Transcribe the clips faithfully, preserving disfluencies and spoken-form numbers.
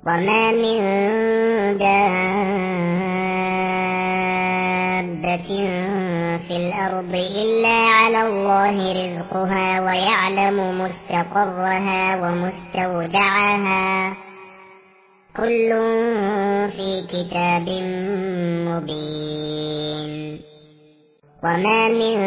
وما من دابة في الأرض إلا على الله رزقها ويعلم مستقرها ومستودعها كل في كتاب مبين. وما من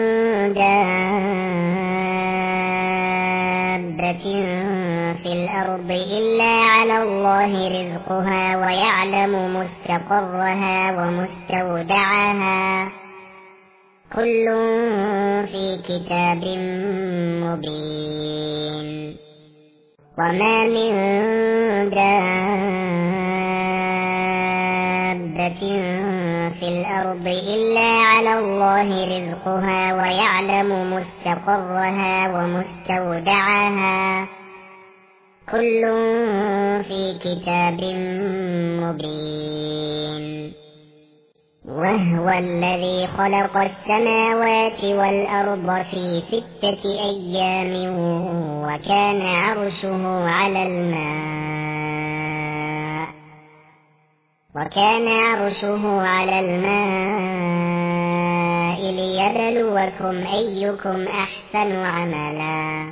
دابة في الأرض إلا على الله رزقها ويعلم مستقرها ومستودعها كل في كتاب مبين. وما من دابة في الأرض إلا على الله رزقها ويعلم مستقرها ومستودعها كل في كتاب مبين. وهو الذي خلق السماوات والأرض في ستة أيام وكان عرشه على الماء وكان عرشه على الماء ليبلوكم أيكم أحسن عملا.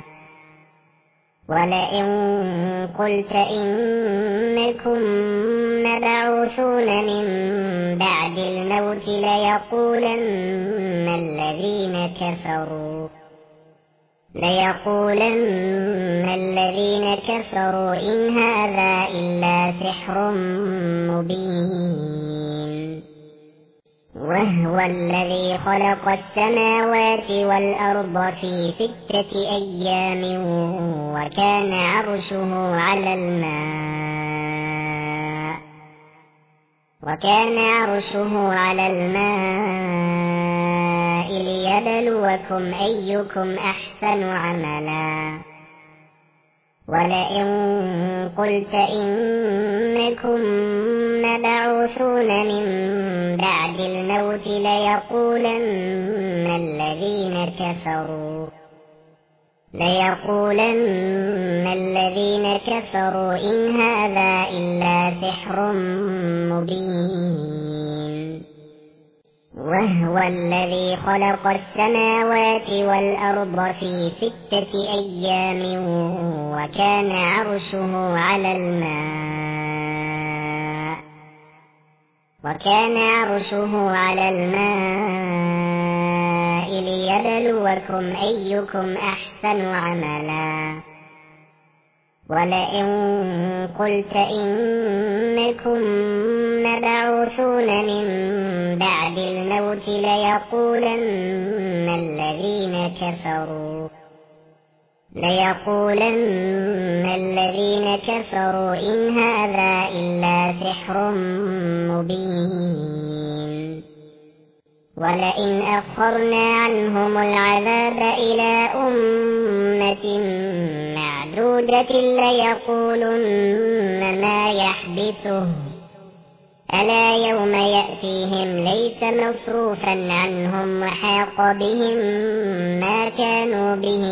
ولئن قلت إنكم مبعوثون من بعد الموت ليقولن الذين كفروا ليقولن الذين كفروا إن هذا إلا سحر مبين. وهو الذي خلق السماوات والأرض في ستة أيام وكان عرشه على الماء وكان عرشه على الماء ليبلوكم أيكم أحسن عملا. ولئن قلت إنكم مبعوثون من بعد الموت ليقولن الذين كفروا ليقولن الذين كفروا إن هذا إلا سحر مبين. وهو الذي خلق السماوات والأرض في ستة أيام وكان عرشه على الماء وكان عرشه على الماء ليبلوكم أيكم أحسن عملا. ولئن قلت إنكم مبعوثون من بعد الموت ليقولن الذين كفروا ليقولن الذين كفروا إن هذا إلا سحر مبين. ولئن أخرنا عنهم العذاب إلى أمة معدودة ليقولن ما يحبسه ألا يوم يأتيهم ليس مصروفا عنهم وحاق بهم ما كانوا به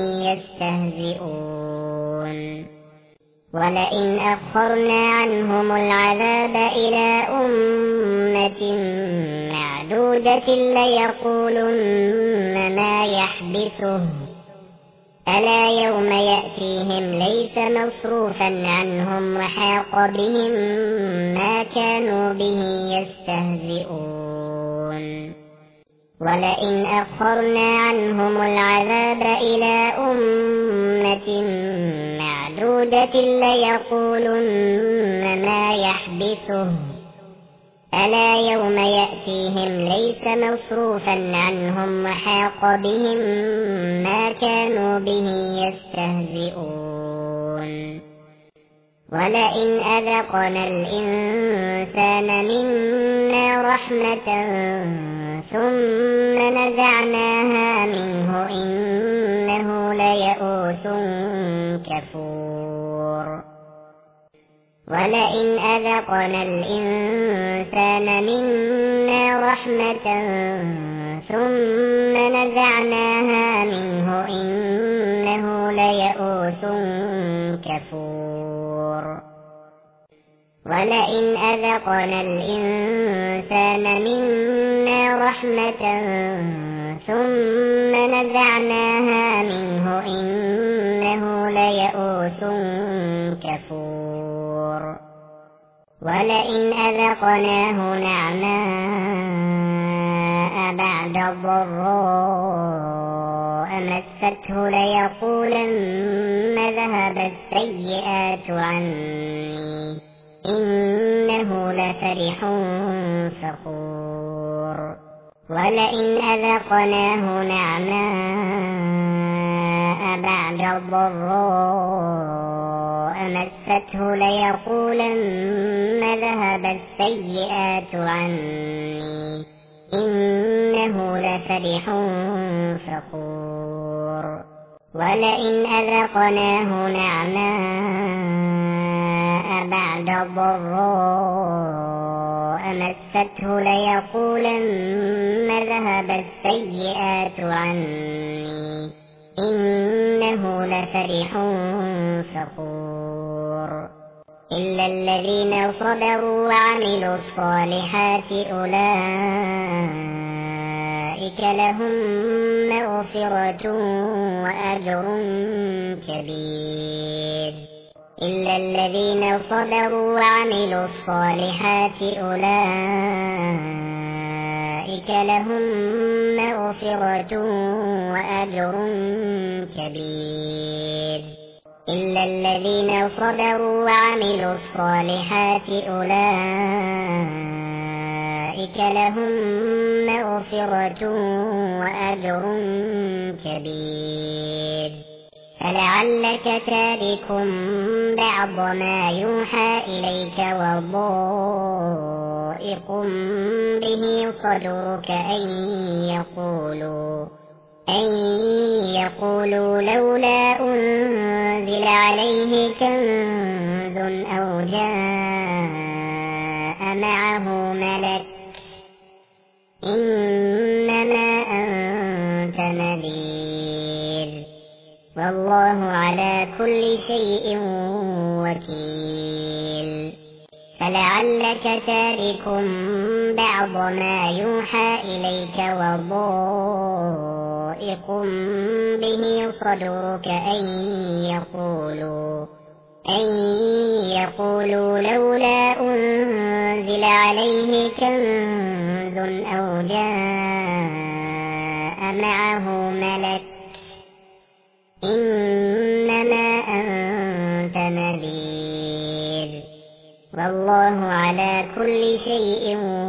يستهزئون. ولئن أخرنا عنهم العذاب إلى أمة معدودة ليقولن ما يحبسه ألا يوم يأتيهم ليس مصروفا عنهم وحاق بهم ما كانوا به يستهزئون. ولئن أخرنا عنهم العذاب إلى أمة معدودة ليقولن ما يحبسه ألا يوم يأتيهم ليس مصروفا عنهم وحاق بهم ما كانوا به يستهزئون. ولئن أذقنا الإنسان منا رحمة ثم نزعناها منه إنه ليئوس كفور. ولئن أذقنا الإنسان منا رحمة ثم نزعناها منه إنه ليئوس كفور. ولئن أذقنا الإنسان منا رحمة ثم نزعناها منه إنه ليئوس كفور ولئن أذقناه نعماء بعد ضراء مسته ليقولن ذهب السيئات عني إنه لفرح فخور ولئن أذقناه نعماء بعد ضراء مسته ليقولن ذهب السيئات عني إنه لفرح فخور ولئن أذقناه نعماء بعد ضراء مسته ليقولن ذهب السيئات عني إنه لفرح فخور إلا الذين صبروا وعملوا الصالحات أولئك لهم مغفرة وأجر كبير إلا الذين صبروا وعملوا الصالحات أولئك لهم مغفرة وأجر كبير إلا الذين صبروا وعملوا الصالحات أولئك لهم مغفرة وأجر كبير فلعلك تارك بعض ما يوحى إليك وضائق به صدرك أن يقولوا أن يقولوا لولا أنزل عليه كنز أو جاء معه ملك إنما أنت نذير والله على كل شيء وكيل فلعلك تارك بعض ما يوحى إليك وضائق به صدرك أن يقولوا أن يقولوا لولا أنزل عليه كنز أو جاء معه ملك إنما أنت نذير والله على كل شيء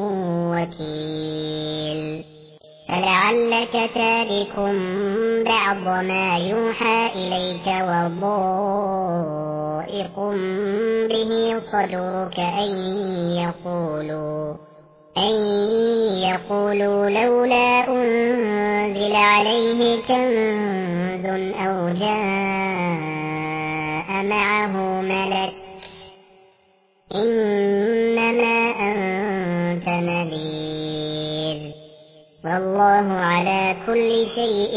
وكيل فلعلك تارك بعض ما يوحى إليك وضائق به صدرك أن يقولوا أن يقولوا لولا أنزل عليه كنز أو جاء معه ملك إنما أنت نذير والله على كل شيء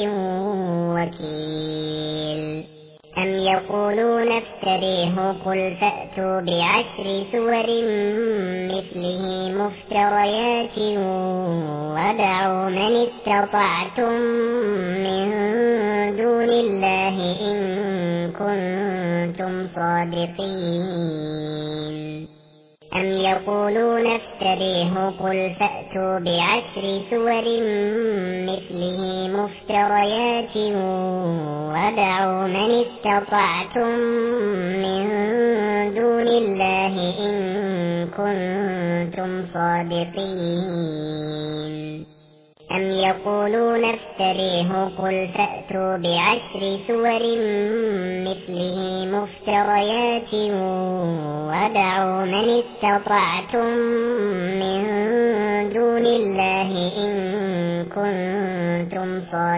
وكيل أم يقولون افتريه قل فأتوا بعشر سور مثله مفتريات ودعوا من استطعتم من دون الله إن كنتم صادقين أم يقولون افتريه قل فأتوا بعشر سور مثله مفتريات ودعوا من استطعتم من دون الله إن كنتم صادقين أم يقولون افتريه قل فأتوا بعشر سور مثله مفتريات ودعوا من استطعتم من دون الله إن كنتم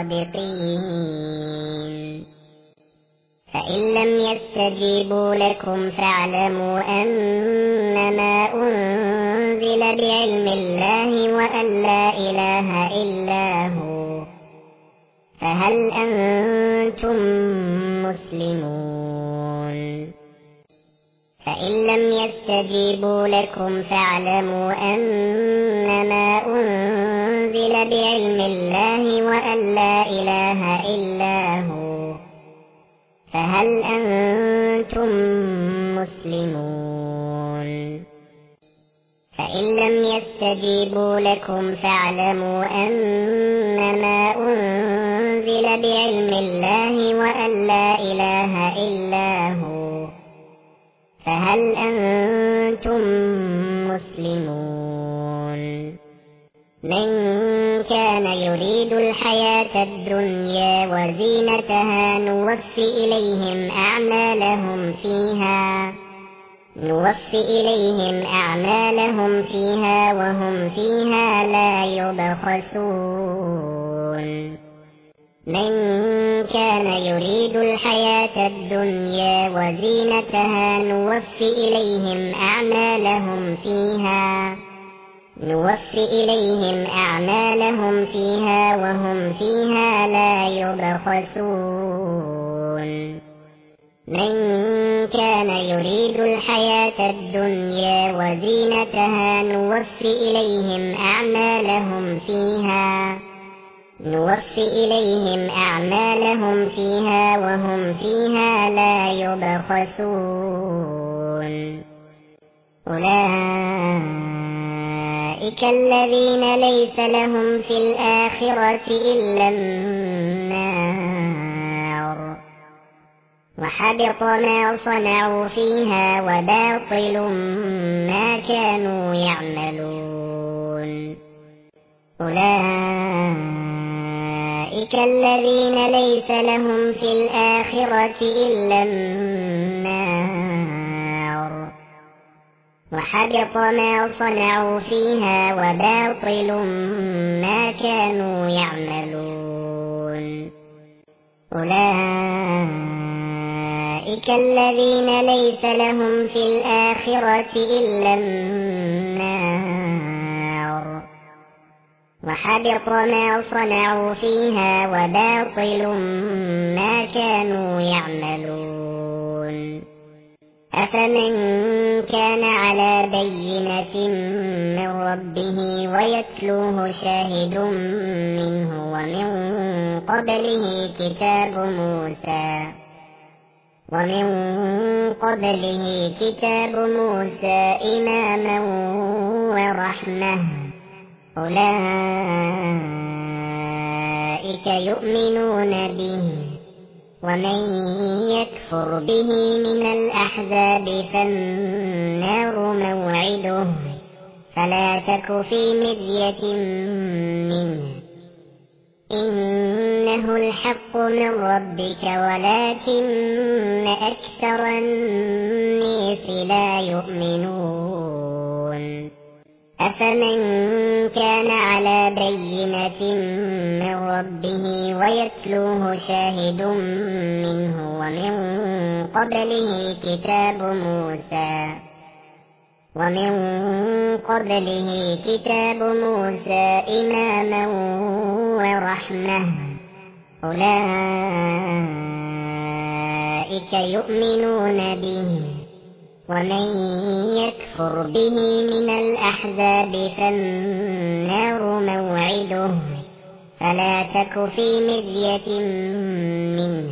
صادقين فإن لم يستجيبوا لكم فاعلموا أنما أنزل بعلم الله وأن لا إله إلا هو فهل أنتم مسلمون فإن لم يستجيبوا لكم فاعلموا أنما أنزل بعلم الله وأن لا إله إلا هو، فهل أنتم مسلمون؟ فإن لم يستجيبوا لكم فاعلموا أنما أنزل بعلم الله وأن لا إله إلا هو، فهل أنتم مسلمون؟ من كان يريد الحياة الدنيا وزينتها نوفي إليهم أعمالهم فيها نوفي إليهم أعمالهم فيها وهم فيها لا يبخسون. من كان يريد الحياة الدنيا وزينتها نوفي إليهم أعمالهم فيها نوفي إليهم أعمالهم فيها وهم فيها لا يبخسون. من كان يريد الحياة الدنيا وزينتها نوفي إليهم أعمالهم فيها نوفي إليهم أعمالهم فيها وهم فيها لا يبخسون. أولئك الذين ليس لهم في الآخرة إلا النار، وحبط ما صنعوا فيها وباطل ما كانوا يعملون. أولئك الذين ليس لهم في الآخرة إلا النار، وحبط ما صنعوا فيها وباطل ما كانوا يعملون. أولئك الذين ليس لهم في الآخرة إلا النار، وحبط ما صنعوا فيها وباطل ما كانوا يعملون. أفمن كان على بينة من ربه ويتلوه شاهد منه ومن قبله كتاب موسى ومن قبله كتاب موسى إماما ورحمة، أولئك يؤمنون به، ومن يكفر به من الأحزاب فالنار موعده، فلا تك في مرية منه، إنه الحق من ربك ولكن أكثر الناس لا يؤمنون. أفمن كان على بينة من ربه ويتلوه شاهد منه ومن قبله كتاب موسى ومن قبله كتاب موسى إماما ورحمة، أولئك يؤمنون به، ومن يكفر به من الأحزاب فالنار موعده، فلا تك في مرية منه،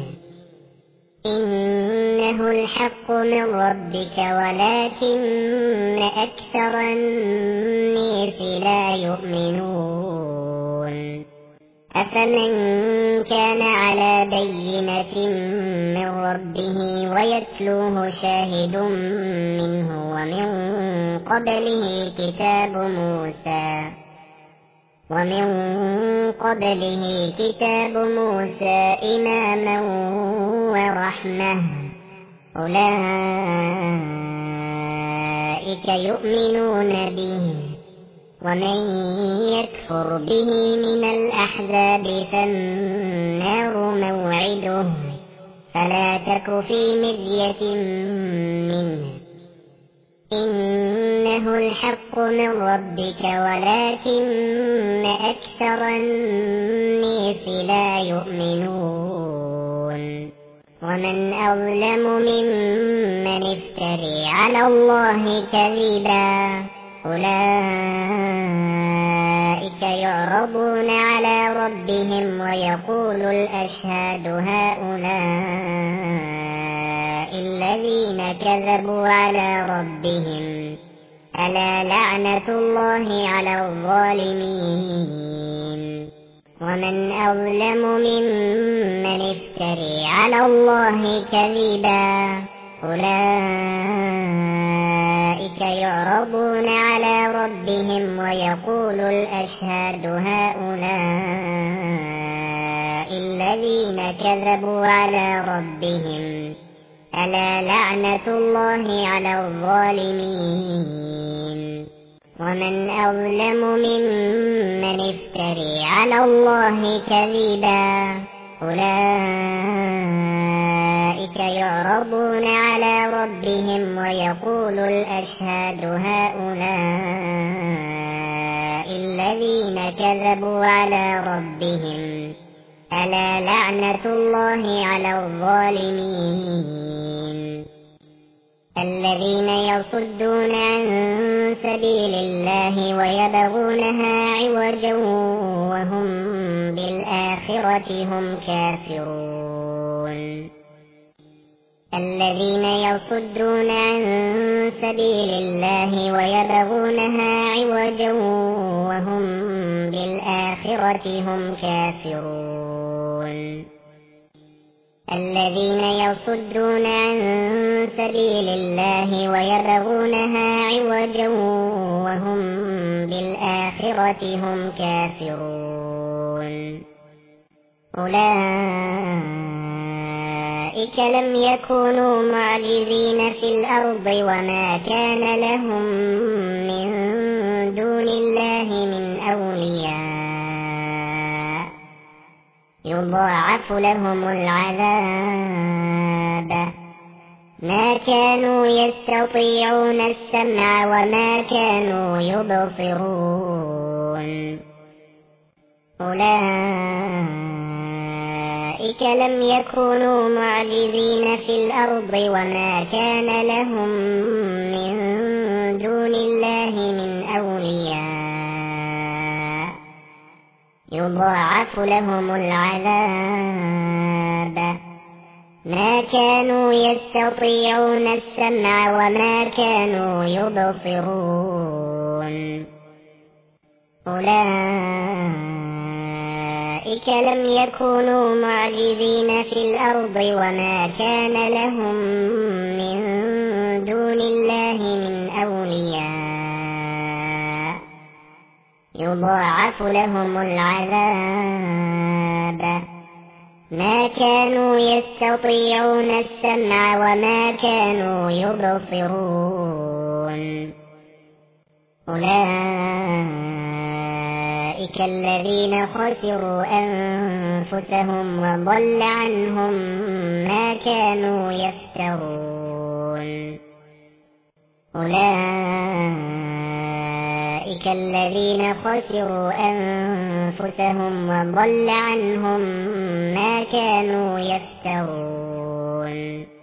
إنه الحق من ربك ولكن أكثر الناس لا يؤمنون. أفمن كان على بينة من ربه ويتلوه شاهد منه ومن قبله كتاب موسى ومن قبله كتاب موسى إماما ورحمة، أولئك يؤمنون به، ومن يكفر به من الأحزاب فالنار موعده، فلا تك في مرية منه، إنه الحق من ربك ولكن أكثر الناس لا يؤمنون. ومن أظلم ممن ممن افتري على الله كذبا أولئك يعرضون على ربهم ويقول الأشهاد هؤلاء الذين كذبوا على ربهم ألا لعنة الله على الظالمين ومن أظلم ممن افتري على الله كذبا أولئك يعرضون على ربهم ويقول الأشهاد هؤلاء الذين كذبوا على ربهم ألا لعنة الله على الظالمين ومن أظلم ممن افتري على الله كذبا أولئك يعرضون على ربهم ويقول الأشهاد هؤلاء الذين كذبوا على ربهم ألا لعنة الله على الظالمين الذين يصدون عن سبيل الله ويبغونها عوجا وهم بالآخرة هم كافرون الذين يصدون عن سبيل الله ويبغونها عوجا وهم بالآخرة هم كافرون الذين يصدون عن سبيل الله ويبغونها عوجا وهم بالآخرة هم كافرون أولئك لم يكونوا معجزين في الأرض وما كان لهم من دون الله من أولياء يضاعف لهم العذاب ما كانوا يستطيعون السمع وما كانوا يبصرون أولئك لم يكونوا معجزين في الأرض وما كان لهم من دون الله من أولياء يضاعف لهم العذاب ما كانوا يستطيعون السمع وما كانوا يبصرون أولئك لم يكونوا معجزين في الأرض وما كان لهم من دون الله من أولياء يضاعف لهم العذاب ما كانوا يستطيعون السمع وما كانوا يبصرون أولئك الذين خسروا أنفسهم وضل عنهم ما كانوا يفترون أولئك الذين خسروا أنفسهم وضل عنهم ما كانوا يفترون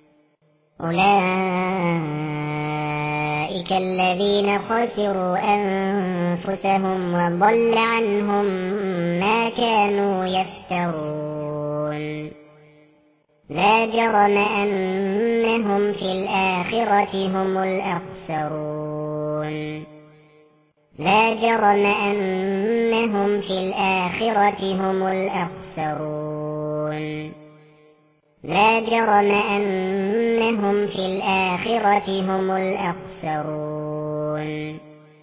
أولئك الذين خسروا أنفسهم وضل عنهم ما كانوا يفترون لا جرم أنهم في الآخرة هم الأخسرون لا جرم أنهم في الآخرة هم الأخسرون لا جرم أنهم في الآخرة هم الأخسرون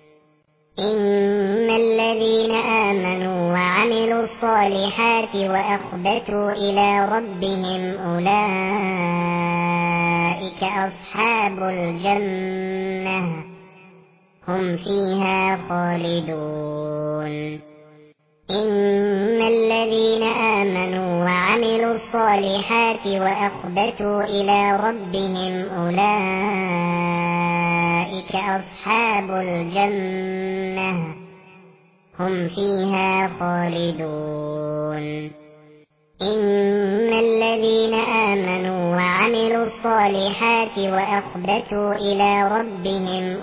إن الذين آمنوا وعملوا الصالحات وأخبتوا إلى ربهم أولئك أصحاب الجنة هم فيها خالدون إن الذين آمنوا وعملوا الصالحات وأخبتوا إلى ربهم أولئك أصحاب الجنة هم فيها خالدون إن الذين آمنوا وعملوا الصالحات وأخبتوا إلى ربهم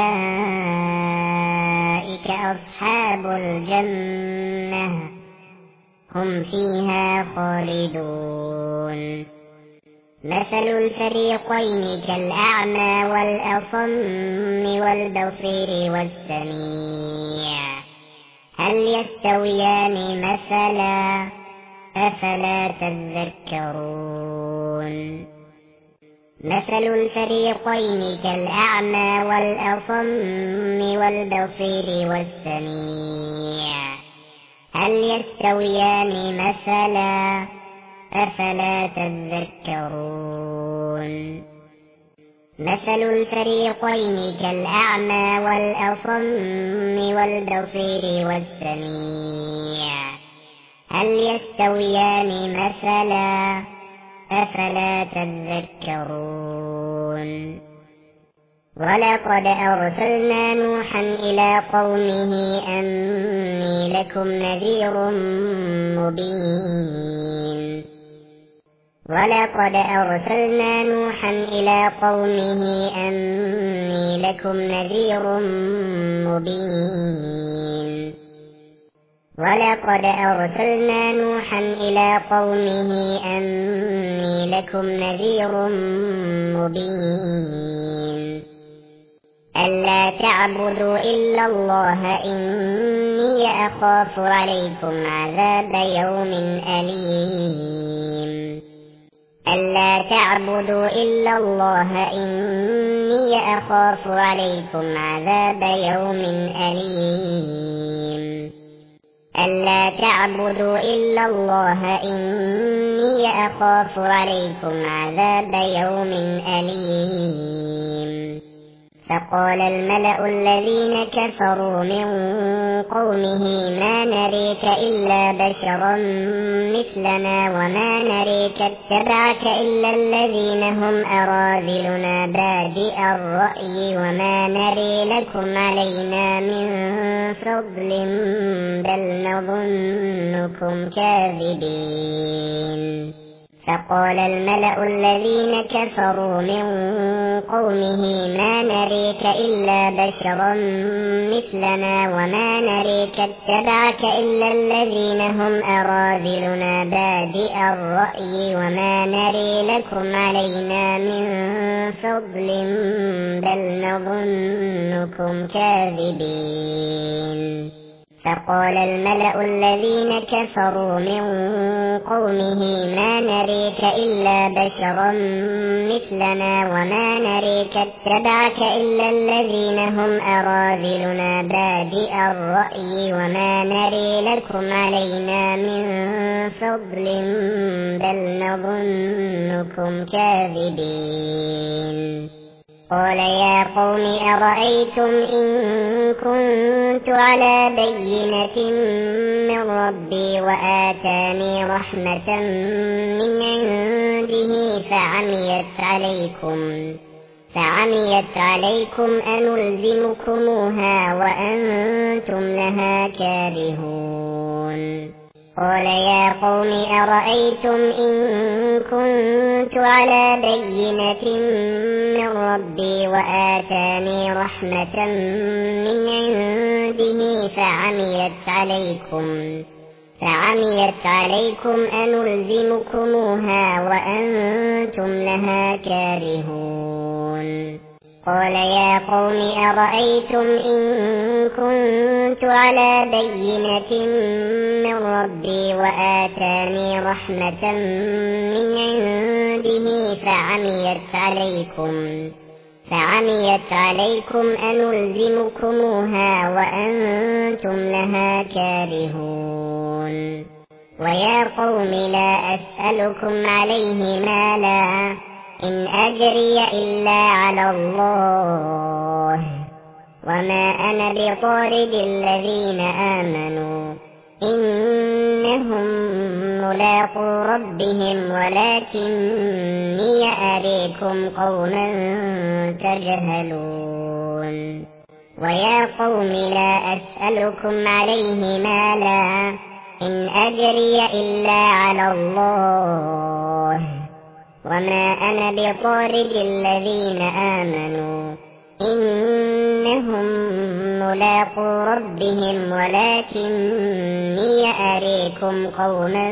أولئك أصحاب الجنة هم فيها خالدون مثل الفريقين كالأعمى والأصم والبصير والسميع هل يستويان مثلا أفلا تذكرون مثل الفريقين كالأعمى والأصم والبصير والسميع هل يستويان مثلا أفلا تذكرون مثل الفريقين كالأعمى والأصم والبصير والسميع هل يستويان مثلا أفلا تذكرون ولقد أرسلنا نوحا إلى قومه أني لكم نذير مبين ولقد أرسلنا نوحا إلى قومه أني لكم نذير مبين ولقد أرسلنا نوحا إلى قومه أني لكم نذير مبين ألا تعبدوا إلا الله إني أخاف عليكم عذاب يوم أليم ألا تعبدوا إلا الله إني أخاف عليكم عذاب يوم أليم ألا تعبدوا إلا الله إني أخاف عليكم عذاب يوم أليم فقال الملأ الذين كفروا من قومه ما نريك إلا بشرا مثلنا وما نريك اتبعك إلا الذين هم أراذلنا بادئ الرأي وما نري لكم علينا من فضل بل نظنكم كاذبين فقال الملأ الذين كفروا من قومه ما نريك إلا بشرا مثلنا وما نريك اتبعك إلا الذين هم أراذلنا بادئ الرأي وما نري لكم علينا من فضل بل نظنكم كاذبين فقال الملأ الذين كفروا من قومه ما نريك إلا بشرا مثلنا وما نريك اتبعك إلا الذين هم أراذلنا بادئ الرأي وما نري لكم علينا من فضل بل نظنكم كاذبين قال يا قوم أرأيتم إن كنت على بينة من ربي وآتاني رحمة من عنده فعميت عليكم فعميت عليكم أنلزمكموها وأنتم لها كارهون قال يا قوم أرأيتم إن كنت على بينة من ربي وآتاني رحمة من عنده فعميت عليكم فعميت عليكم أنلزمكموها وأنتم لها كارهون قال يا قوم أرأيتم إن كنت على بينة من ربي وآتاني رحمة من عنده فعميت عليكم فعميت عليكم أنلزمكموها وأنتم لها كارهون ويا قوم لا أسألكم عليه مالا إن أجري إلا على الله وما أنا بطارد الذين آمنوا إنهم ملاقو ربهم ولكني أريكم قوما تجهلون ويا قوم لا أسألكم عليه مالا إن أجري إلا على الله وما أنا بطارد الذين آمنوا إنهم ملاقو ربهم ولكني أريكم قوما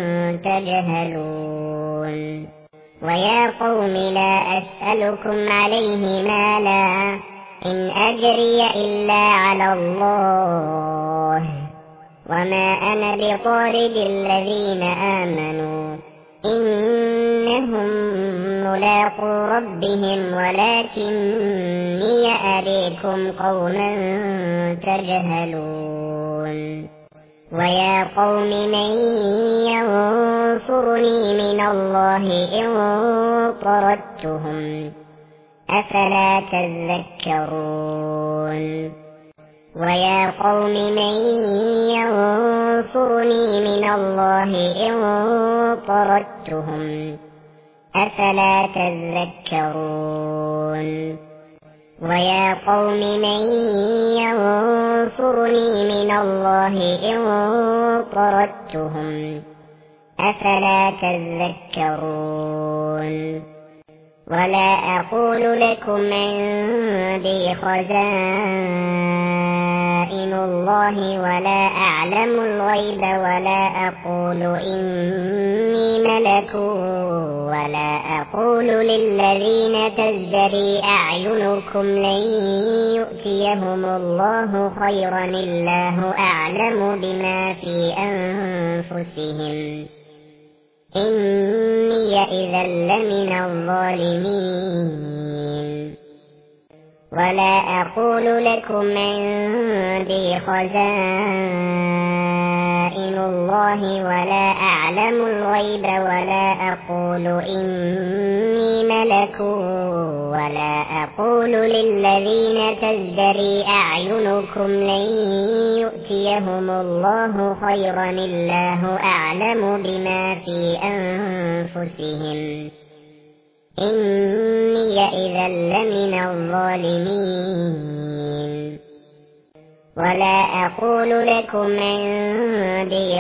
تجهلون ويا قوم لا أسألكم عليه مالا إن أجري إلا على الله وما أنا بطارد الذين آمنوا إنهم ملاقو ربهم ولكني أريكم قوما تجهلون ويا قوم من ينصرني من الله إن طردتهم أفلا تذكرون ويا قوم من ينصرني من الله إن طردتهم أفلا تذكرون ويا قوم من ينصرني من الله إن طردتهم أفلا تذكرون ولا أقول لكم عندي خزائن الله ولا أعلم الغيب ولا أقول إني ملك ولا أقول للذين تزدري أعينكم لن يؤتيهم الله خيرا الله أعلم بما في أنفسهم إني إذا لمن الظالمين ولا أقول لكم عندي خزائن الله ولا أعلم الغيب ولا أقول إني ملك ولا أقول للذين تزدري أعينكم لن يؤتيهم الله خيرا الله أعلم بما في أنفسهم إني إذا لمن الظالمين ولا أقول لكم عندي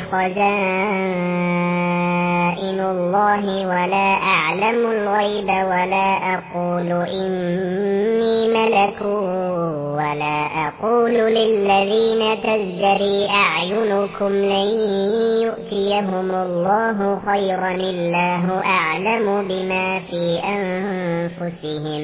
خزائن الله ولا أعلم الغيب ولا أقول إني ملك ولا أقول للذين تزدري أعينكم لن يؤتيهم الله خيرا الله أعلم بما في أنفسهم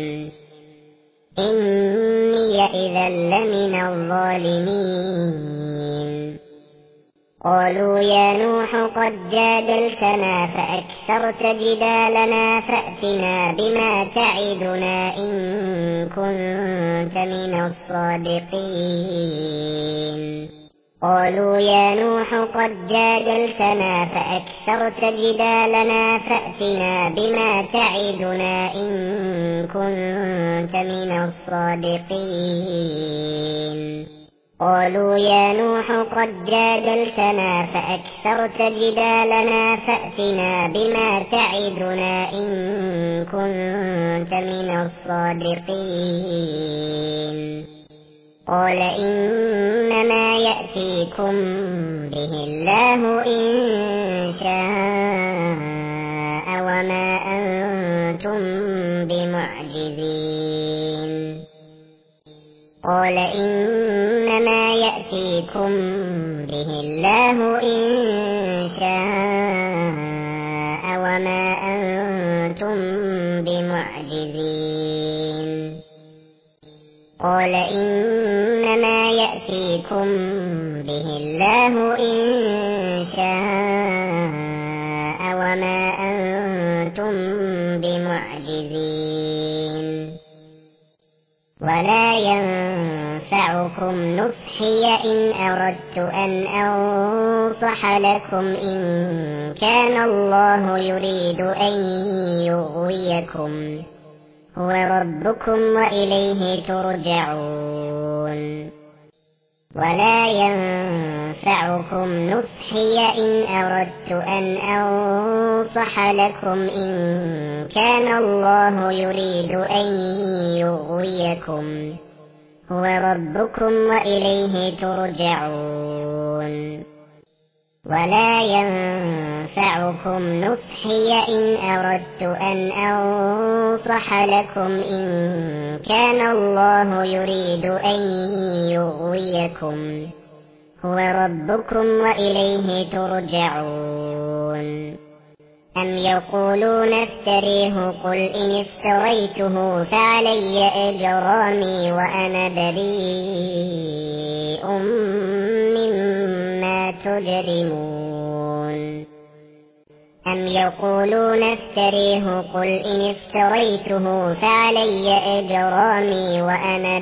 إني إذا لمن الظالمين قالوا يا نوح قد جادلتنا فأكثرت جدالنا فأتنا بما تعدنا إن كنت من الصادقين قالوا يا نوح قد جادلتنا فأكثرت جدالنا فأتنا بما تعدنا إن كنت من الصادقين قالوا يا نوح قد جادلتنا فأكثرت جدالنا فأتنا بما تعدنا إن كنت من الصادقين قال إنما يأتيكم به الله إن شاء وما أنتم بمعجزين قال إنما يأتيكم به الله إن شاء وما أنتم بمعجزين قال إنما يأتيكم به الله إن شاء وما أنتم بمعجزين ولا ينفعكم نصحي إن أردت أن أنصح لكم إن كان الله يريد أن يغويكم هو ربكم وإليه ترجعون ولا ينفعكم نصحي إن أردت أن أنصح لكم إن كان الله يريد أن يغويكم هو ربكم وإليه ترجعون ولا ينفعكم نصحي إن أردت أن أنصح لكم إن كان الله يريد أن يغويكم هو ربكم وإليه ترجعون. أم يقولون افتريه قل إن افتريته فعلي إجرامي وأنا بريء مما تجرمون. أم يقولون افتريه قل إن افتريته فعلي إجرامي وأنا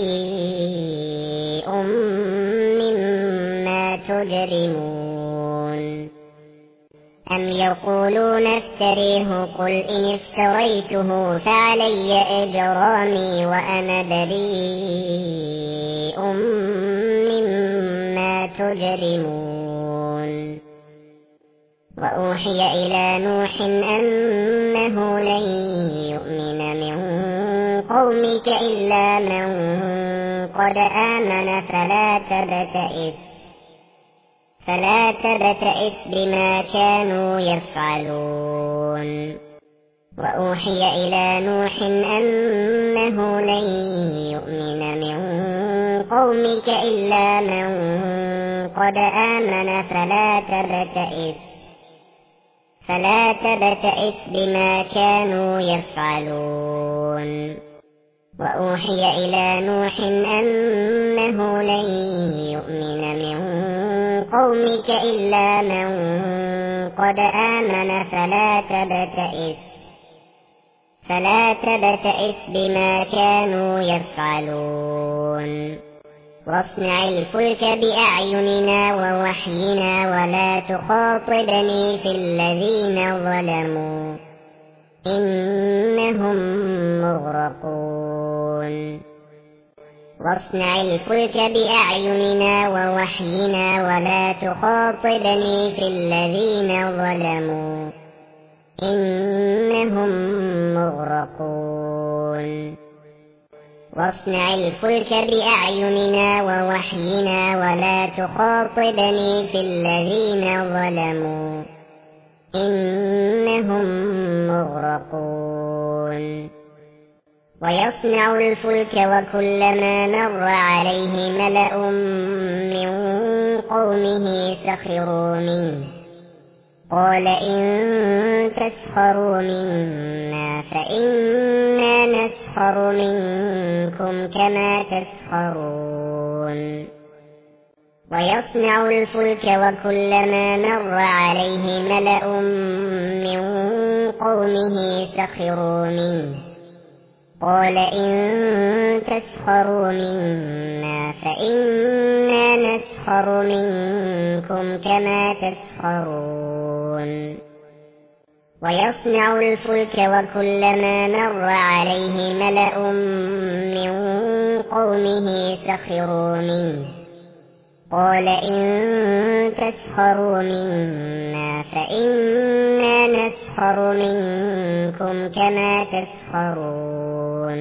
بريء مما تجرمون. أم يقولون افتريه قل إن افتريته فعلي إجرامي وأنا بريء مما تجرمون. وأوحي إلى نوح أنه لن يؤمن من قومك إلا من قد آمن فلا تبتئس فلا تبتئس بما كانوا يفعلون. وأوحي إلى نوح أنه لن يؤمن من قومك إلا من قد آمن فلا تبتئس فلا تبتئس بما كانوا يفعلون. وأوحي إلى نوح أنه لن يؤمن من قومك إلا من قد آمن فلا تبتئس فلا تبتئس بما كانوا يفعلون. واصنع الفلك بأعيننا ووحينا ولا تخاطبني في الذين ظلموا إنهم مغرقون. واصنع الفلك بأعيننا ووحينا ولا تخاطبني في الذين ظلموا إنهم مغرقون. واصنع الفلك بأعيننا ووحينا ولا تخاطبني في الذين ظلموا إنهم مغرقون. ويصنع الفلك وكلما مر عليه ملأ من قومه سخروا منه قال إن تسخروا منا فإنا نسخر منكم كما تسخرون. ويصنع الفلك وكلما مر عليه ملأ من قومه سخروا منه قال إن تسخروا منا فإنا نسخر منكم كما تسخرون. ويصنع الفلك وكلما مر عليه ملأ من قومه سخروا منه قال إن تسخروا منا فإنا نسخر منكم كما تسخرون.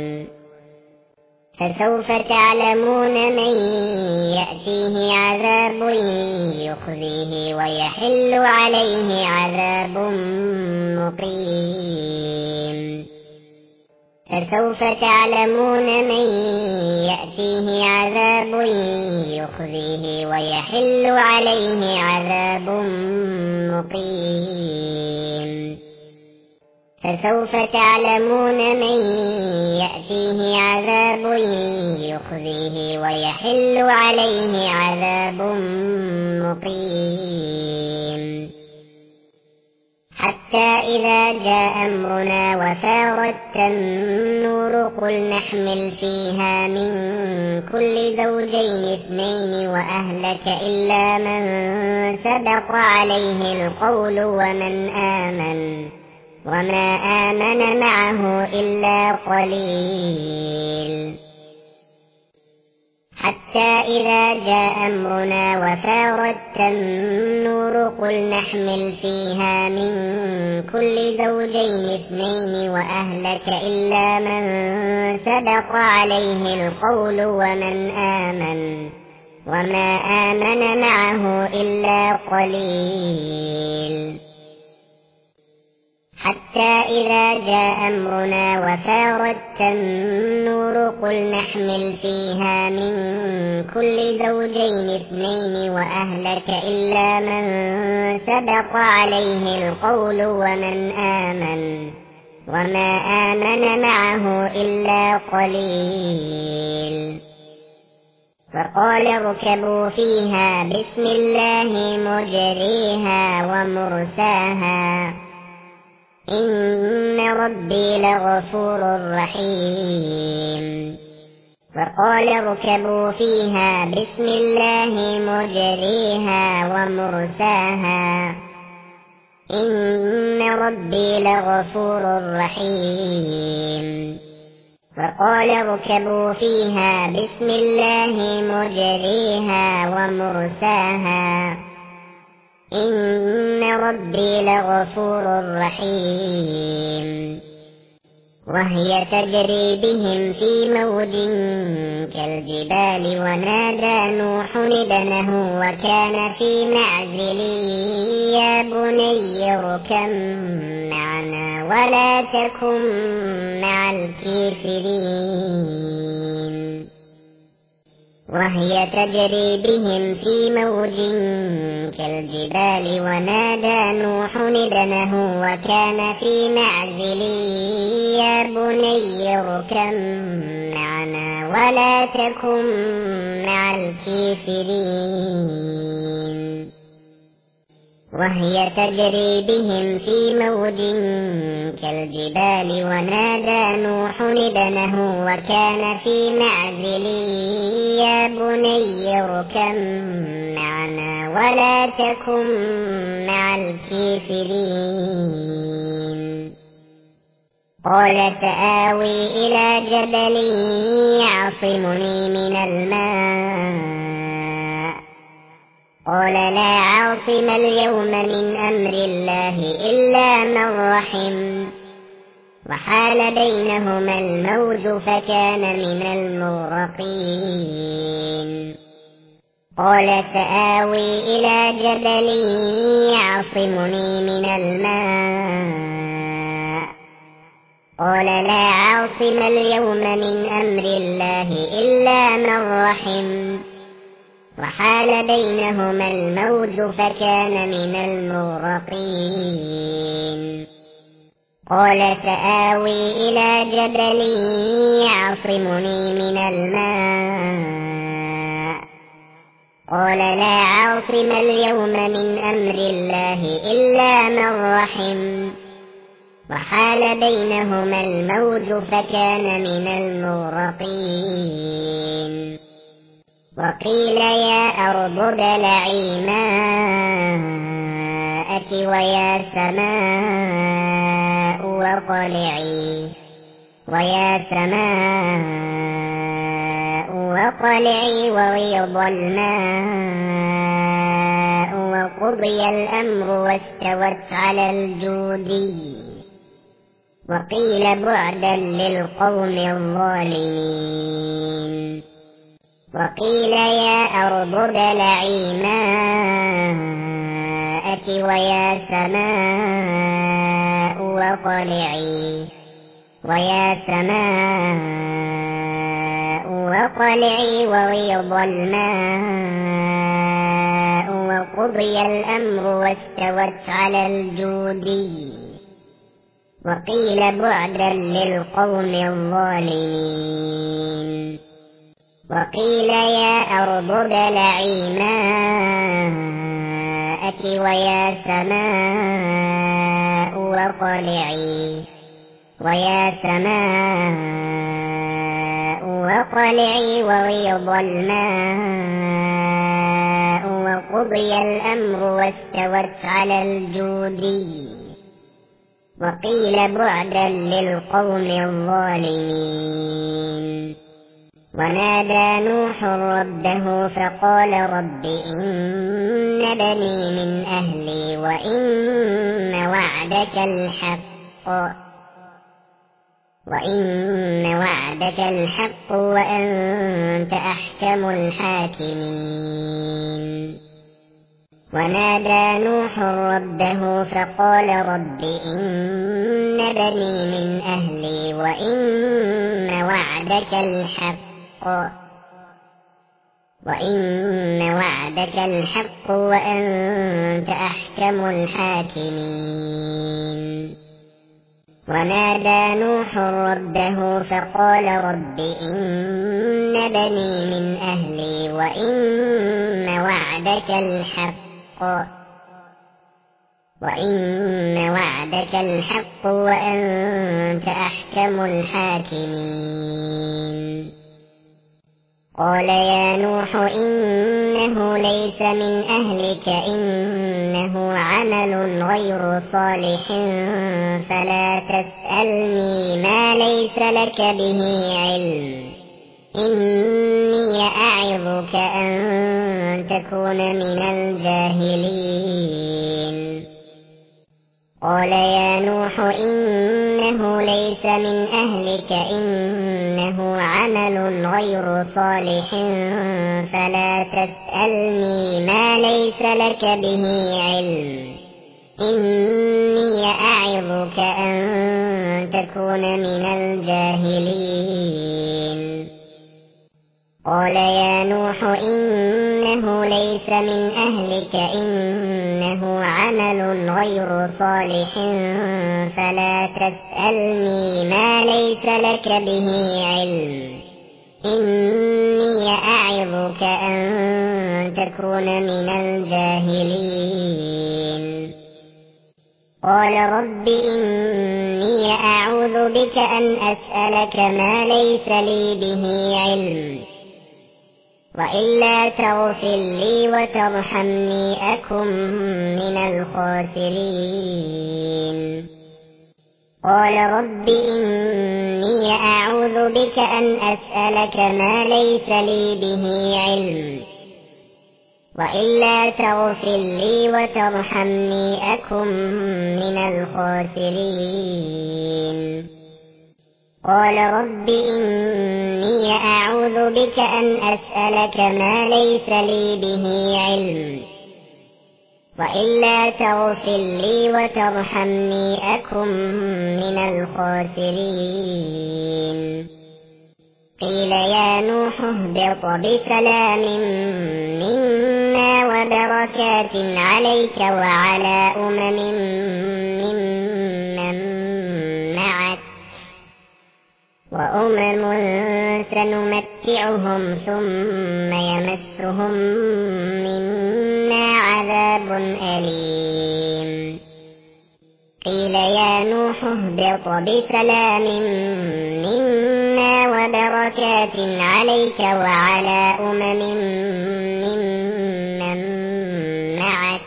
فسوف تعلمون من يأتيه عذاب يخزيه ويحل عليه عذاب مقيم. فسوف تعلمون من يأتيه عذاب يخزيه ويحل عليه عذاب مقيم. فسوف تعلمون من يأتيه عذاب يخزيه ويحل عليه عذاب مقيم. حتى إذا جاء أمرنا وفارت النور قل نحمل فيها من كل زوجين اثنين وأهلك إلا من سبق عليه القول ومن آمن وما آمن معه إلا قليل. حتى إذا جاء أمرنا وفارت النور قل نحمل فيها من كل زوجين اثنين وأهلك إلا من سبق عليه القول ومن آمن وما آمن معه إلا قليل حتى إذا جاء أمرنا وفارت النور قل نحمل فيها من كل زوجين اثنين وأهلك إلا من سبق عليه القول ومن آمن وما آمن معه إلا قليل فقال اركبوا فيها بسم الله مجريها ومرساها إن ربي لغفور رحيم فقال اركبوا فيها بسم الله مجريها ومرساها إن ربي لغفور رحيم فقال اركبوا فيها بسم الله مجريها ومرساها إن ربي لغفور رحيم وهي تجري بهم في موج كالجبال ونادى نوح ابنه وكان في معزل يا بني اركب معنا ولا تكن مع الكافرين وهي تجري بهم في موج كالجبال ونادى نوح ابنه وكان في معزل يا بني اركب معنا ولا تكن مع الكافرين وهي تجري بهم في موج كالجبال ونادى نوح ابنه وكان في معزل يا بني اركب معنا ولا تكن مع الكافرين قال سآوي إلى جبل يعصمني من الماء قال لا عاصم اليوم من أمر الله إلا من رحم وحال بينهما الموج فكان من المغرقين قال سآوي إلى جبل يعصمني من الماء قال لا عاصم اليوم من أمر الله إلا من رحم وحال بينهما الموج فكان من المغرقين قال سآوي إلى جبل يعصمني من الماء قال لا عاصم اليوم من أمر الله إلا من رحم وحال بينهما الموج فكان من المغرقين وقيل يا أرض ابلعي ماءك ويا سماء وقلعي ويا سماء وقلعي وغيض الماء وقضي الأمر واستوت على الجودي وقيل بعدا للقوم الظالمين وقيل يا أرض ابلعي ماءك ويا سماء وقلعي ويا سماء وقلعي وغيض الماء وقضي الأمر واستوت على الجودي وقيل بعدا للقوم الظالمين وقيل يا أرض ابلعي ماءك ويا سماء وقلعي ويا سماء وقلعي وغيض الماء وقضي الأمر واستوت على الجودي وقيل بعدا للقوم الظالمين ونادى نوح ربه فقال رب إن بني من أهلي وإن وعدك الحق وإن وعدك الحق وأنت أحكم الحاكمين ونادى نوح ربه فقال رب إن بني من أهلي وإن وعدك الحق وإن وعدك الحق وأنت أحكم الحاكمين ونادى نوح ربه فقال رب إن بني من أهلي وإن وعدك الحق وإن وعدك الحق وأنت أحكم الحاكمين قال يا نوح إنه ليس من أهلك إنه عمل غير صالح فلا تسألني ما ليس لك به علم إني أعظك أن تكون من الجاهلين قال يا نوح إنه ليس من أهلك إنه عمل غير صالح فلا تسألني ما ليس لك به علم إني أعظك أن تكون من الجاهلين قال يا نوح إنه ليس من أهلك إنه عمل غير صالح فلا تسألني ما ليس لك به علم إني أعظك أن تكون من الجاهلين قال رب إني أعوذ بك أن أسألك ما ليس لي به علم وإلا تغفر لي وترحمني أكن من الخاسرين قال رب إني أعوذ بك أن أسألك ما ليس لي به علم وإلا تغفر لي وترحمني أكن من الخاسرين قال رب إني أعوذ بك أن أسألك ما ليس لي به علم وإلا تغفر لي وترحمني أكن من الخاسرين قيل يا نوح اهبط بسلام منا وبركات عليك وعلى أمم ممن معك وأمم سنمتعهم ثم يمسهم منا عذاب أليم قيل يا نوح اهبط بسلام منا وبركات عليك وعلى أمم ممن معك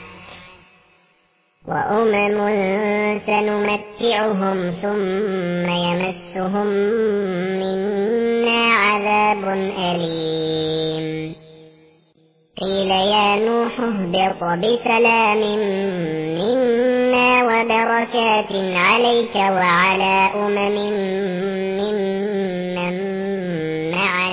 وأمم سنمتعهم ثم يمسهم منا عذاب أليم قيل يا نوح اهبط بسلام منا وبركات عليك وعلى أمم ممن معك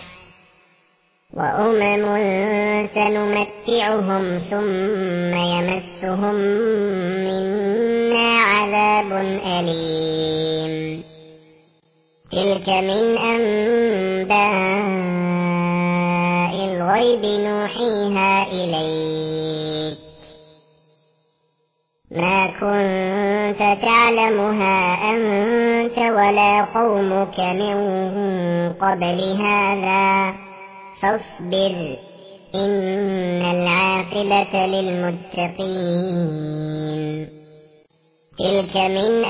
وأمم سنمتعهم ثم يمسهم منا عذاب أليم تلك من أنباء الغيب نوحيها إليك ما كنت تعلمها أنت ولا قومك من قبل هذا فاصبر إن العاقبة للمتقين تلك من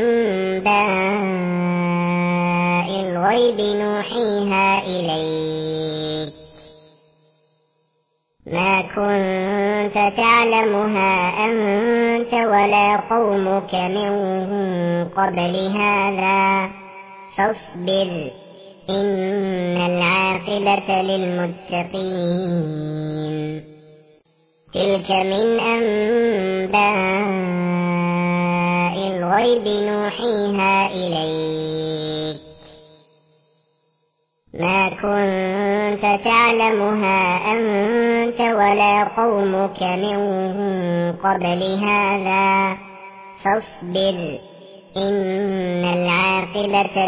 أنباء الغيب نوحيها إليك ما كنت تعلمها أنت ولا قومك من قبل هذا فاصبر إن العاقبة للمتقين تلك من أنباء الغيب نوحيها إليك ما كنت تعلمها أنت ولا قومك من قبل هذا فاصبر إن العاقبة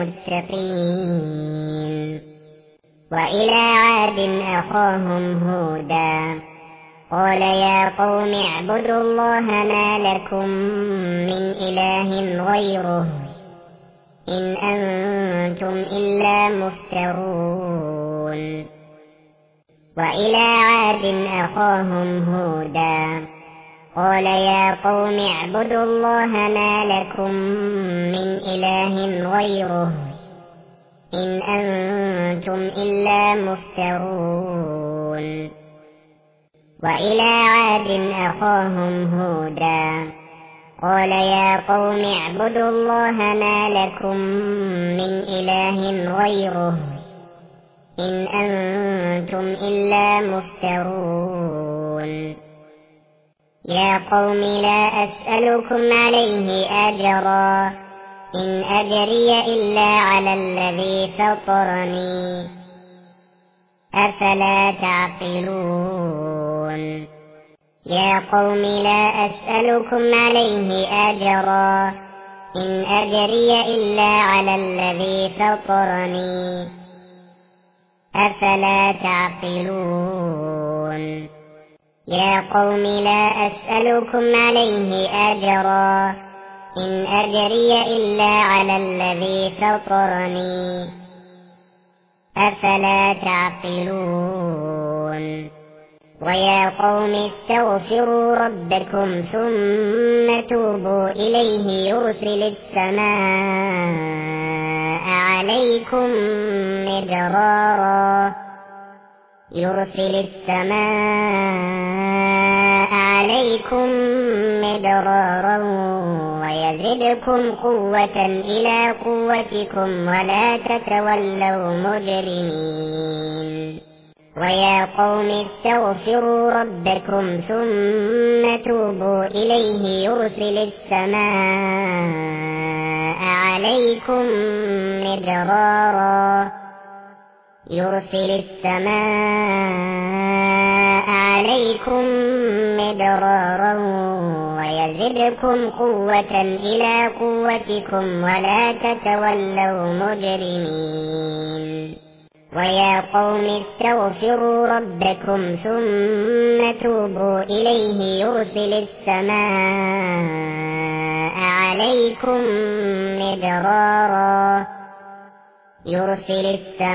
للمتقين. وإلى عاد أخاهم هودا قال يا قوم اعبدوا الله ما لكم من إله غيره إن أنتم إلا مفترون. وإلى عاد أخاهم هودا قال يا قوم اعبدوا الله ما لكم من إله غيره إن أنتم إلا مفترون. وإلى عاد أخاهم هودا قال يا قوم اعبدوا الله ما لكم من إله غيره إن أنتم إلا مفترون. يا قوم لا أسألكم عليه أجرا إن أجري إلا على الذي فطرني أفلا تعقلون. يا قوم لا أسألكم عليه أجرا إن أجري إلا على الذي فطرني أفلا تعقلون. يا قوم لا أسألكم عليه أجرا إن أجري إلا على الذي فطرني أفلا تعقلون. ويا قوم استغفروا ربكم ثم توبوا إليه يرسل السماء عليكم مدرارا يرسل السماء عليكم مدرارا ويزدكم قوة إلى قوتكم ولا تتولوا مجرمين. ويا قوم استغفروا ربكم ثم توبوا إليه يرسل السماء عليكم مدرارا يرسل السماء عليكم مدرارا ويزدكم قوة إلى قوتكم ولا تتولوا مجرمين. ويا قوم استغفروا ربكم ثم توبوا إليه يرسل السماء عليكم مدرارا يرسل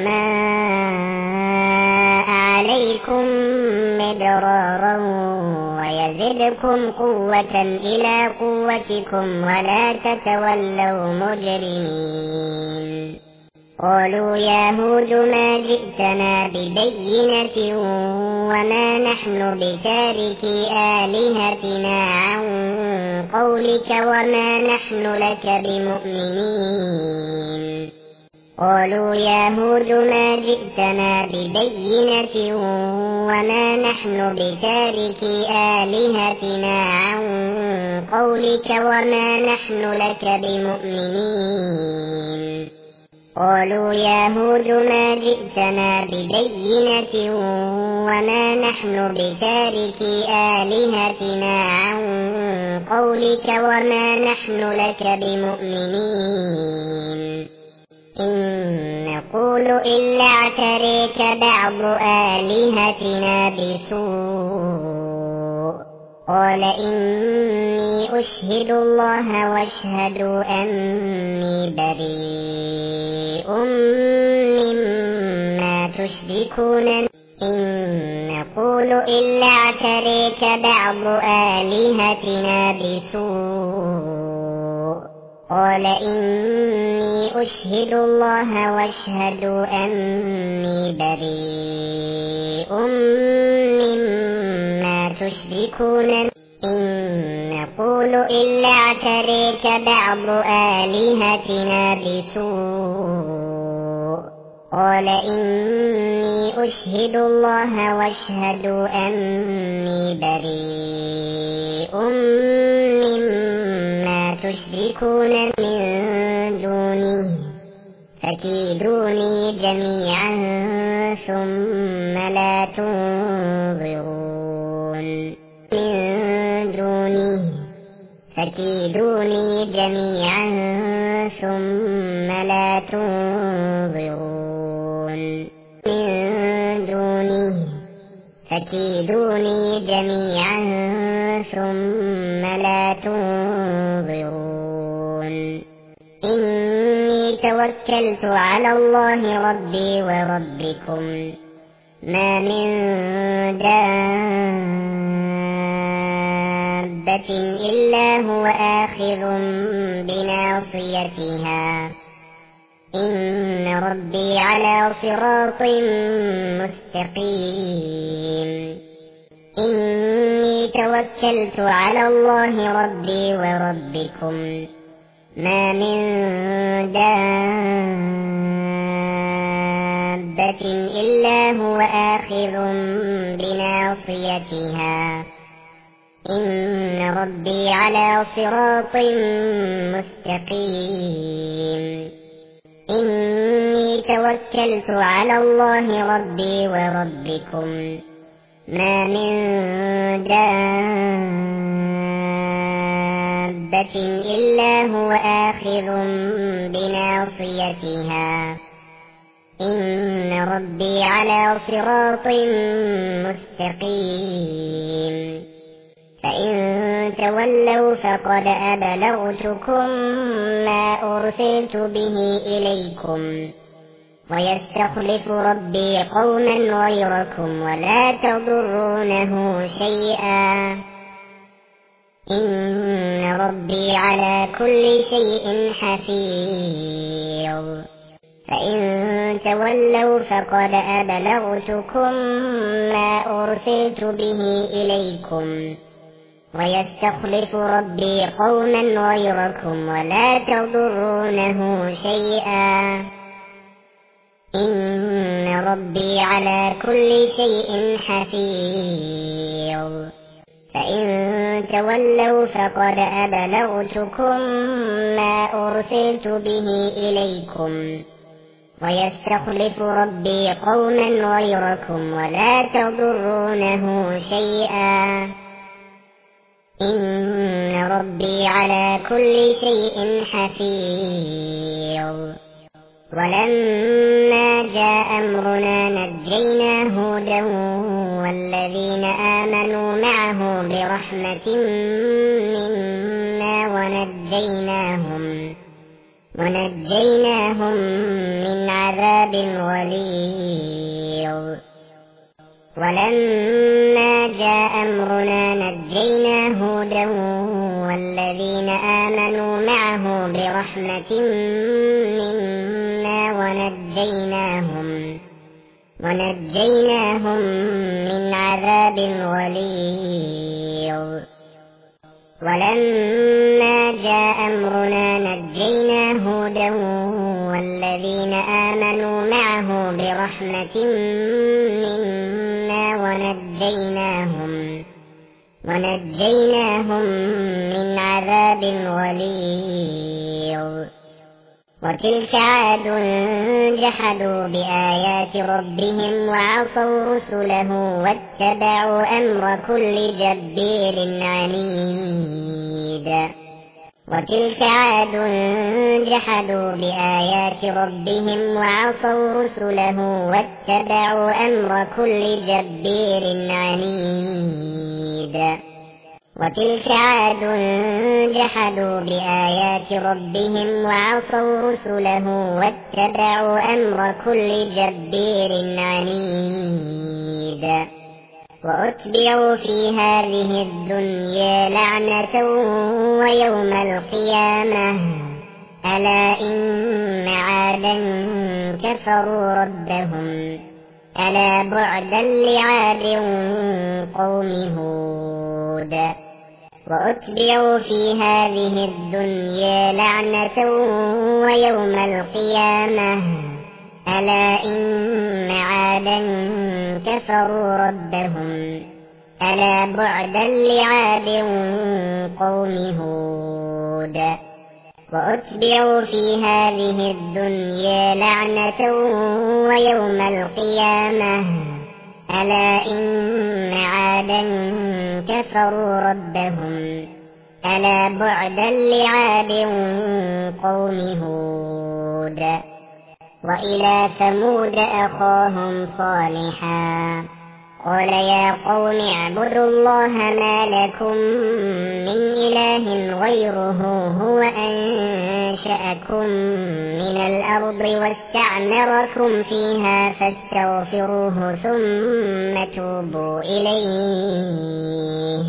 السماء عليكم مدرارا ويزدكم قوة إلى قوتكم ولا تتولوا مجرمين. قالوا يا هود ما جئتنا ببينة وما نحن بتاركي آلهتنا عن قولك وما نحن لك بمؤمنين. قالوا يا هود ما جئتنا ببينة وما نحن بتاركي آلهتنا عن قولك وما نحن لك بمؤمنين. قالوا يا هود ما جئتنا ببينة وما نحن بتاركي آلهتنا عن قولك وما نحن لك بمؤمنين. إن نقول إلا اعتريك بعض آلهتنا بسوء. قال إني أشهد الله واشهدوا أني بريء مما تشركون. إن نقول إلا اعتريك بعض آلهتنا بسوء. قال إني أشهد الله واشهدوا أني بريء مما تشركون. إن نقول إلا اعتريك بعض آلهتنا بسوء. قال إني أشهد الله واشهدوا أني بريء مما تشركون من دونه فكيدوني جميعا ثم لا تنظرون من دونه فكيدوني جميعا ثم لا تنظرون من دونه فكيدوني جميعا ثم لا تنظرون إني توكلت على الله ربي وربكم ما من دابة إلا هو آخذ بناصيتها إن ربي على صراط مستقيم إني توكلت على الله ربي وربكم ما من دابة إلا هو آخذ بناصيتها إن ربي على صراط مستقيم إني توكلت على الله ربي وربكم ما من دابة إلا هو آخذ بناصيتها إن ربي على صراط مستقيم فإن تولوا فقد أبلغتكم ما أرسلت به إليكم ويستخلف ربي قوما غيركم ولا تضرونه شيئا إن ربي على كل شيء حفيظ فإن تولوا فقد أبلغتكم ما أرسلت به إليكم ويستخلف ربي قوما غيركم ولا تضرونه شيئا إن ربي على كل شيء حفيظ فإن تولوا فقد أبلغتكم ما أرسلت به إليكم ويستخلف ربي قوما غيركم ولا تضرونه شيئا إن ربي على كل شيء حفيظ ولما جاء أمرنا نجينا هودا والذين آمنوا معه برحمة منا ونجيناهم ونجيناهم من عذاب غليظ ولما جاء أمرنا نجينا هودا والذين آمنوا معه برحمة منا ونجيناهم ونجيناهم من عذاب غليظ ولما جاء أمرنا نجينا هودا والذين آمنوا معه برحمة منا ونجيناهم ونجيناهم من عذاب غليظ وتلك عاد جحدوا بآيات ربهم وعصوا رسله واتبعوا أمر كل جبار عنيد وتلك عاد جحدوا بآيات ربهم وعصوا رسله واتبعوا أمر كل جبار عنيد وتلك عاد جحدوا بآيات ربهم وعصوا رسله واتبعوا أمر كل جبار عنيد وأتبعوا في هذه الدنيا لعنة ويوم القيامة ألا إن عادا كفروا ربهم ألا بعدا لعاد قوم هود وأتبعوا في هذه الدنيا لعنة ويوم القيامة ألا إن عادا كفروا ربهم ألا بعدا لعاد قوم هود وأتبعوا في هذه الدنيا لعنة ويوم القيامة ألا إن عادا كفروا ربهم ألا بعدا لعاد قوم هود. وإلى ثمود أخاهم صالحا قال يا قوم اعبدوا الله ما لكم من إله غيره هو أنشأكم من الأرض واستعمركم فيها فاستغفروه ثم توبوا إليه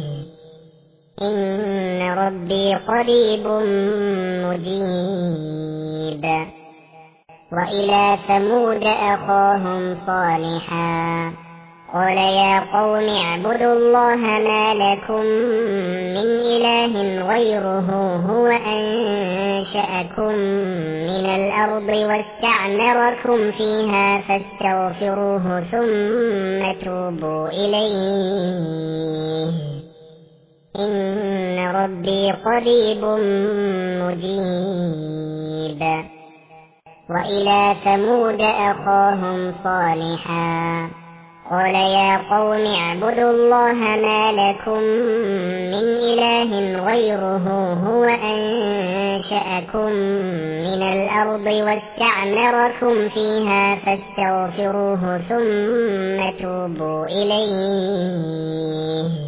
إن ربي قريب مجيب. وإلى ثمود أخاهم صالحا قال يا قوم اعبدوا الله ما لكم من إله غيره هو أنشأكم من الأرض واستعمركم فيها فاستغفروه ثم توبوا إليه إن ربي قريب مجيب. وإلى ثمود أخاهم صالحا قال يا قوم اعبدوا الله ما لكم من إله غيره هو أنشأكم من الأرض واستعمركم فيها فاستغفروه ثم توبوا إليه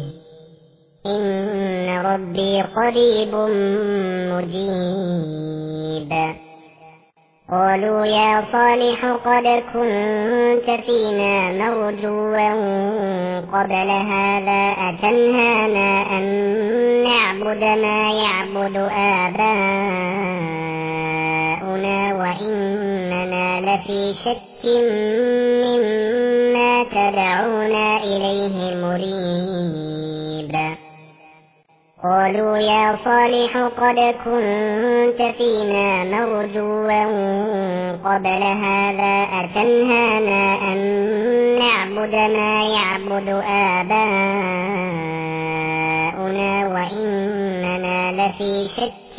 إن ربي قريب مجيب. قالوا يا صالح قد كنت فينا مرجوا قبل هذا أتنهانا أن نعبد ما يعبد آباؤنا وإننا لفي شك مما تدعونا إليه مريب. قالوا يا صالح قد كنت فينا مرجوا قبل هذا أتنهانا أن نعبد ما يعبد آباؤنا وإننا لفي شك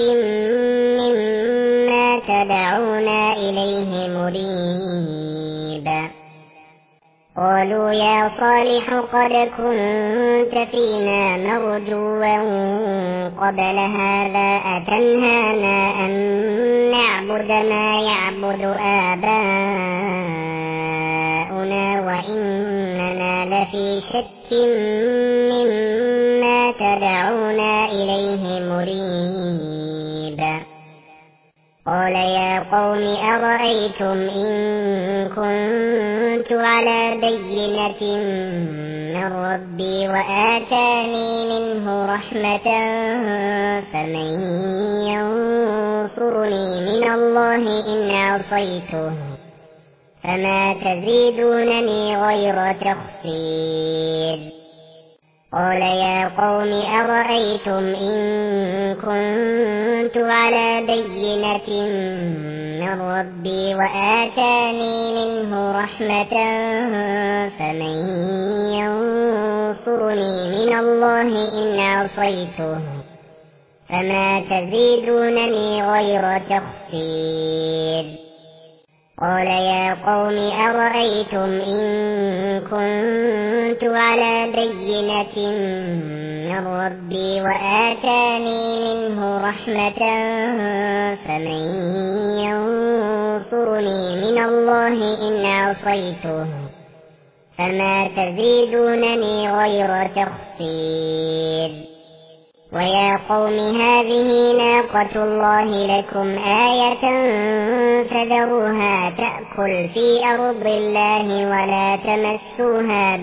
مما تدعونا إليه مريب. قالوا يا صالح قد كنت فينا مرجوا قبل هذا أتنهانا أن نعبد ما يعبد آباؤنا وإننا لفي شك مما تدعونا إليه مريب. قال يا قوم أرأيتم إن كنت على بينة من ربي وآتاني منه رحمة فمن ينصرني من الله إن عصيته فما تزيدونني غير تخسير. قال يا قوم أرأيتم إن كنت على بينة من ربي وآتاني منه رحمة فمن ينصرني من الله إن عصيته فما تزيدونني غير تخسير. قال يا قوم أرأيتم إن كنت على بينة من ربي وآتاني منه رحمة فمن ينصرني من الله إن عصيته فما تزيدونني غير تخسير. ويا قوم هذه ناقة الله لكم آية فذروها تأكل في أرض الله ولا تمسوها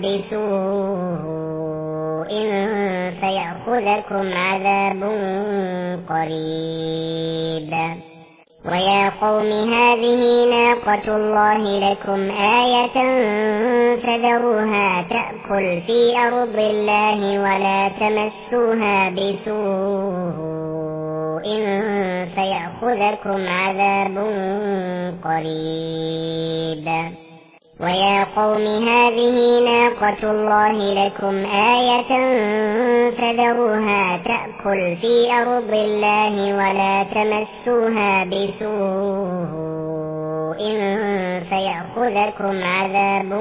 بسوء فيأخذكم عذاب قريب. ويا قوم هذه ناقة الله لكم آية فذروها تأكل في أرض الله ولا تمسوها بسوء فيأخذكم عذاب قريب. ويا قوم هذه ناقة الله لكم آية فذروها تأكل في أرض الله ولا تمسوها بسوء فيأخذكم عذاب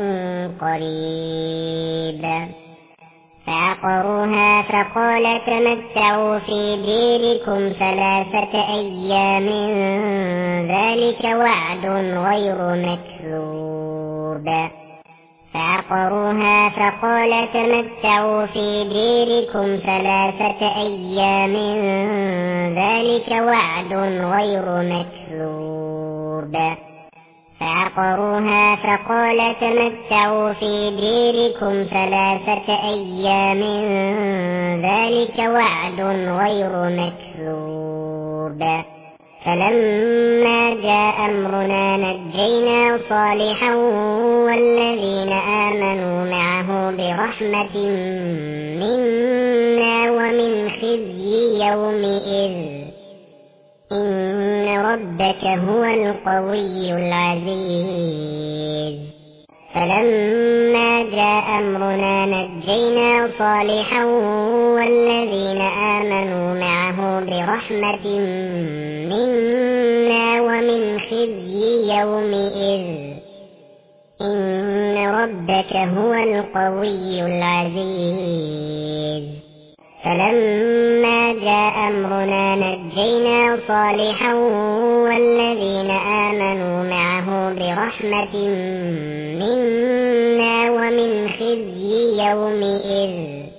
قريب. فعقروها فقال تمتعوا في ديركم ثلاثة أيام ذلك وعد غير مكذوب. فعقروها فقال تمتعوا في ديركم ثلاثة أيام ذلك وعد غير مكذوب. فعقروها فقال تمتعوا في ديركم ثلاثة أيام ذلك وعد غير مكذوب. فلما جاء أمرنا نجينا صالحا والذين آمنوا معه برحمة منا ومن خزي يومئذ إن ربك هو القوي العزيز. فلما جاء أمرنا نجينا صالحا والذين آمنوا معه برحمة منا ومن خزي يومئذ إن ربك هو القوي العزيز. فلما جاء أمرنا نجينا صالحا والذين آمنوا معه برحمة منا ومن خزي يومئذ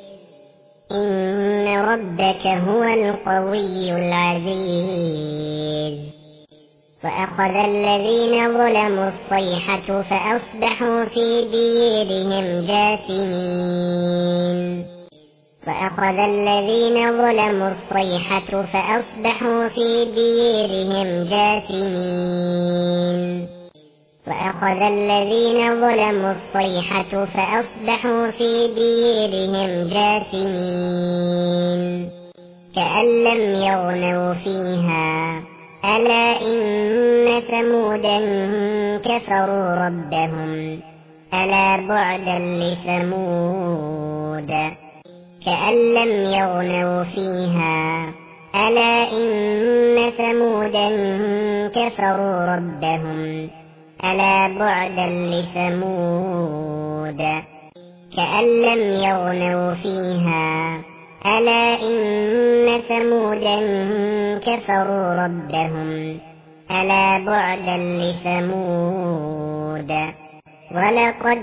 إن ربك هو القوي العزيز. وأخذ الذين ظلموا الصيحة فأصبحوا في ديرهم جاثمين. وأخذ الذين ظلموا الصيحة فأصبحوا في ديرهم جاثمين. وأخذ الذين ظلموا الصيحة فأصبحوا في ديرهم جاثمين كأن لم يغنوا فيها ألا إن ثمودا كفروا ربهم ألا بعدا لثمود كأن لم يغنوا فيها ألا إن ثمودا كفروا ربهم ألا بعدا لثمود كأن لم يغنوا فيها ألا إن ثمودا كفروا ربهم ألا بعدا لثمود. ولقد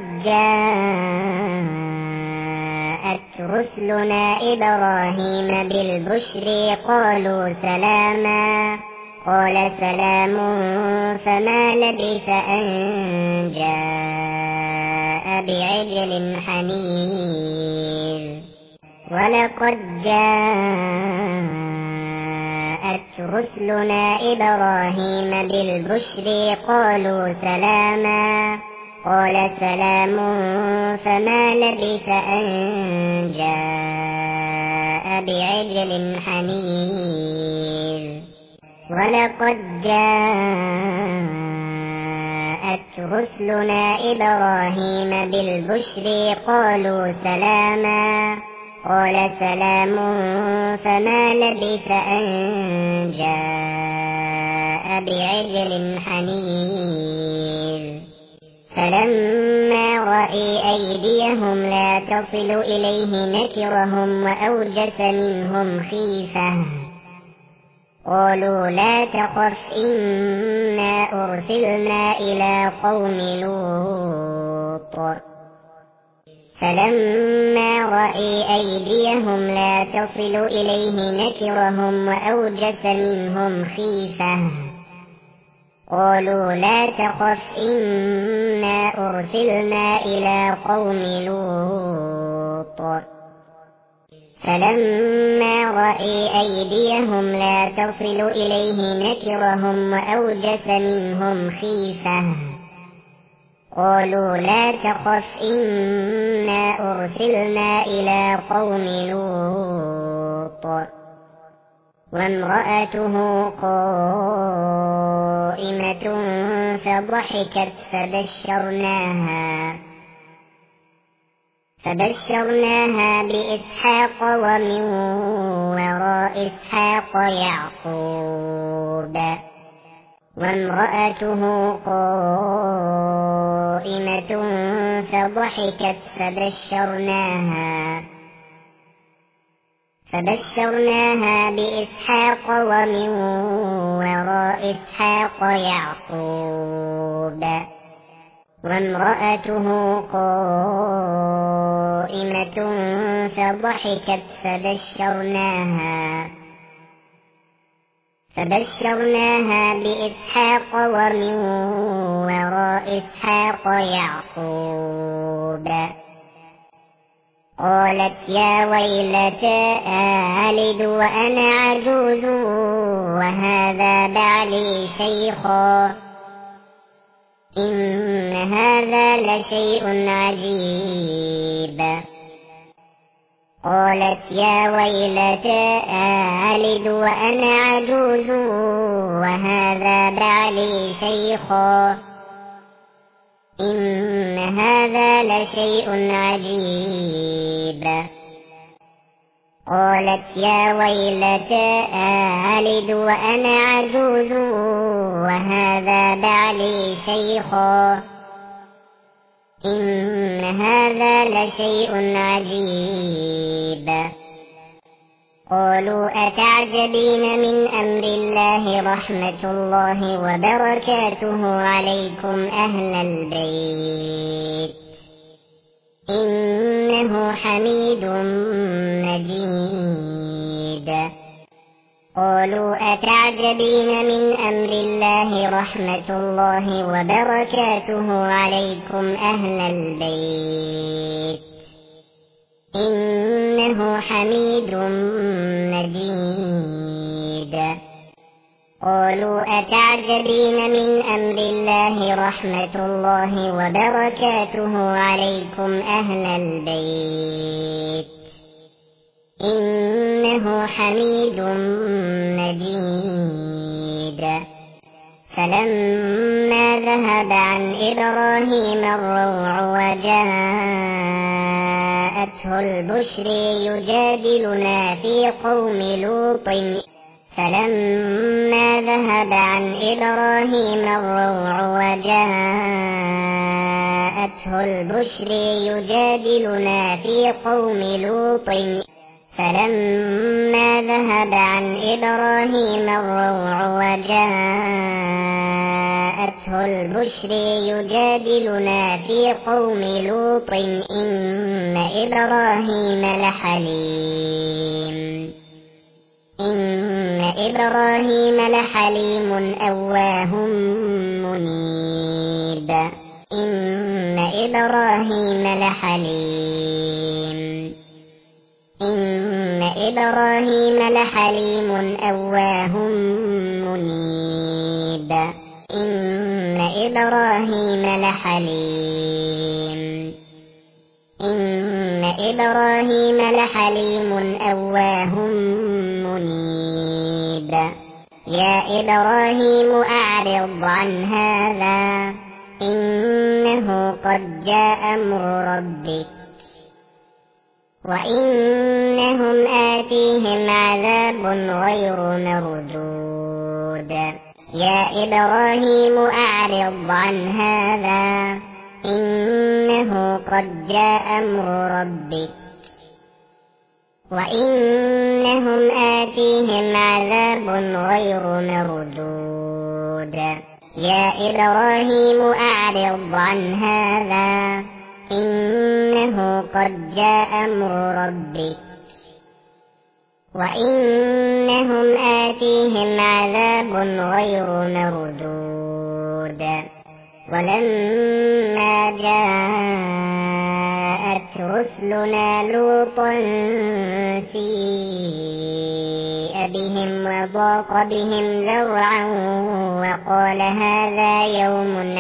جاءت رسلنا إبراهيم بالبشر قالوا سلاما قال سلام فما لبث أن جاء بعجل حنيذ. ولقد جاءت رسلنا إبراهيم بالبشر قالوا سلاما قال سلام فما لبث أن جاء بعجل حنيذ. ولقد جاءت رسلنا إبراهيم بالبشر قالوا سلاما قال سلام فما لبث أن جاء بعجل حنيذ. فلما رأى أيديهم لا تصل إليه نكرهم وأوجس منهم خيفة قالوا لا تخف إنا أرسلنا إلى قوم لوط. فلما رأى أيديهم لا تصل إليه نكرهم وأوجس منهم خيفة قالوا لا تخف إنا أرسلنا إلى قوم لوط. فلما رأى أيديهم لا تصل إليه نكرهم وأوجس منهم خيفة قالوا لا تخف إنا أرسلنا إلى قوم لوط. وامرأته قائمة فضحكت فبشرناها فبشرناها بإسحاق ومن وراء إسحاق يعقوب وامرأته قائمة فضحكت فبشرناها فبشرناها بإسحاق ومن وراء إسحاق يعقوب وامرأته قائمة فضحكت فبشرناها فبشرناها بإسحاق ومن وراء إسحاق يعقوب قالت يا ويلتى ألد وأنا عجوز وهذا بعلي شيخا إن هذا لشيء عجيب قالت يا ويلتى ألد وأنا عجوز وهذا بعلي شيخا إن هذا لشيء عجيب قالت يا ويلتى ألد وأنا عجوز وهذا بعلي شيخا إن هذا لشيء عجيب قالوا أتعجبين من أمر الله رحمة الله وبركاته عليكم أهل البيت إنه حميد مجيد قالوا أتعجبين من أمر الله رحمة الله وبركاته عليكم أهل البيت إنه حميد مجيد قالوا أتعجبين من أمر الله رحمة الله وبركاته عليكم أهل البيت إنه حميد مجيد فلما ذهب عن إبراهيم الروع وجاءته البشر يجادلنا في قوم لوط فلما ذهب عن إبراهيم الروع وجاءته البشر يجادلنا في قوم لوط فلما ذهب عن إبراهيم الروع وجاءته البشر يجادلنا في قوم لوط إن إبراهيم لحليم إن إبراهيم لحليم أواه منيب إن إبراهيم لحليم إن إبراهيم لحليم أواه منيب إن إبراهيم لحليم إن إبراهيم لحليم أواه منيب يا إبراهيم أعرض عن هذا إنه قد جاء أمر ربك وإنهم آتيهم عذاب غير مردود يا إبراهيم أعرض عن هذا إنه قد جاء أمر ربك وإنهم آتيهم عذاب غير مردود يا إبراهيم أعرض عن هذا إنه قد جاء أمر ربك وإنهم آتيهم عذاب غير مردود ولما جاءت رسلنا لوطا سيء بهم وضاق بهم ذرعا وقال هذا يوم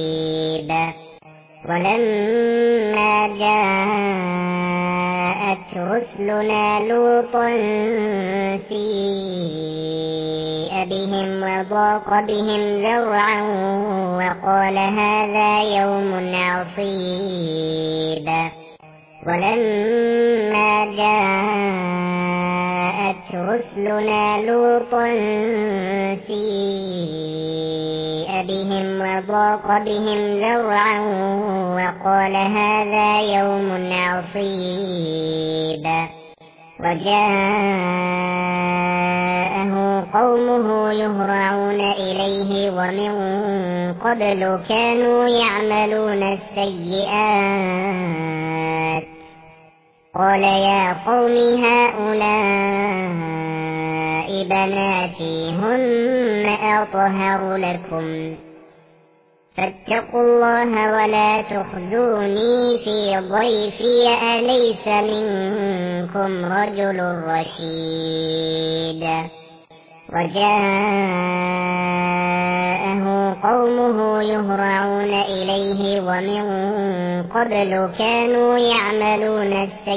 عصيب ولما جاءت رسلنا لوطا سيء بهم وضاق بهم ذرعا وقال هذا يوم عصيب ولما جاءت رسلنا لوطا سيء بهم وضاق بهم ذرعا وقال هذا يوم عصيب وجاءه قومه يهرعون إليه ومن قبل كانوا يعملون السيئات قال يا قوم هؤلاء بناتي هن أطهر لكم فاتقوا الله ولا تخزوني في ضيفي أليس منكم رجل رشيد وجاءه قومه يهرعون إليه ومن قبل كانوا يعملون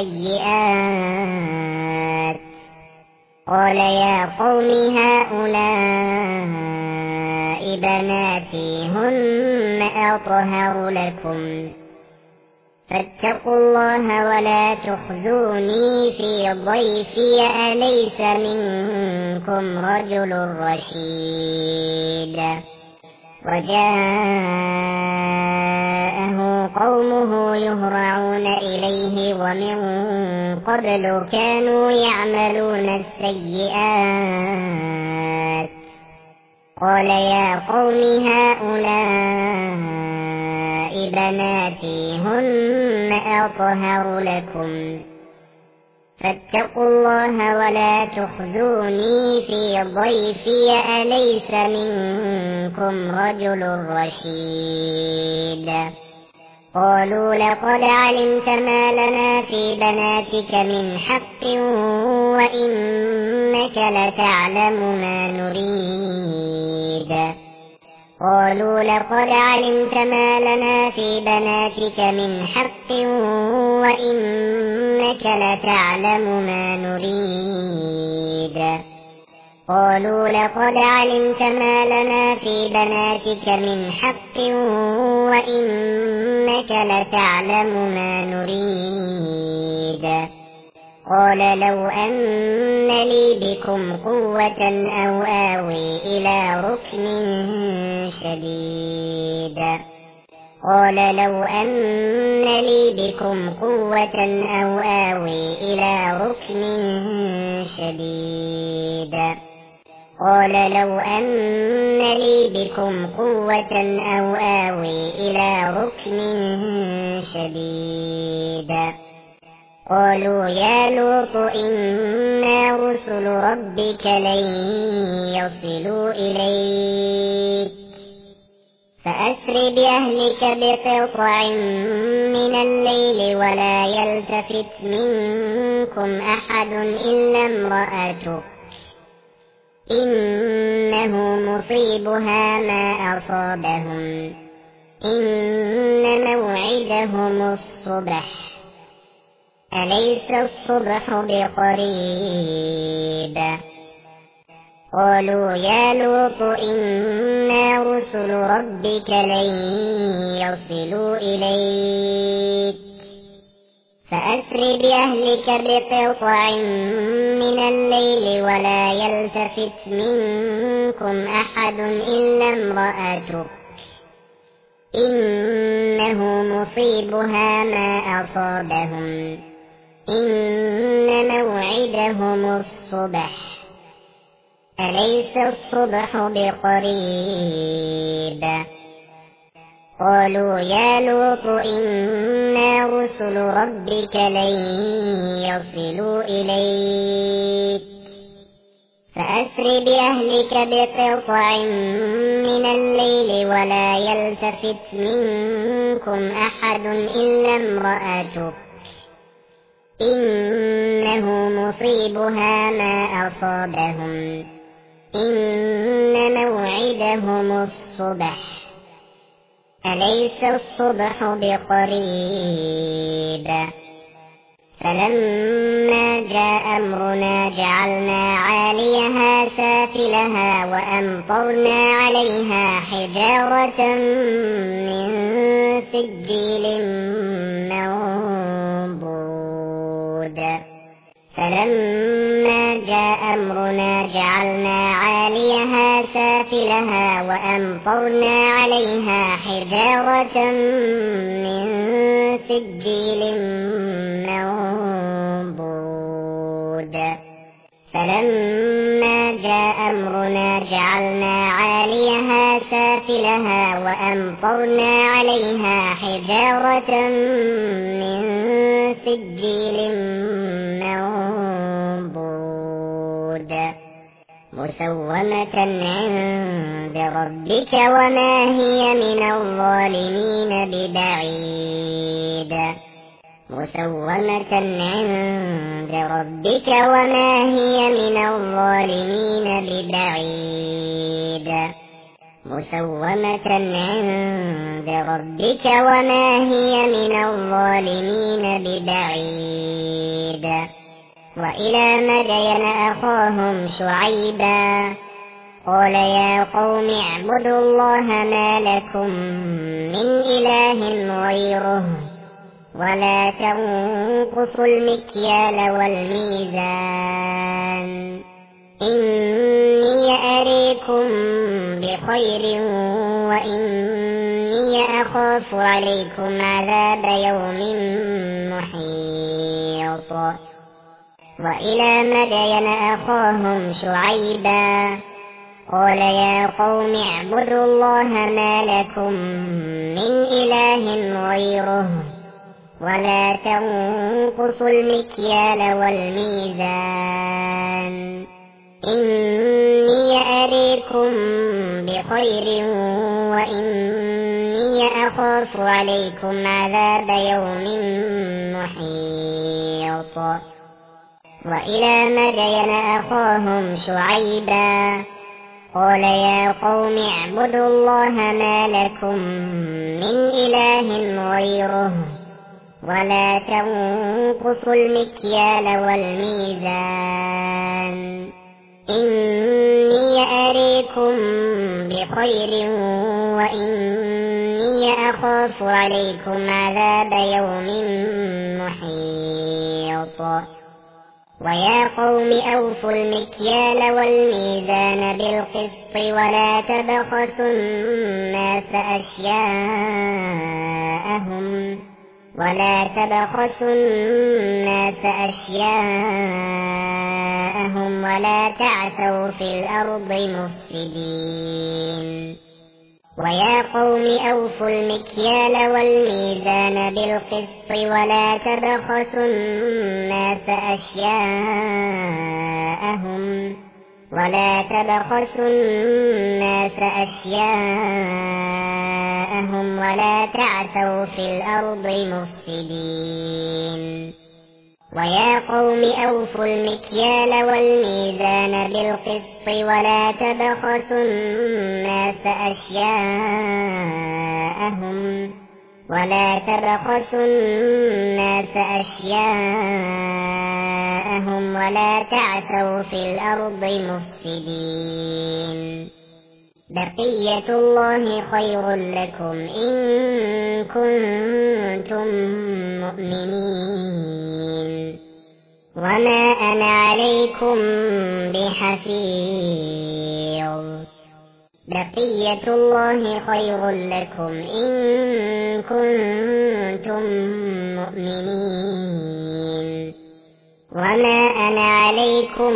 السيئات قال يا قوم هؤلاء بناتي هن أطهر لكم فاتقوا الله ولا تخزوني في ضيفي أليس منكم رجل رشيد وجاءه قومه يهرعون إليه ومن قبل كانوا يعملون السيئات قال يا قوم هؤلاء بناتي هن أطهر لكم فاتقوا الله ولا تخزوني في ضيفي أليس منكم رجل رشيد قالوا لقد علمت ما لنا في بناتك من حق وإنك لتعلم ما نريد قالوا لقد علمت ما لنا في بناتك من حق وإنك لتعلم ما نريد قالوا لقد علمت ما لنا في بناتك من حق وإنك لتعلم ما نريد قال لو أن لي بكم قوة أو آوي إلى ركن شديد قال لو أن لي بكم قوة أو آوي إلى ركن شديد قال لو أن لي بكم قوة أو آوي إلى ركن شديد قالوا يا لوط إنا رسل ربك لن يصلوا إليك فأسر بأهلك بقطع من الليل ولا يلتفت منكم أحد إلا امرأتك إنه مصيبها ما أصابهم إن موعدهم الصبح أليس الصبح بقريب قالوا يا لوط إنا رسل ربك لن يصلوا إليك فأسر بأهلك بقطع من الليل ولا يلتفت منكم أحد إلا امرأتك إنه مصيبها ما أصابهم إن موعدهم الصبح أليس الصبح بقريب قالوا يا لوط إنا رسل ربك لن يصلوا إليك فأسر بأهلك بقطع من الليل ولا يلتفت منكم أحد إلا امرأتك إنه مصيبها ما أصابهم إن موعدهم الصبح أليس الصبح بقريب فلما جاء أمرنا جعلنا عاليها سافلها وأمطرنا عليها حجارة من سجيل منضود فلما جاء أمرنا جعلنا عاليها سافلها وأمطرنا عليها حجارة من سجيل منضود فلما جاء أمرنا جعلنا عاليها سافلها وأمطرنا عليها حجارة من سجيل منضود مسومة عند ربك وما هي من الظالمين ببعيد مسومة عند ربك وما هي من الظالمين ببعيد مسومة عند ربك وما هي من الظالمين ببعيد وإلى مدين أخاهم شعيبا قال يا قوم اعبدوا الله ما لكم من إله غيره ولا تنقصوا المكيال والميزان إني أريكم بخير وإني أخاف عليكم عذاب يوم محيط وإلى مدين أخاهم شعيبا قال يا قوم اعبدوا الله ما لكم من إله غيره ولا تنقصوا المكيال والميزان إني أريكم بخير وإني أخاف عليكم عذاب يوم محيط وإلى مدين أخاهم شعيبا قال يا قوم اعبدوا الله ما لكم من إله غيره ولا تنقصوا المكيال والميزان إني أريكم بخير وإني أخاف عليكم عذاب يوم محيط ويا قوم أوفوا المكيال والميزان بالقسط ولا تبخسوا الناس أشياءهم ولا تبخسوا الناس أشياءهم ولا تعثوا في الأرض مفسدين ويا قوم أوفوا المكيال والميزان بالقسط ولا تبخسوا الناس أشياءهم ولا تبخسوا الناس أشياءهم ولا تعثوا في الأرض مفسدين ويا قوم أوفوا المكيال والميزان بالقسط ولا تبخسوا الناس أشياءهم ولا تبخسوا الناس أشياءهم ولا تعثوا في الأرض مفسدين بقية الله خير لكم إن كنتم مؤمنين وما أنا عليكم بحفيظ بقية الله خير لكم إن كنتم مؤمنين وما أنا عليكم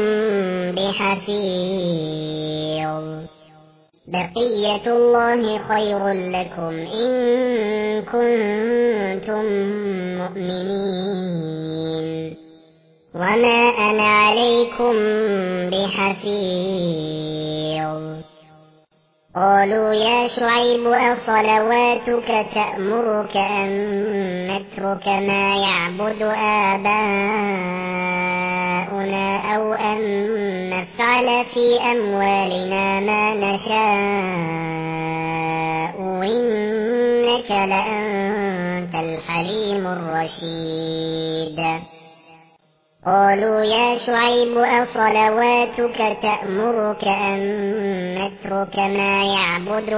بحفيظ بقية الله خير لكم إن كنتم مؤمنين وما أنا عليكم بحفيظ قالوا يا شعيب أصلواتك تأمرك أن نترك ما يعبد آباؤنا أو أن نفعل في أموالنا ما نشاء إنك لأنت الحليم الرشيد قالوا يا شعيب أصلواتك تأمرك أن نترك ما يعبد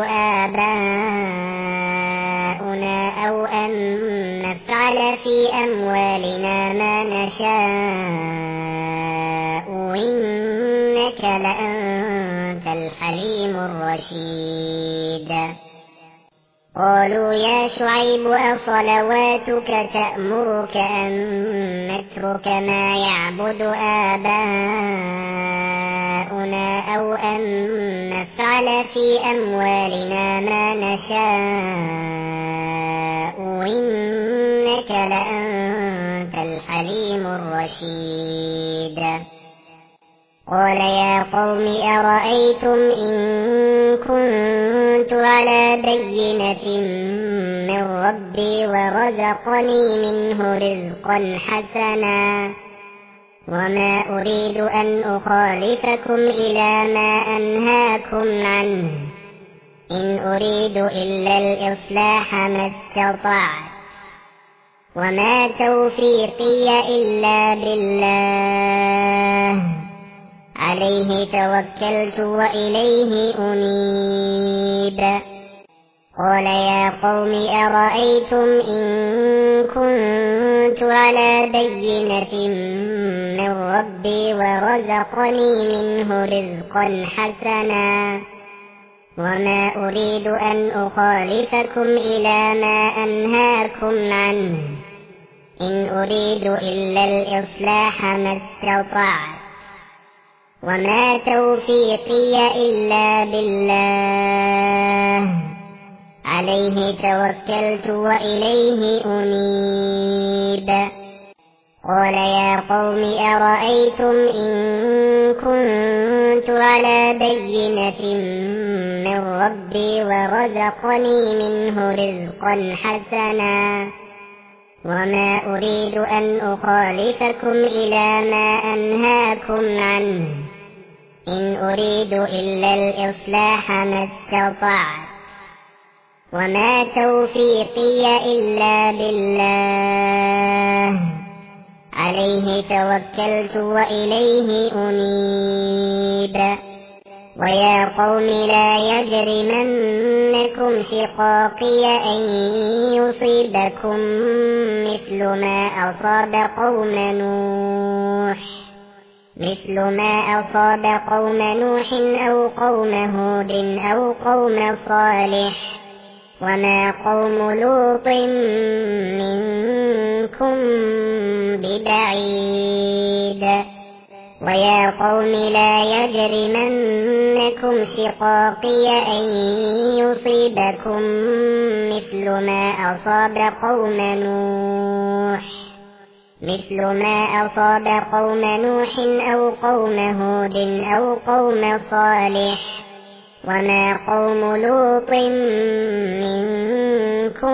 آباؤنا أو أن نفعل في أموالنا ما نشاء إنك لأنت الحليم الرشيد قالوا يا شعيب أصلواتك تأمرك أن نترك ما يعبد آباؤنا أو أن نفعل في أموالنا ما نشاء إنك لأنت الحليم الرشيد قال يا قوم أرأيتم إن كنت على بينة من ربي ورزقني منه رزقا حسنا وما أريد أن أخالفكم إلى ما أنهاكم عنه إن أريد إلا الإصلاح ما استطعت وما توفيقي إلا بالله عليه توكلت وإليه أنيب قال يا قوم أرأيتم إن كنت على بينة من ربي ورزقني منه رزقا حسنا وما أريد أن أخالفكم إلى ما أنهاكم عنه إن أريد إلا الإصلاح ما استطعت وما توفيقي إلا بالله عليه توكلت وإليه أنيب قال يا قوم أرأيتم إن كنت على بينة من ربي ورزقني منه رزقا حسنا وما أريد أن أخالفكم إلى ما أنهاكم عنه إن أريد إلا الإصلاح ما استطعت وما توفيقي إلا بالله عليه توكلت وإليه أنيب ويا قوم لا يجرمنكم شقاقي أن يصيبكم مثل ما أصاب قوم نوح مثل ما أصاب قوم نوح أو قوم هود أو قوم صالح وما قوم لوط منكم ببعيد ويا قوم لا يجرمنكم شقاقي أن يصيبكم مثل ما أصاب قوم نوح مثل ما أصاب قوم نوح أو قوم هود أو قوم صالح وما قوم لوط منكم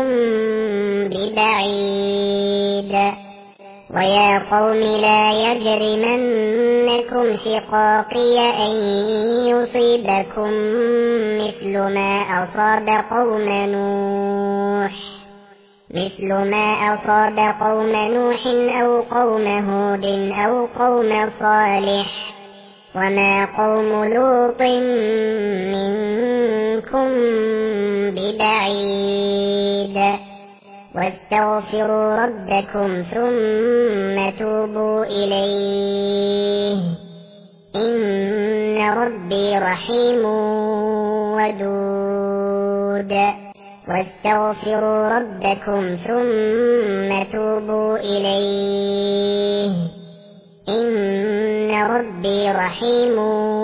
ببعيد ويا قوم لا يجرمنكم شقاقي أن يصيبكم مثل ما أصاب قوم نوح مثل ما أصاب قوم نوح أو قوم هود أو قوم صالح وما قوم لوط منكم ببعيد واستغفروا ربكم ثم توبوا إليه إن ربي رحيم ودود واستغفروا ربكم ثم توبوا إليه إن ربي رحيم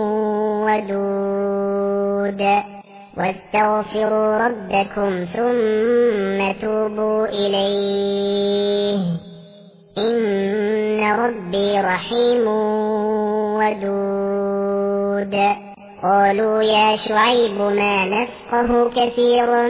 ودود واستغفروا ربكم ثم توبوا إليه إن ربي رحيم ودود قالوا يا شعيب ما نفقه كثيرا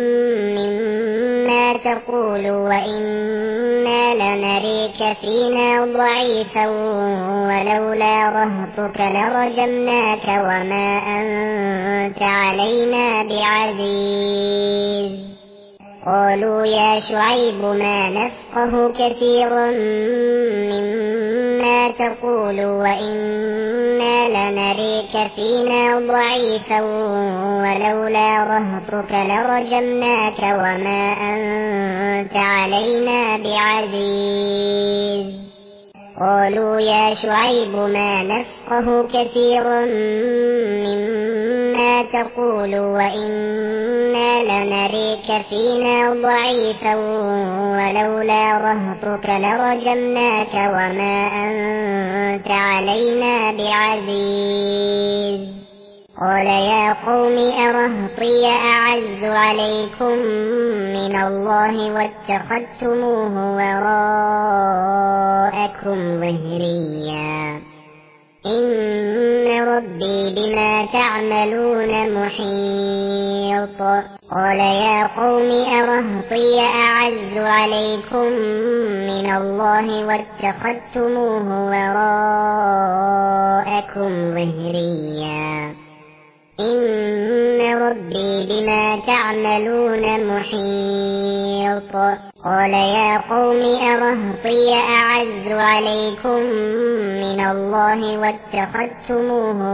مما تقول وإنا لنريك فينا ضعيفا ولولا رهطك لرجمناك وما أنت علينا بعزيز قالوا يا شعيب ما نفقه كثيرا مما تقول وإنا لنريك فينا ضعيفا ولولا رهطك لرجمناك وما أنت علينا بعزيز. قالوا يا شعيب ما نفقه كثيرا مما تقول وإنا لنريك فينا ضعيفا ولولا رهطك لرجمناك وما أنت علينا بعزيز. قال يا قوم أرهطي أعز عليكم من الله واتخذتموه وراءكم ظهريا إن ربي بما تعملون محيط. قال يا قوم أرهطي أعز عليكم من الله واتخذتموه وراءكم ظهريا إن ربي بما تعملون محيط. قال يا قوم أرهطي أعز عليكم من الله واتخذتموه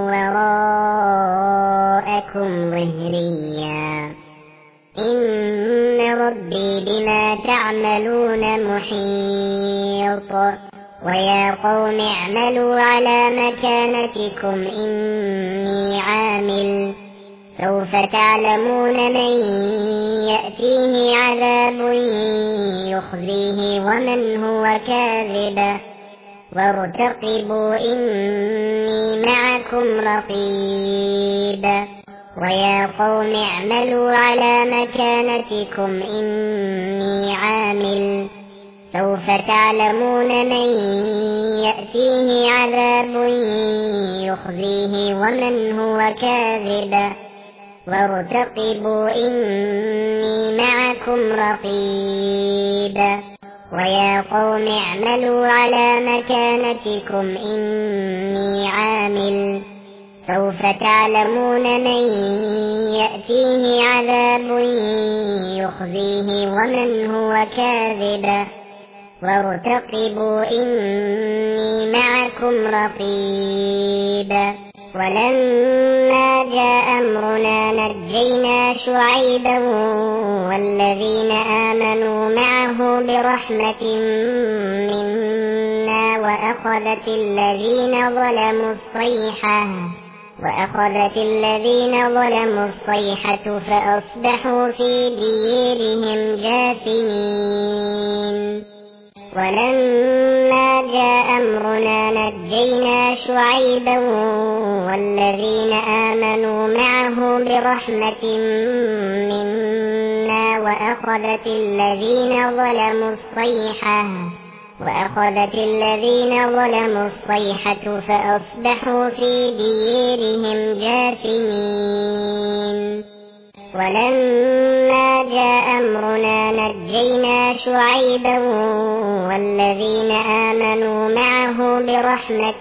وراءكم ظهريا إن ربي بما تعملون محيط. ويا قوم اعملوا على مكانتكم إني عامل سوف تعلمون من يأتيه عذاب يخزيه ومن هو كاذب وارتقبوا إني معكم رقيب. ويا قوم اعملوا على مكانتكم إني عامل سوف تعلمون من يأتيه عذاب يخزيه ومن هو كاذب وارتقبوا إني معكم رقيب. ويا قوم اعملوا على مكانتكم إني عامل سوف تعلمون من يأتيه عذاب يخزيه ومن هو كاذب وارتقبوا إني معكم رقيب. ولما جاء أمرنا نجينا شعيبا والذين آمنوا معه برحمة منا وأخذت الذين ظلموا الصيحة وأخذت الذين ظلموا الصيحة فأصبحوا في ديرهم جاثمين. ولما جاء أمرنا نجينا شعيبا والذين آمنوا معه برحمة منا وأخذت الذين ظلموا الصيحة وأخذت الذين ظلموا الصيحة فأصبحوا في ديرهم جاثمين. ولما جاء أمرنا نجينا شعيبا والذين آمنوا معه برحمة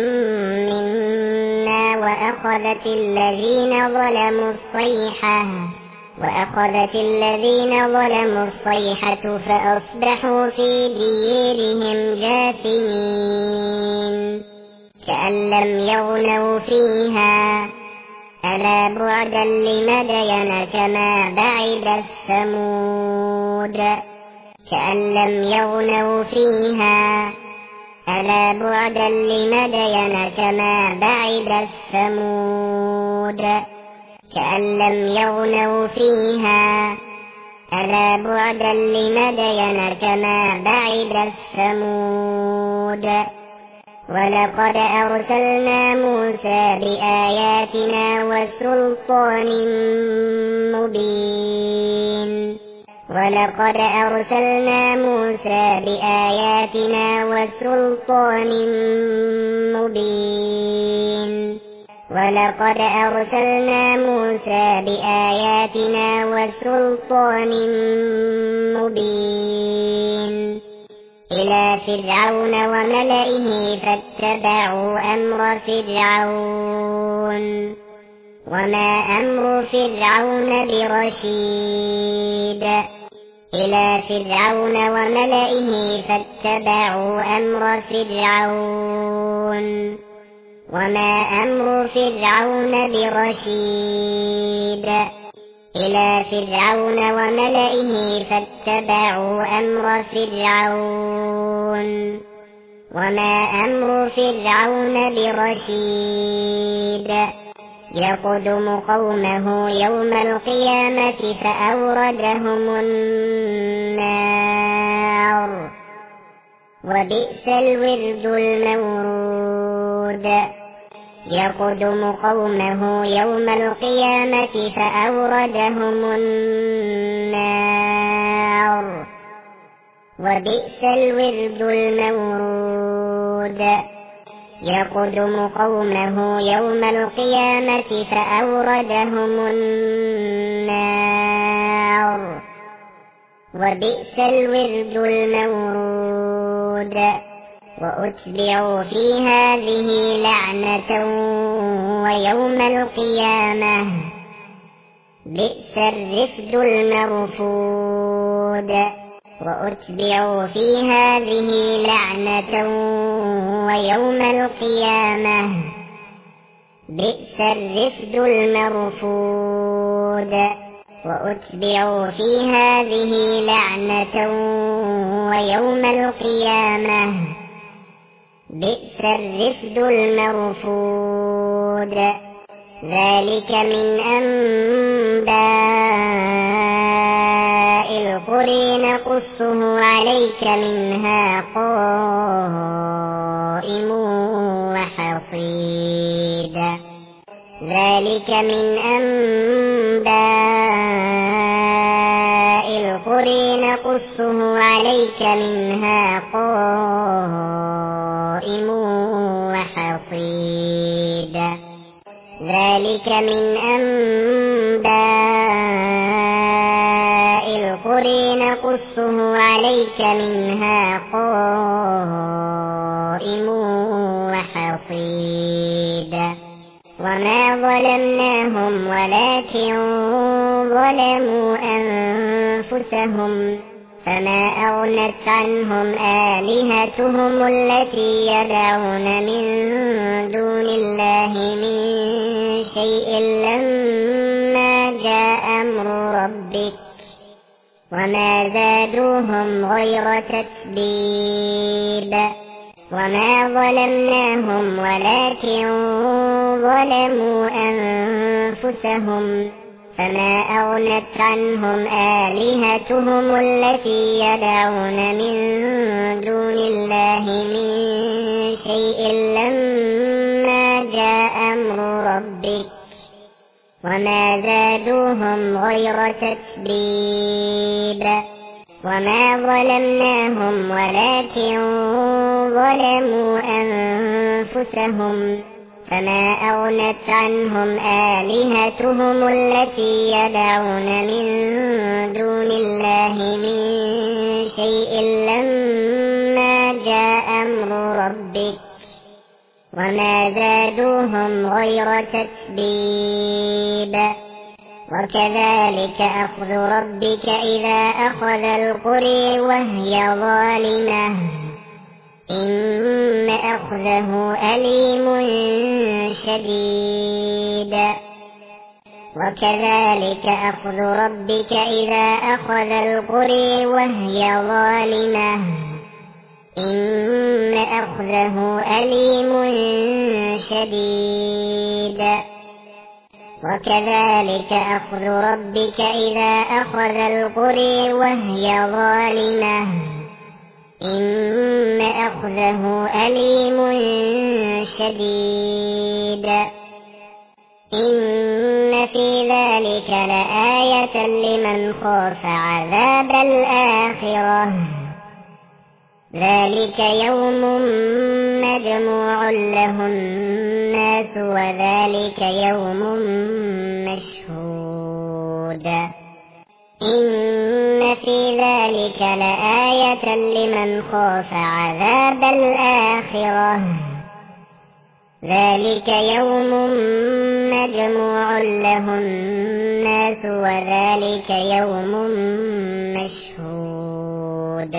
منا وأخذت الذين ظلموا الصيحة وأخذت الذين ظلموا الصيحة فأصبحوا في ديرهم جاثمين كأن لم يغنوا فيها ألا بعدا لمدين كما بعد الثمود كأن لم يغنوا فيها ألا بعدا لمدين كما بعد الثمود كأن لم يغنوا فيها ألا بعدا لمدين كما بعد الثمود. ولقد أرسلنا موسى بآياتنا وسلطان مبين ولقد أرسلنا موسى بآياتنا وسلطان مبين ولقد أرسلنا موسى بآياتنا وسلطان مبين إلى فرعون وملئه فاتبعوا أمر فرعون وما أمر فرعون برشيد إلى فرعون وملئه فاتبعوا أمر فرعون وما أمر فرعون برشيد إلى فرعون وملئه فاتبعوا أمر فرعون وما أمر فرعون برشيد يقدم قومه يوم القيامة فأوردهم النار وبئس الورد المورود يقدم قومه يوم القيامة فأوردهم النار وبئس الورد المورود يقدم قومه يوم القيامة فأوردهم النار وبئس الورد المورود وأتبعوا في هذه لعنة ويوم القيامة بئس الرفد المرفود وأتبعوا في هذه لعنة ويوم القيامة بئس الرفد المرفود وأتبعوا في هذه لعنة ويوم القيامة بئس الرفد المرفود ذلك من أنباء القرى نقصه عليك منها قائم وحصيد ذلك من أنباء القرى نقصه عليك منها قائم وحصيد ذلك من أنباء القرى نقصه عليك منها قائم وحصيد وما ظلمناهم ولكن ظلموا أنفسهم فما أغنت عنهم آلهتهم التي يدعون من دون الله من شيء لما جاء أمر ربك وما زادوهم غير تتبيب وما ظلمناهم ولكن ظلموا أنفسهم فما أغنت عنهم آلهتهم التي يدعون من دون الله من شيء لما جاء أمر ربك وما زادوهم غير تتبيب وما ظلمناهم ولكن ظلموا أنفسهم فما أغنت عنهم آلهتهم التي يدعون من دون الله من شيء لما جاء أمر ربك وما زادوهم غير تتبيب وكذلك أخذ ربك إذا أخذ القرى وهي ظالمة إن أخذه أليم شديد وكذلك أخذ ربك إذا أخذ القرى وهي ظالمة إن أخذه أليم شديد وكذلك أخذ ربك إذا أخذ القرى وهي ظالمة إن أخذه أليم شديد إن في ذلك لآية لمن خاف عذاب الآخرة ذلك يوم مجموع له الناس وذلك يوم مشهود إن في ذلك لآية لمن خاف عذاب الآخرة ذلك يوم مجموع له الناس وذلك يوم مشهود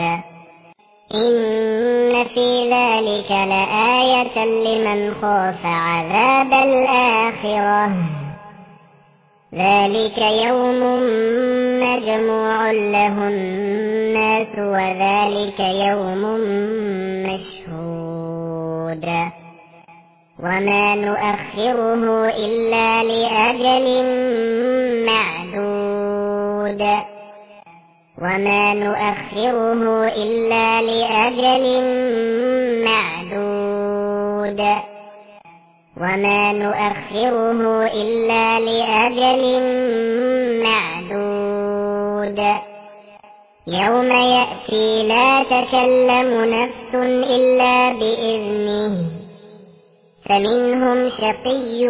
إن في ذلك لآية لمن خاف عذاب الآخرة ذلك يوم مجموع له الناس وذلك يوم مشهود وما نؤخره إلا لأجل معدود وما نؤخره إلا لأجل معدود وما نؤخره إلا لأجل معدود يوم يأتي لا تكلم نفس إلا بإذنه فمنهم شقي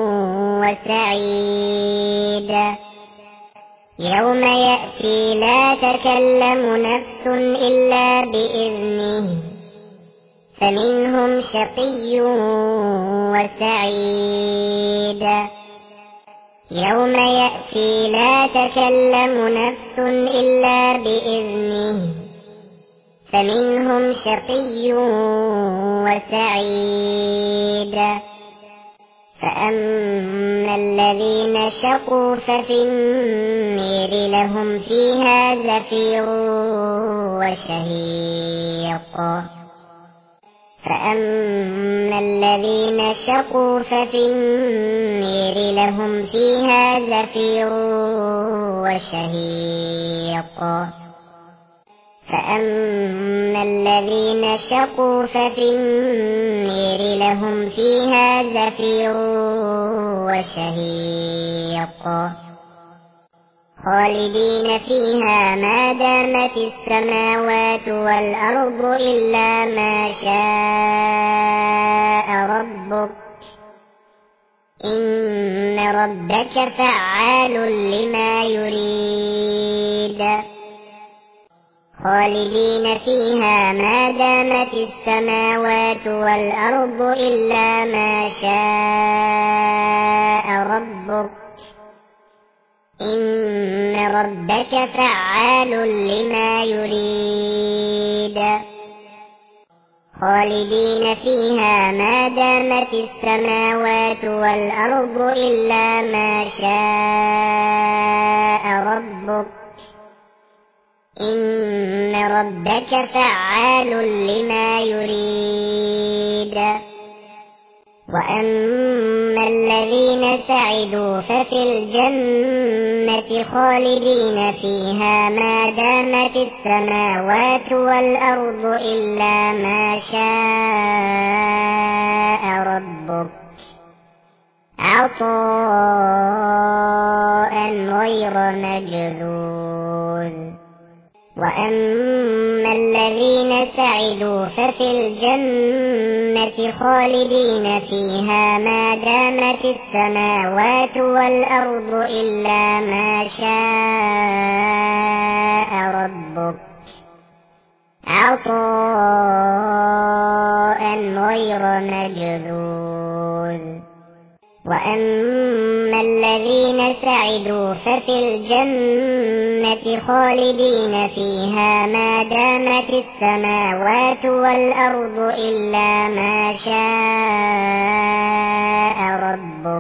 وسعيد يوم يأتي لا تكلم نفس إلا بإذنه فمنهم شقي وسعيد يوم يأتي لا تكلم نفس إلا بإذنه فمنهم شقي وسعيد فأما الذين شقوا ففي النير لهم فيها زفير وشهيق فأما الذين شقوا ففي النير لهم فيها زفير وشهيق فأما الذين شقوا ففي النير لهم فيها زفير وشهيق خالدين فيها ما دامت السماوات والأرض إلا ما شاء ربك إن ربك فعال لما يريد خالدين فيها ما دامت السماوات والأرض إلا ما شاء ربك إن ربك فعال لما يريد خالدين فيها ما دامت السماوات والأرض إلا ما شاء ربك إن ربك فعال لما يريد وأما الذين سعدوا ففي الجنة خالدين فيها ما دامت السماوات والأرض إلا ما شاء ربك عطاء غير مجذوذ وأما الذين سعدوا ففي الجنة خالدين فيها ما دامت السماوات والأرض إلا ما شاء ربك عطاء غير مجذوذ وأما الذين سعدوا ففي الجنة خالدين فيها ما دامت السماوات والأرض إلا ما شاء ربك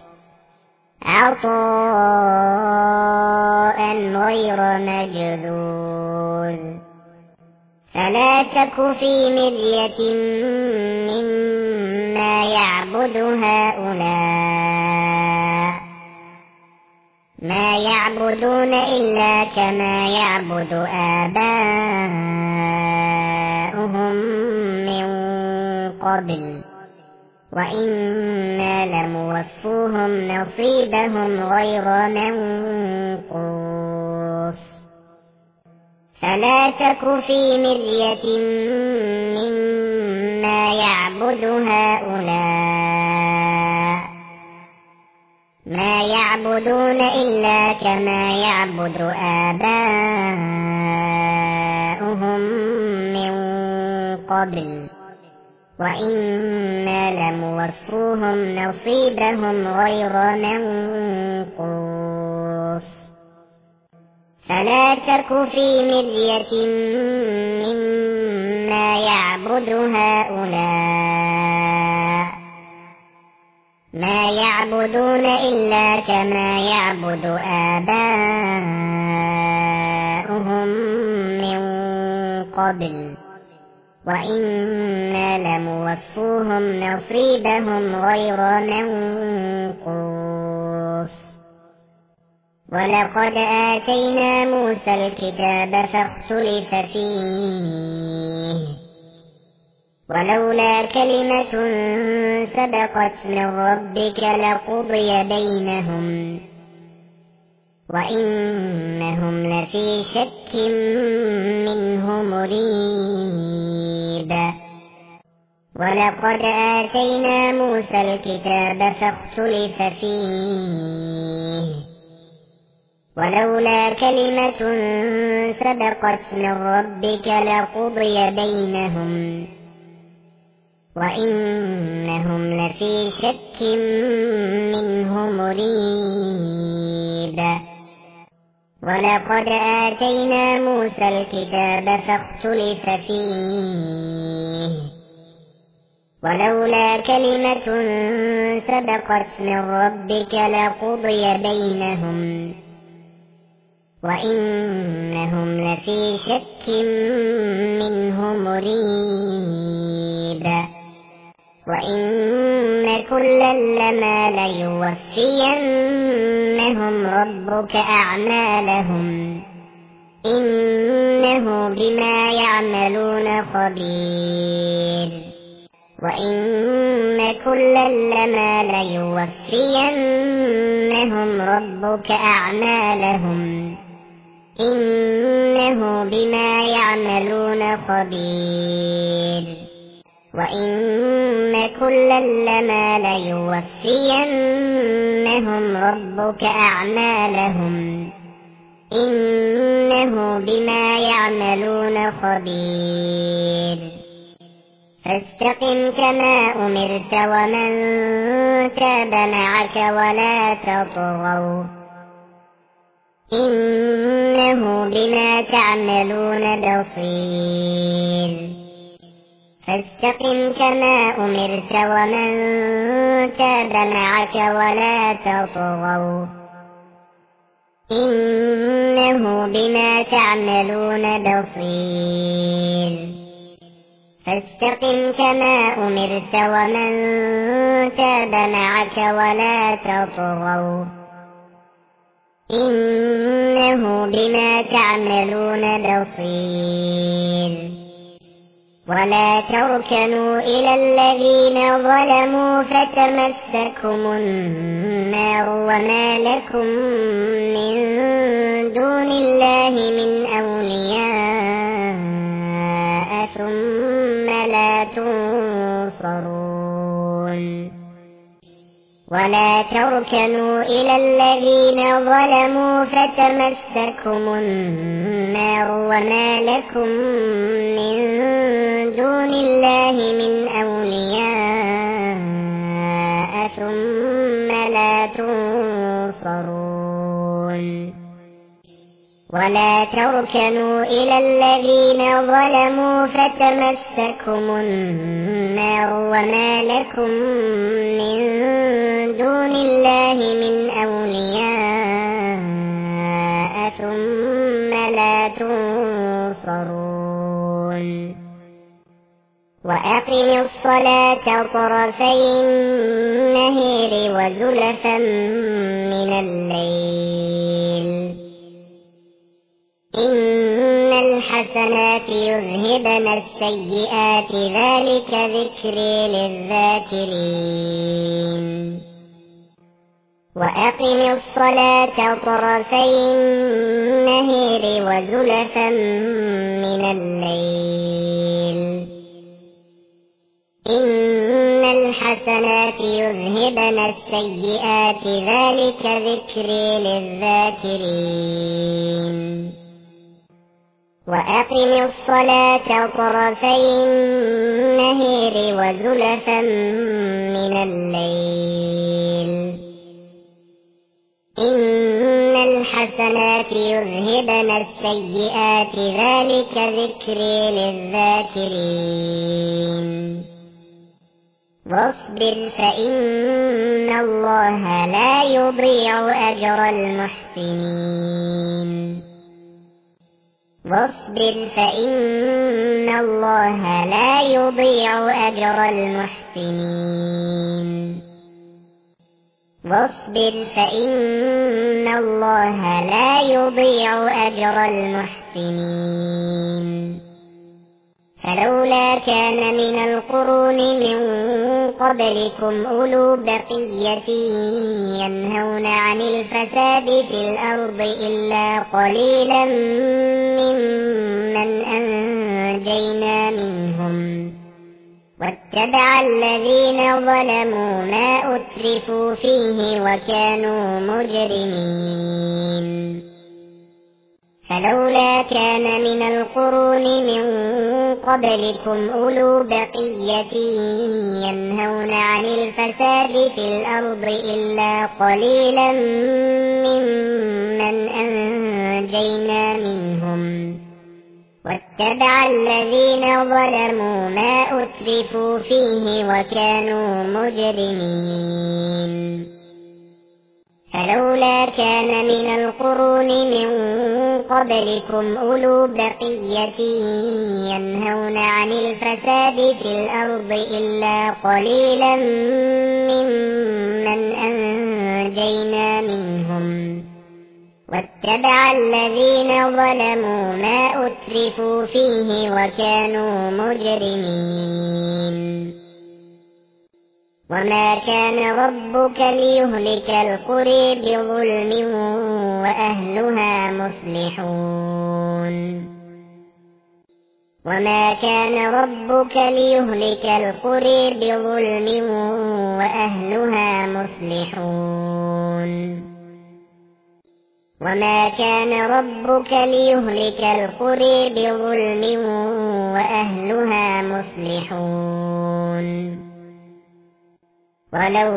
عطاء غير مجذوذ فلا تك في مرية مما يعبد هؤلاء ما يعبدون إلا كما يعبد آباؤهم من قبل وإنا لموفوهم نصيبهم غير منقوص فلا تك في مرية مما يعبد هؤلاء ما يعبدون إلا كما يعبد آباؤهم من قبل وإنا لموفوهم نصيبهم غير منقوص فلا تك في مرية مما يعبد هؤلاء ما يعبدون إلا كما يعبد آباؤهم من قبل وإنا لموفوهم نصيبهم غير منقوص ولقد آتينا موسى الكتاب فاختلف فيه ولولا كلمة سبقت من ربك لقضي بينهم وإنهم لفي شك منه مريب ولقد آتينا موسى الكتاب فاختلف فيه ولولا كلمة سبقت من ربك لقضي بينهم وإنهم لفي شك منه مريب ولقد آتينا موسى الكتاب فاختلف فيه ولولا كلمة سبقت من ربك لقضي بينهم وإنهم لفي شك منه مريب وإن كلا لما ليوفينهم ربك أعمالهم إنه بما يعملون خبير وإن كلا لما ليوفينهم ربك أعمالهم إنه بما يعملون خبير وإن كلا لما ليوفينهم ربك أعمالهم إنه بما يعملون خبير فاستقم كما أمرت ومن تاب معك ولا تطغوا إنه بما تعملون بصير فاستقم كما أمرت ومن تاب معك ولا تطغوا إنه بما تعملون بصير فاستقم كما أمرت ومن تاب معك ولا تطغوا إنه بما تعملون بصير ولا تركنوا إلى الذين ظلموا فتمسكم النار وما لكم من دون الله من أولياء ثم لا تنصرون ولا تركنوا إلى الذين ظلموا فتمسكم النار وما لكم من دون الله من أولياء ثم لا تنصرون ولا تركنوا إلى الذين ظلموا فتمسكم النار وما لكم من دون الله من أولياء ثم لا تنصرون وأقم الصلاة طرفي النهار وزلفا من الليل إن الحسنات يذهبن السيئات ذلك ذكر للذاكرين وأقم الصلاة طرفي النهار وزلفا من الليل إن الحسنات يذهبن السيئات ذلك ذكر للذاكرين وأقم الصلاة طرفي النهار وزلفا من الليل إن الحسنات يذهبن السيئات ذلك ذكر للذاكرين واصبر فإن الله لا يضيع أجر المحسنين واصبر فإن الله لا يضيع أجر المحسنين واصبر فإن الله لا يضيع أجر المحسنين فلولا كان من القرون من قبلكم أولو بقية ينهون عن الفساد في الأرض إلا قليلا ممن أنجينا منهم واتبع الذين ظلموا ما أترفوا فيه وكانوا مجرمين فلولا كان من القرون من قبلكم أولو بقية ينهون عن الفساد في الأرض إلا قليلا ممن أنجينا منهم واتبع الذين ظلموا ما أترفوا فيه وكانوا مجرمين فلولا كان من القرون من قبلكم أولو بقية ينهون عن الفساد في الأرض إلا قليلا ممن أنجينا منهم واتبع الذين ظلموا ما أترفوا فيه وكانوا مجرمين وما كان ربك ليهلك القرى بظلم وأهلها مصلحون وما كان ربك ليهلك القرى بظلم وأهلها مصلحون وما كان ربك ليهلك القرى بظلم وأهلها مصلحون ولو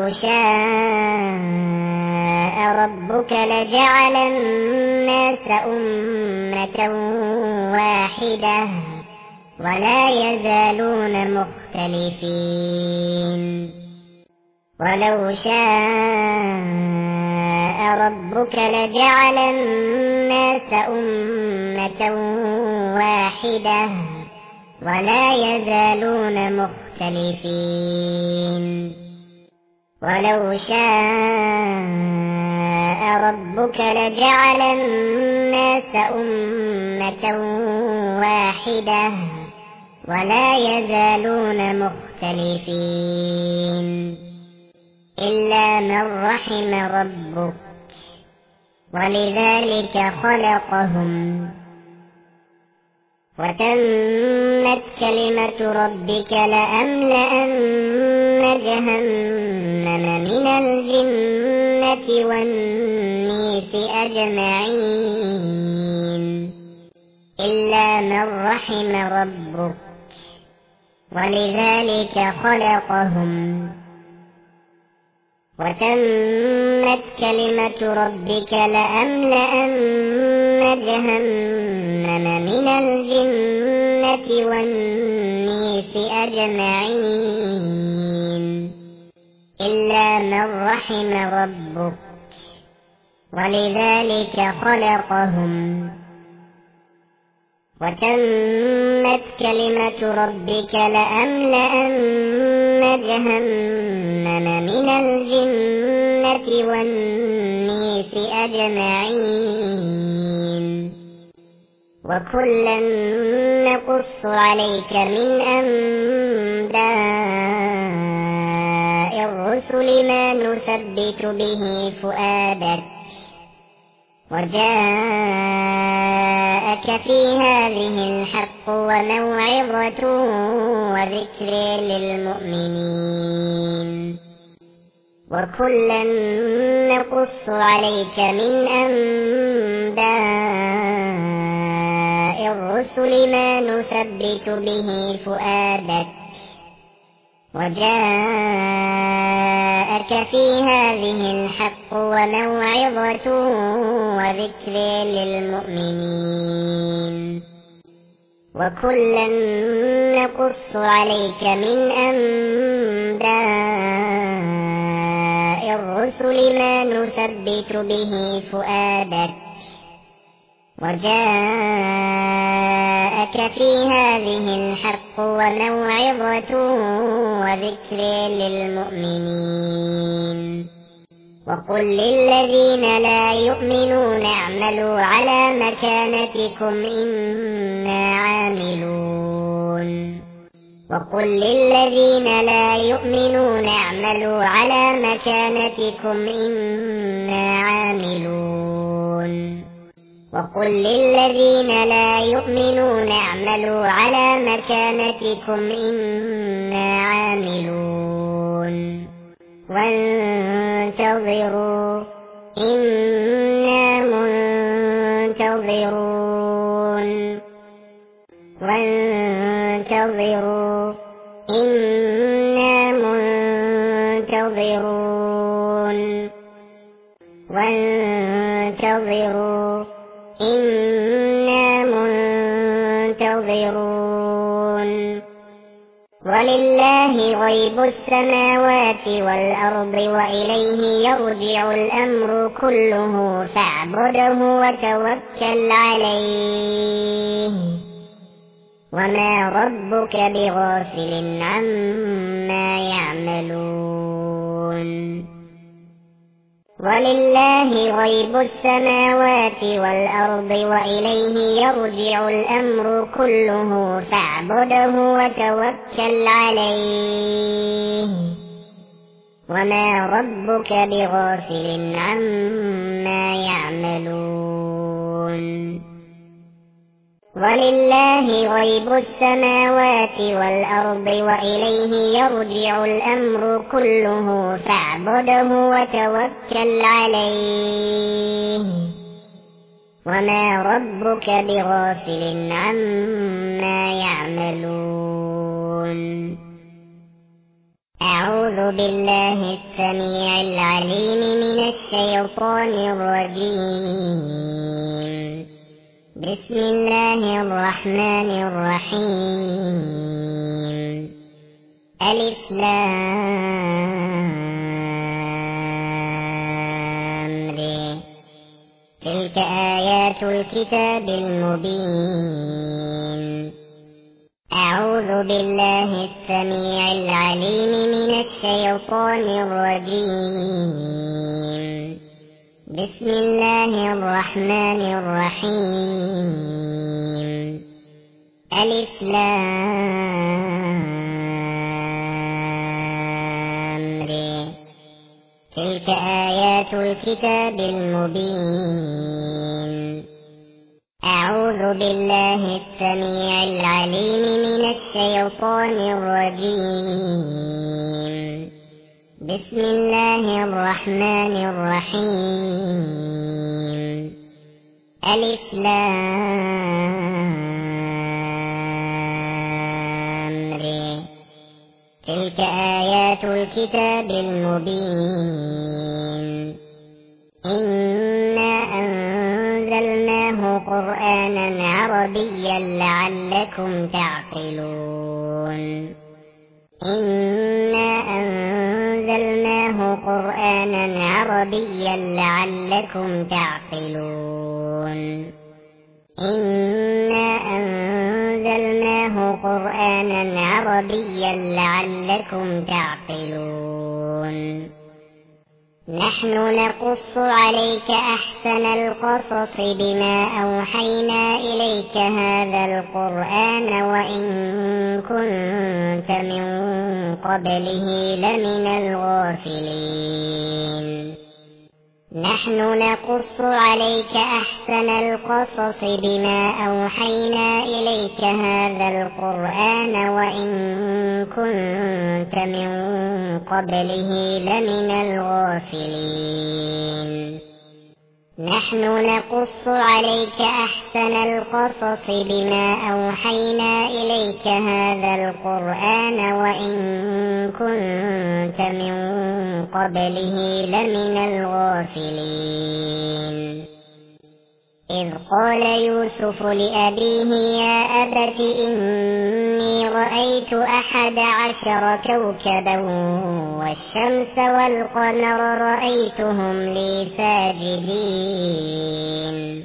شاء ربك لجعل الناس أمة واحدة ولا يزالون مختلفين ولو شاء ربك لجعل الناس أمة واحدة ولا يزالون مختلفين ولو شاء ربك لجعل الناس أمة واحدة ولا يزالون مختلفين إلا من رحم ربك ولذلك خلقهم وتمت كلمة ربك لأملأن جهنم من الجنة والناس أجمعين إلا من رحم ربك ولذلك خلقهم وتمت كلمة ربك لأملأن جهنم من الجنة والناس أجمعين إلا من رحم ربك ولذلك خلقهم وتمت كلمة ربك لأملأن جهنم من الجنة والناس أجمعين وكلا نقص عليك من أنباء الرسل ما نثبت به فؤادك وجاءك في هذه الحق وموعظة وذكر للمؤمنين وكلا نقص عليك من أنباء الرسل ما نثبت به فؤادك وجاءك في هذه الحق وموعظة وذكر للمؤمنين وكلا نقص عليك من أنباء الرسل ما نثبت به فؤادك وجاءك في هذه الحق وموعظة وذكر للمؤمنين وقل للذين لا يؤمنون اعملوا على مكانتكم إنا عاملون وقل للذين لا يؤمنون اعملوا على مكانتكم إنا عاملون وقل للذين لا يؤمنون اعملوا على مكانتكم إنا عاملون وانتظروا إنا منتظرون وانتظروا إنا منتظرون وانتظروا إنا منتظرون ولله غيب السماوات والأرض وإليه يرجع الأمر كله فاعبده وتوكل عليه وما ربك بغافل عما يعملون ولله غيب السماوات والأرض وإليه يرجع الأمر كله فاعبده وتوكل عليه وما ربك بغافل عما يعملون ولله غيب السماوات والأرض وإليه يرجع الأمر كله فاعبده وتوكل عليه وما ربك بغافل عما يعملون أعوذ بالله السميع العليم من الشيطان الرجيم بسم الله الرحمن الرحيم ألف لام ر تلك آيات الكتاب المبين أعوذ بالله السميع العليم من الشيطان الرجيم بسم الله الرحمن الرحيم ألف لام ر تلك آيات الكتاب المبين أعوذ بالله السميع العليم من الشيطان الرجيم بسم الله الرحمن الرحيم ألف لام ر تلك آيات الكتاب المبين إنا أنزلناه قرآنا عربيا لعلكم تعقلون إنا أنزلناه قرآنا عربيا لعلكم تعقلون إنا أنزلناه قرآنا عربيا لعلكم تعقلون نحن نقص عليك أحسن القصص بما أوحينا إليك هذا القرآن وإن كنت من قبله لمن الغافلين نحن نقص عليك أحسن القصص بما أوحينا إليك هذا القرآن وإن كنت من قبله لمن الغافلين نحن نقص عليك أحسن القصص بما أوحينا إليك هذا القرآن وإن كنت من قبله لمن الغافلين إذ قال يوسف لأبيه يا أبت إني رأيت أحد عشر كوكبا والشمس والقمر رأيتهم لي ساجدين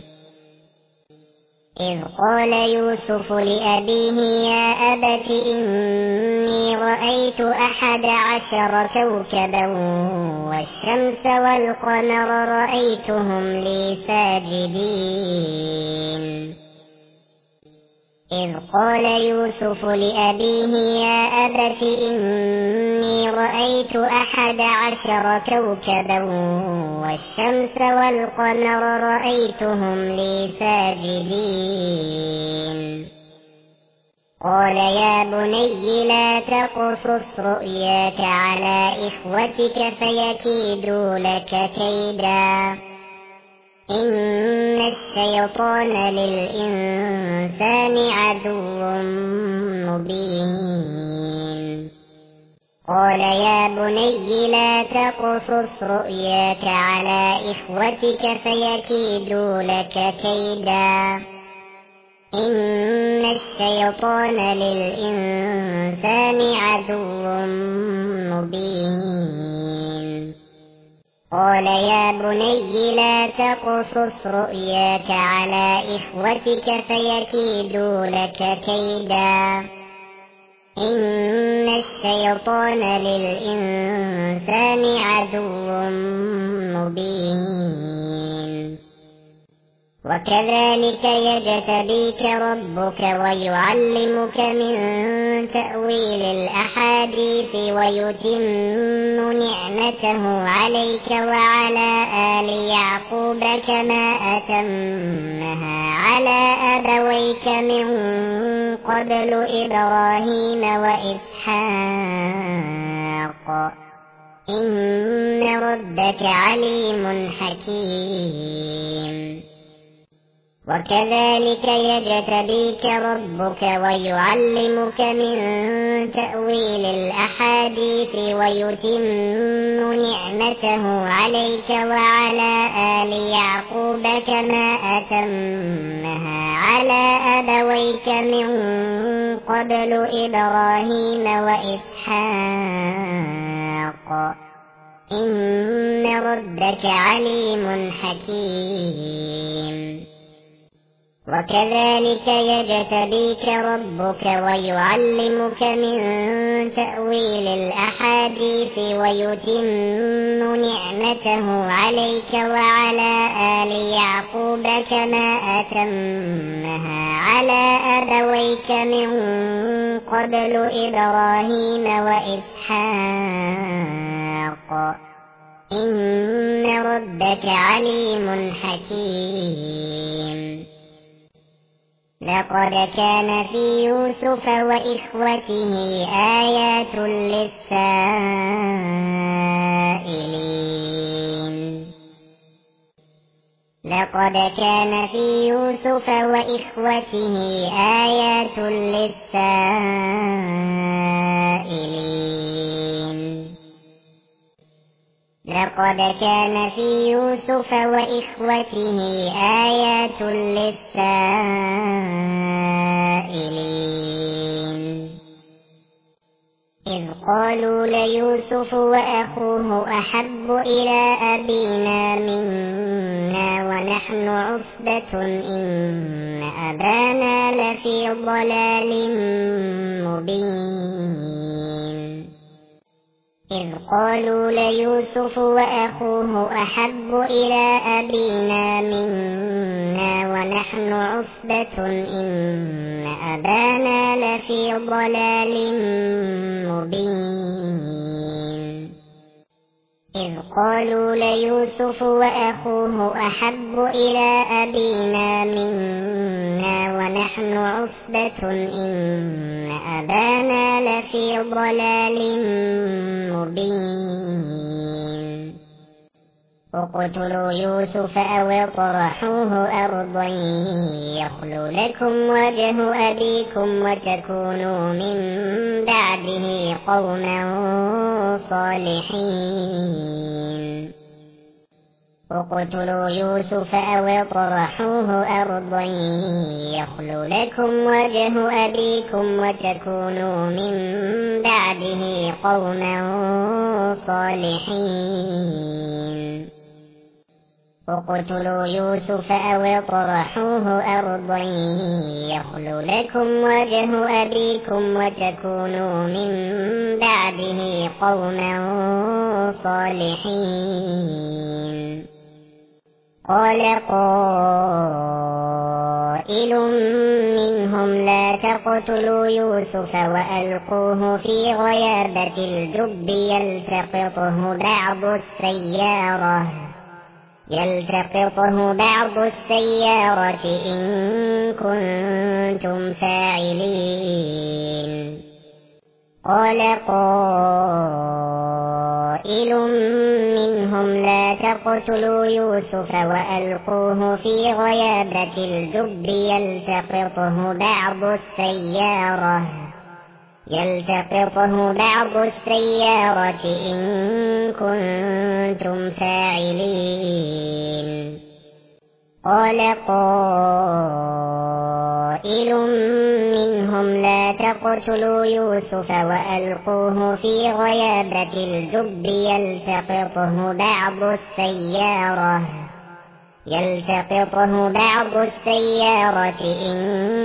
إذ قال يوسف لأبيه يا أبت إني رأيت أحد عشر كوكبا والشمس والقمر رأيتهم لي ساجدين إذ قال يوسف لأبيه يا أبت إني رأيت أحد عشر كوكبا والشمس والقمر رأيتهم لي ساجدين قال يا بني لا تقصص رؤياك على إخوتك فيكيدوا لك كيدا إن الشيطان للإنسان عدو مبين قال يا بني لا تقصص رؤياك على إخوتك فيكيدوا لك كيدا إن الشيطان للإنسان عدو مبين قال يا بني لا تقصص رؤياك على إخوتك فيكيدوا لك كيدا إن الشيطان للإنسان عدو مبين وكذلك يجتبيك ربك ويعلمك من تأويل الأحاديث ويتم نعمته عليك وعلى آل يعقوب كما أتمها على أبويك من قبل إبراهيم وإسحاق إن ربك عليم حكيم وكذلك يجتبيك ربك ويعلمك من تأويل الأحاديث ويتم نعمته عليك وعلى آل يعقوب كما أتمها على أبويك من قبل إبراهيم وإسحاق إن ربك عليم حكيم وكذلك يجتبيك ربك ويعلمك من تأويل الأحاديث ويتم نعمته عليك وعلى آل يعقوب كما أتمها على أبويك من قبل إبراهيم وإسحاق إن ربك عليم حكيم لقد كان في يوسف وإخوته آيات للسائلين لقد كان في يوسف وإخوته آيات للسائلين لقد كان في يوسف وإخوته آيات للسائلين إذ قالوا ليوسف وأخوه أحب إلى أبينا منا ونحن عصبة إن أبانا لفي ضلال مبين إذ قالوا ليوسف وأخوه أحب إلى أبينا منا ونحن عصبة إن أبانا لفي ضلال مبين إذ قالوا ليوسف وأخوه أحب إلى أبينا منا ونحن عصبة إن أبانا لفي ضلال مبين اقتلوا يوسف أو اطرحوه أرضا يخل لكم وجه أبيكم وتكونوا من بعده قوما صالحين اقتلوا يوسف أو اطرحوه أرضا يخل لكم وجه أبيكم وتكونوا من بعده قوما صالحين اقتلوا يوسف أو اطرحوه أرضا يخل لكم وجه أبيكم وتكونوا من بعده قوما صالحين قال قائل منهم لا تقتلوا يوسف وألقوه في غيابة الجب يلتقطه بعض السيارة يلتقطه بعض السيارة إن كنتم فاعلين قال قائل منهم لا تقتلوا يوسف وألقوه في غيابة الجب يلتقطه بعض السيارة يلتقطه بعض السيارة إن كنتم فاعلين قال قائل منهم لا تقتلوا يوسف وألقوه في غيابة الجب يلتقطه بعض السيارة يلتقطه بعض السيارة إن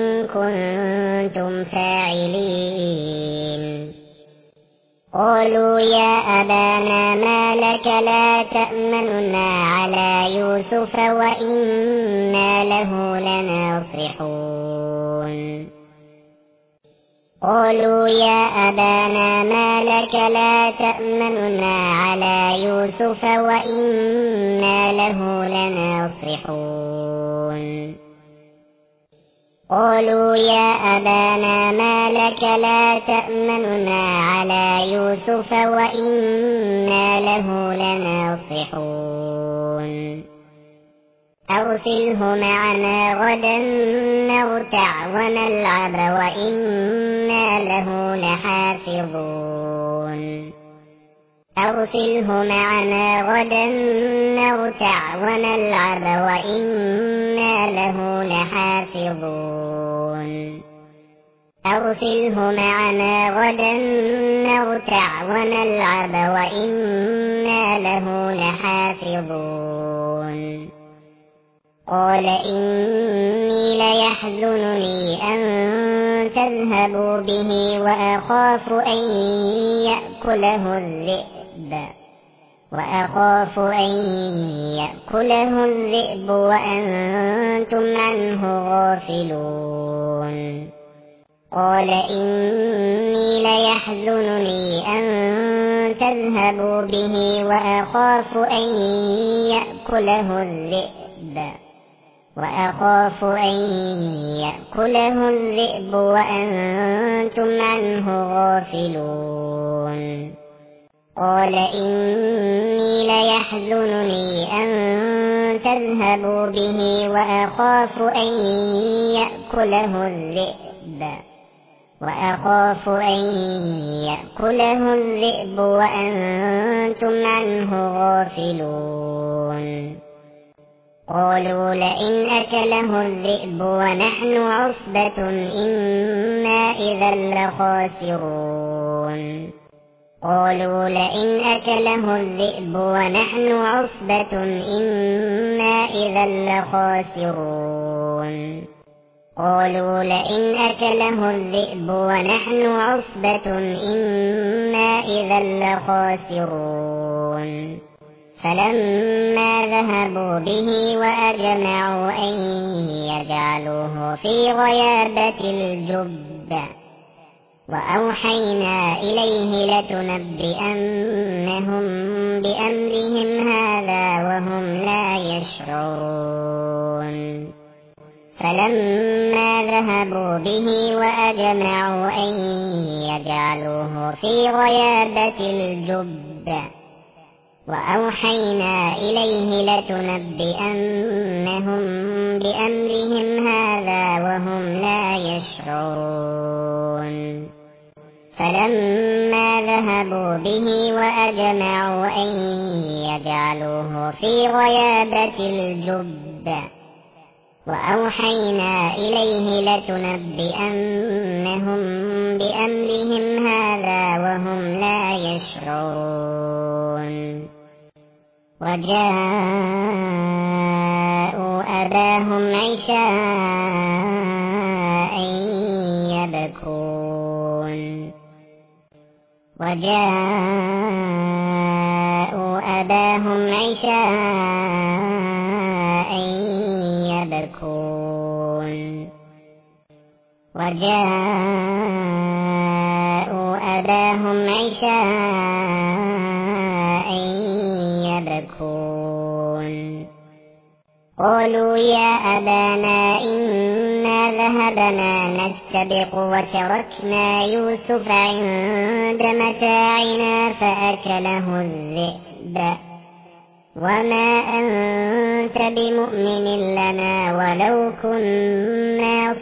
كنتم فاعلين قالوا يا أبانا ما لك لا تأمننا على يوسف وإنا له لناصحون قالوا يا أبانا ما لك لا تأمننا على يوسف وإنا له لناصحون قالوا يا أبانا ما لك لا تأمننا على يوسف وإنا له لناصحون أرسله معنا غدا نرتع ونلعب وإنا له لحافظون أرسله معنا غدا نرتع ونلعب وإنا له لحافظون أرسله معنا غدا نرتع ونلعب وإنا له لحافظون قال إني ليحزنني أن تذهبوا به وأخاف أن يأكله الذئب وأخاف أن يأكله الذئب وأنتم عنه غافلون قال إني ليحزنني أن تذهبوا به وأخاف أن يأكله الذئب وأخاف أن يأكله الذئب وأنتم عنه غافلون قال إني ليحزنني أن تذهبوا به وأخاف أن يأكله الذئب وأخاف أن يأكله الذئب وأنتم عنه غافلون قالوا لئن أكله الذئب ونحن عصبة إنا إذا لخاسرون قالوا لئن أكله الذئب ونحن عصبة إنا إذا لخاسرون قالوا لئن أكله الذئب ونحن عصبة إنا إذا لخاسرون فلما ذهبوا به وأجمعوا أن يجعلوه في غيابة الجب وأوحينا إليه لتنبئنهم بأمرهم هذا وهم لا يشعرون فلما ذهبوا به وأجمعوا أن يجعلوه في غيابة الجب وأوحينا إليه لتنبئنهم بأمرهم هذا وهم لا يشعرون فلما ذهبوا به وأجمعوا أن يجعلوه في غيابة الجب وأوحينا إليه لتنبئنهم بأمرهم هذا وهم لا يشعرون وجاءوا أباهم عشاء يبكون وجاءوا أباهم عشاء يبكون وجاءوا أباهم عشاء يبكون قالوا يا أبانا إنا ذهبنا نستبق وتركنا يوسف عند متاعنا فأكله الذئب وما أنت بمؤمن لنا ولو كنا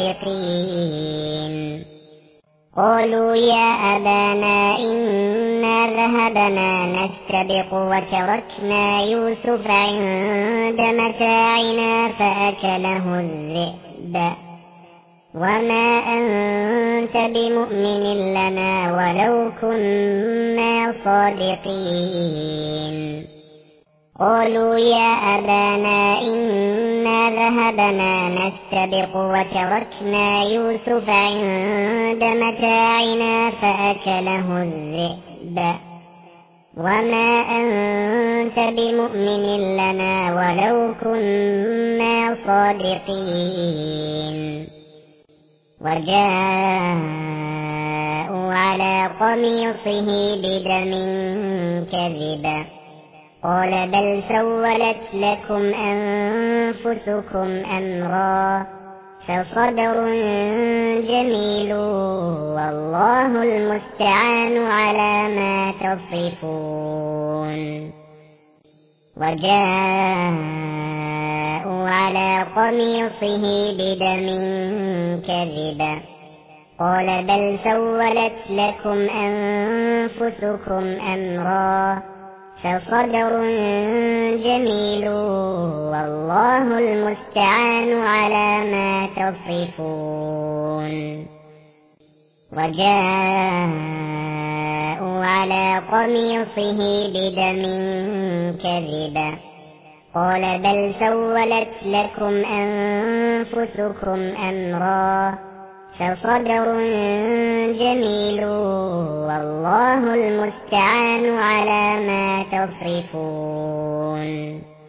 صادقين قالوا يا أبانا إنا ذهبنا نستبق وتركنا يوسف عند متاعنا فأكله الذئب وما أنت بمؤمن لنا ولو كنا صادقين قالوا يا أبانا إنا ذهبنا نستبق وتركنا يوسف عند متاعنا فأكله الذئب وما أنت بمؤمن لنا ولو كنا صادقين وجاءوا على قميصه بدم كذب قال بل سولت لكم أنفسكم أمرا فصبر جميل والله المستعان على ما تصفون وجاءوا على قميصه بدم كذب قال بل سولت لكم أنفسكم أمرا فصبر جميل والله المستعان على ما تصفون وجاءوا على قميصه بدم كذب قال بل سولت لكم أنفسكم أمرا فصبر جميل والله المستعان على ما تصفون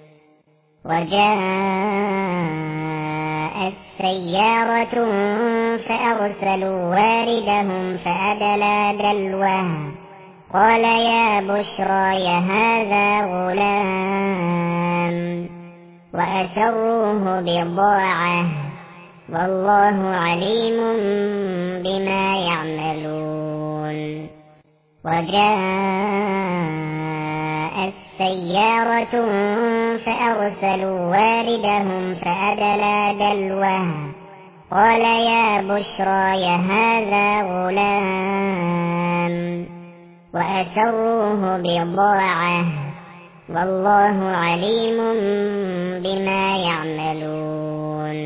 وجاءت سيارة فأرسلوا واردهم فأدلى دلوه قال يا بشرى هذا غلام وأسروه بضاعة والله عليم بما يعملون وجاءت سيارة فأرسلوا واردهم فأدلى دلوه قال يا بشرى هذا غلام وأسروه بضاعة والله عليم بما يعملون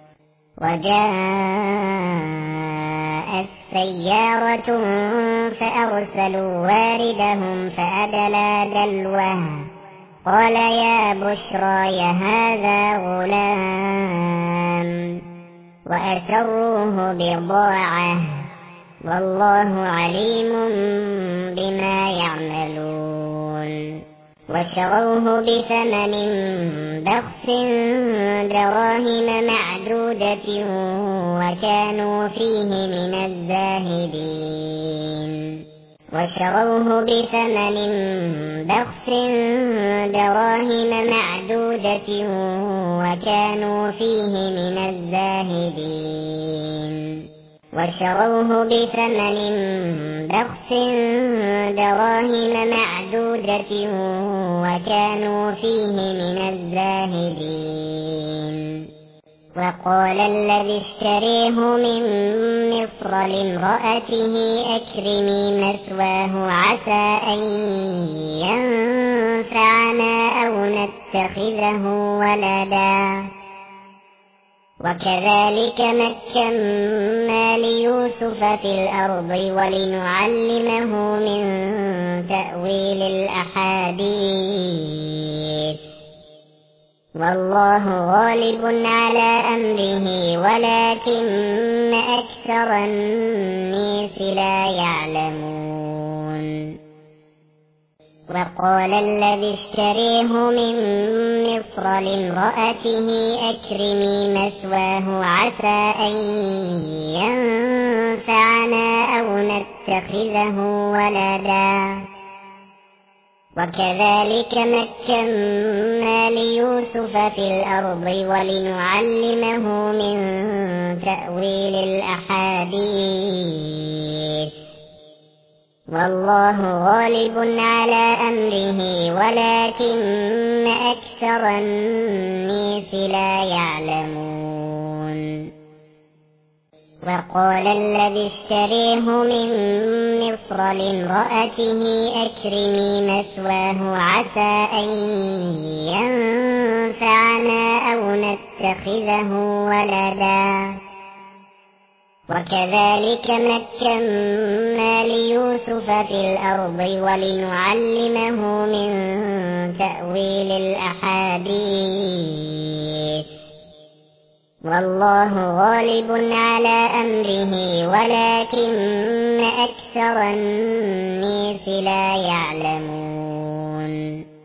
وجاءت سيارة فأرسلوا واردهم فأدلى دلوه قال يا بشرى هذا غلام وأسروه بضاعة والله عليم بما يعملون وشروه بثمن بخس دراهم معدودة وكانوا فيه من الزاهدين وشروه بثمن بخس دراهم معدودة وكانوا فيه من الزاهدين وشروه بثمن بخس دراهم معدودة وكانوا فيه من الزاهدين. وقال الذي اشتريه من مصر لامرأته أكرمي مثواه عسى أن ينفعنا أو نتخذه ولدا. وكذلك مكنا ليوسف في الأرض ولنعلمه من تأويل الأحاديث والله غالب على أمره ولكن أكثر الناس لا يعلمون. وقال الذي اشتريه من مصر لامرأته أكرمي مثواه عسى أن ينفعنا أو نتخذه ولدا. وكذلك مكنا ليوسف في الأرض ولنعلمه من تأويل الأحاديث والله غالب على أمره ولكن أكثر الناس لا يعلمون. وقال الذي اشتريه من مصر لامرأته أكرمي مثواه عسى أن ينفعنا أو نتخذه ولدا. وكذلك مكنا ليوسف في الأرض ولنعلمه من تأويل الأحاديث والله غالب على أمره ولكن أكثر الناس لا يعلمون.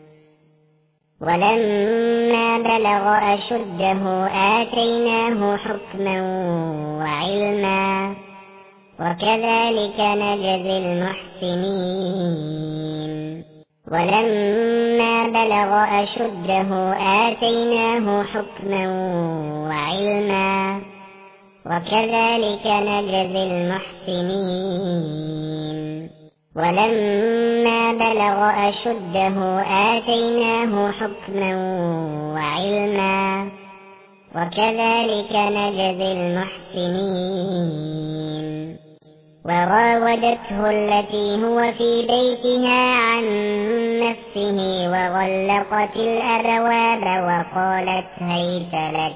ولما بلغ أشده آتيناه حكما وعلما وكذلك نجزي المحسنين. ولما بلغ أشده آتيناه حكما وعلما وكذلك نجزي المحسنين. ولما بلغ أشده آتيناه حكما وعلما وكذلك نجزي المحسنين. وراودته التي هو في بيتها عن نفسه وغلقت الأبواب وقالت هيت لك.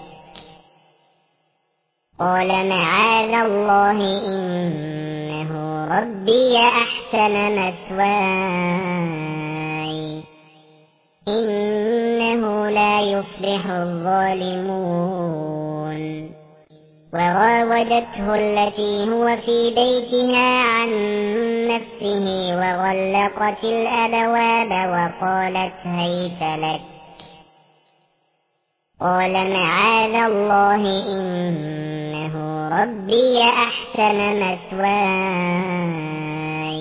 قال معاذ الله إنه ربي أحسن مثواي إنه لا يفلح الظالمون. وراودته التي هو في بيتها عن نفسه وغلقت الأبواب وقالت هيت لك. قال معاذ الله إنه ربي أحسن مثواي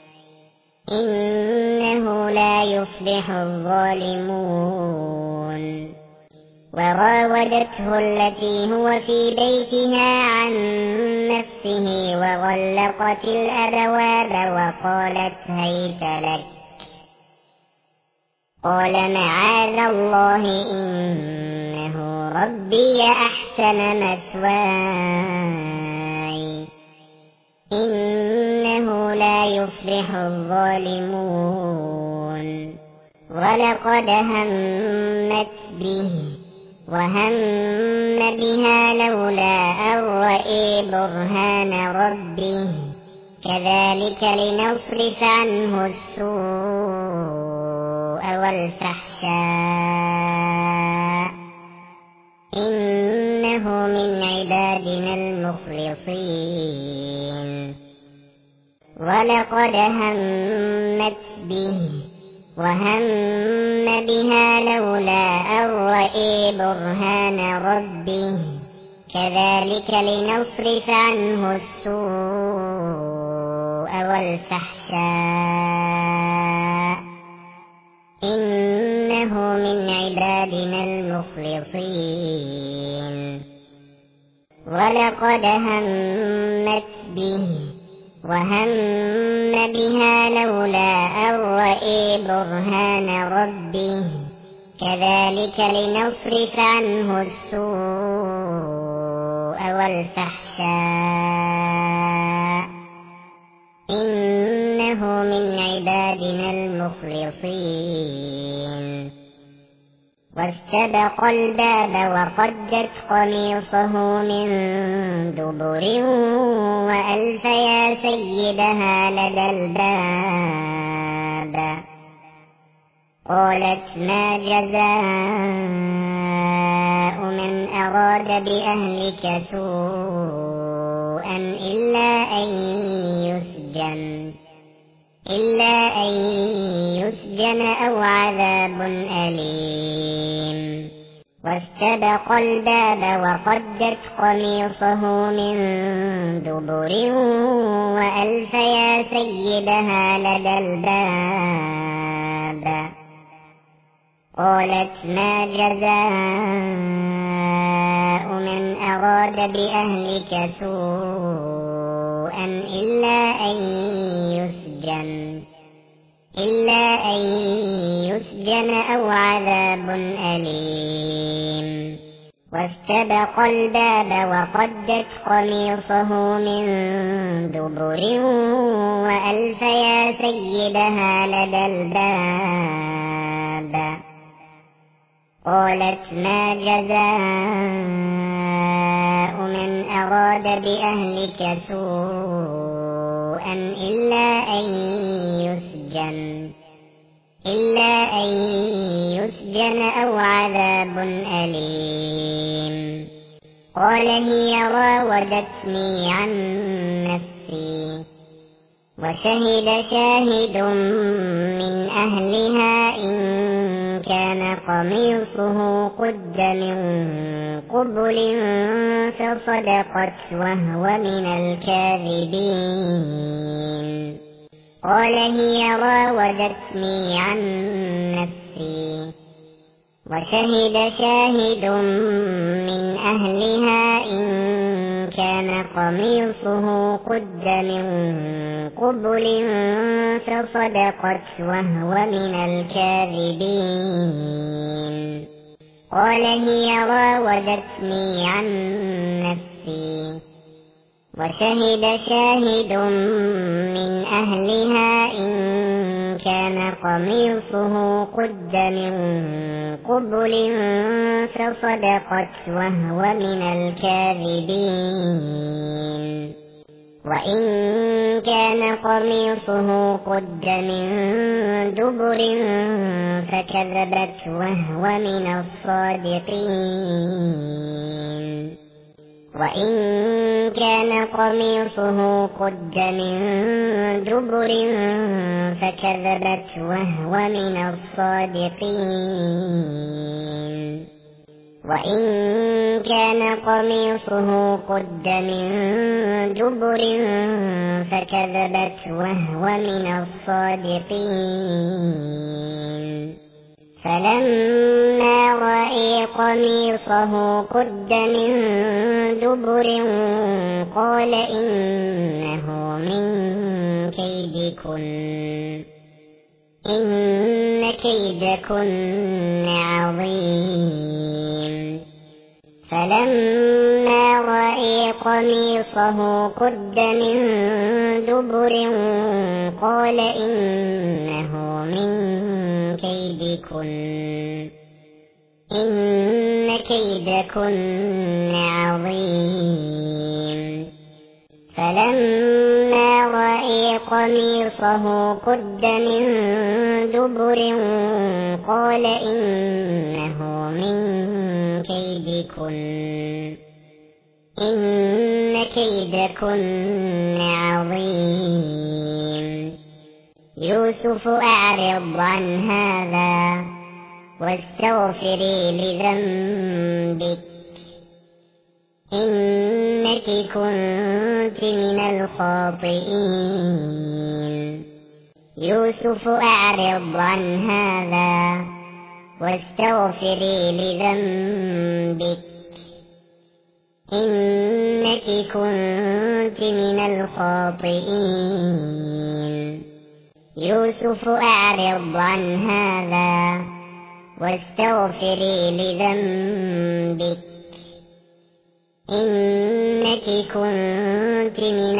إنه لا يفلح الظالمون. وراودته التي هو في بيتها عن نفسه وغلقت الأبواب وقالت هيت لك. قال معاذ الله إنه ربي أحسن مثواي إنه لا يفلح الظالمون. ولقد همت به وهم بها لولا أن رأى برهان ربه كذلك لنصرف عنه السوء والفحشاء إنه من عبادنا المخلصين. ولقد همت به وهم بها لولا أن رأى برهان ربه كذلك لنصرف عنه السوء والفحشاء إنه من عبادنا المخلصين. ولقد همت همت به وهم بها لولا أن رأى برهان ربه كذلك لنصرف عنه السوء والفحشاء إنه من عبادنا المخلصين. واستبق الباب وقدت قميصه من دبر وألف يا سيدها لدى الباب قالت ما جزاء من أراد بأهلك سوءا إلا أن يسجن إلا أن يسجن أو عذاب أليم. واستبق الباب وقدت قميصه من دبر وألف يا سيدها لدى الباب قالت ما جزاء من أراد بأهلك سوءا إلا أن يسجن إلا أن يسجن أو عذاب أليم. واستبق الباب وقدت قميصه من دبر وألف يا سيدها لدى الباب قالت ما جزاء من أراد بأهلك سوءا إلا أن يسجن إلا أن يسجن أو عذاب أليم. قال هي راودتني عن نفسي وشهد شاهد من أهلها إن كان قميصه قد من قبل فصدقت وهو من الكاذبين. قال هي راودتني عن نفسي وشهد شاهد من أهلها إن كان قميصه قد من قبل فصدقت وهو من الكاذبين. قال هي راودتني عن نفسي وشهد شاهد من أهلها إن كان قميصه قد من قبل فصدقت وهو من الكاذبين. وإن كان قميصه قد من دبر فكذبت وهو من الصادقين. وإن كان قميصه قد من دبر فكذبت وهو من الصادقين. وإن كان قميصه قد من دبر فكذبت وهو من الصادقين. فلما رأى قميصه قد من دبر قال إنه من كيدكن إن كيدكن عظيم. فلما رأى قميصه قد من دبر قال إنه من كيدكن إن كيدكن عظيم. فلما رأى قميصه قد من دبر قال إنه من كيدكن إن كيدكن عظيم. يوسف أعرض عن هذا واستغفري لذنبك إنك كنت من الخاطئين. يوسف أعرض عن هذا واستغفري لذنبك إنك إنك كنت من الخاطئين يوسف أعرض عن هذا واستغفري لذنبك إنك كنت من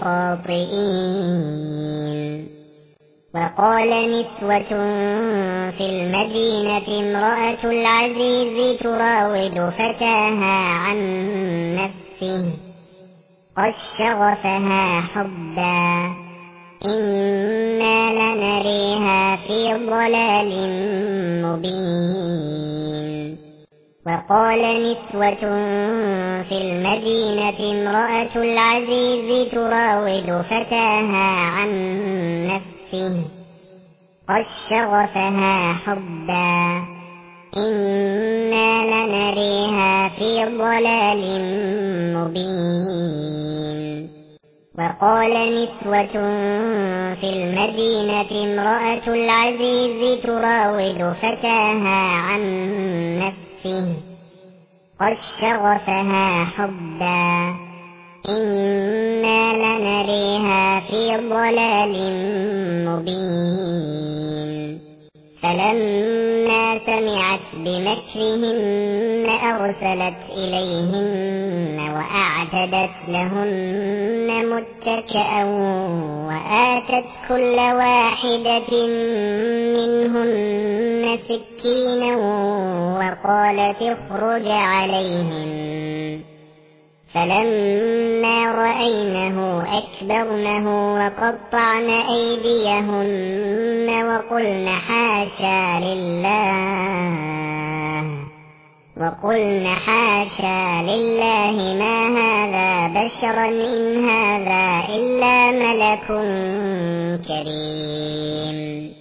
الخاطئين. وقال نسوة في المدينة امرأة العزيز تراود فتاها عن نفسه قد شغفها حبا إنا لنريها في ضلال مبين. وقال نسوة في المدينة امرأة العزيز تراود فتاها عن نفسه قد شغفها حبا إنا لنريها في ضلال مبين. وقال نسوة في المدينة امرأة العزيز تراود فتاها عن نفسه قد شغفها حبا إنا لنريها في ضلال مبين. فلما سمعت بمكرهن أرسلت إليهن وأعتدت لهن متكئا وآتت كل واحدة منهن سكينا وقالت اخرج عليهن. فلما رأينه أكبرنه وقطعن أيديهن وقلن حاشا لله وقلن حاشا لله ما هذا بشرا إن هذا إلا ملك كريم.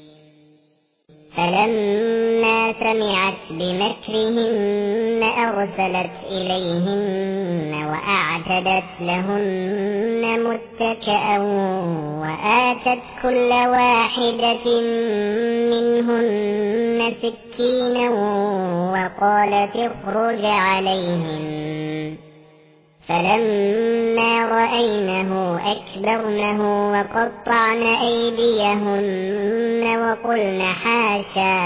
فلما سمعت بمكرهن أرسلت إليهن وأعتدت لهن متكئا وآتت كل واحدة منهن سكينا وقالت اخرج عليهن. فلما رأينه أكبرنه وقطعن أيديهن وقلن حاشا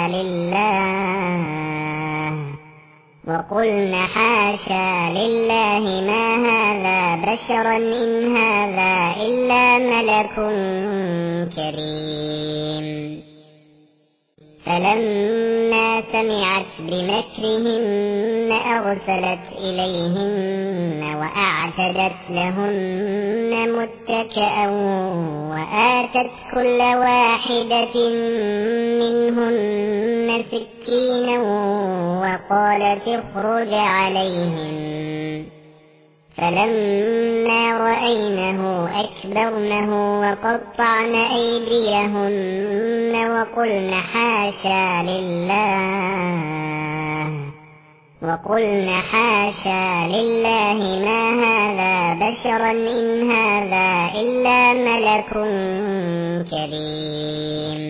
لله وقلن حاشا لله ما هذا بشرا إن هذا إلا ملك كريم. فلما سمعت بمكرهن أرسلت إليهن وأعتدت لهن متكئا وآتت كل واحدة منهن سكينا وقالت اخرج عليهن. فلما رأينه أكبرنه وقطعن أيديهن وقلن حاشا لله وقلن حاشا لله ما هذا بشرا إن هذا إلا ملك كريم.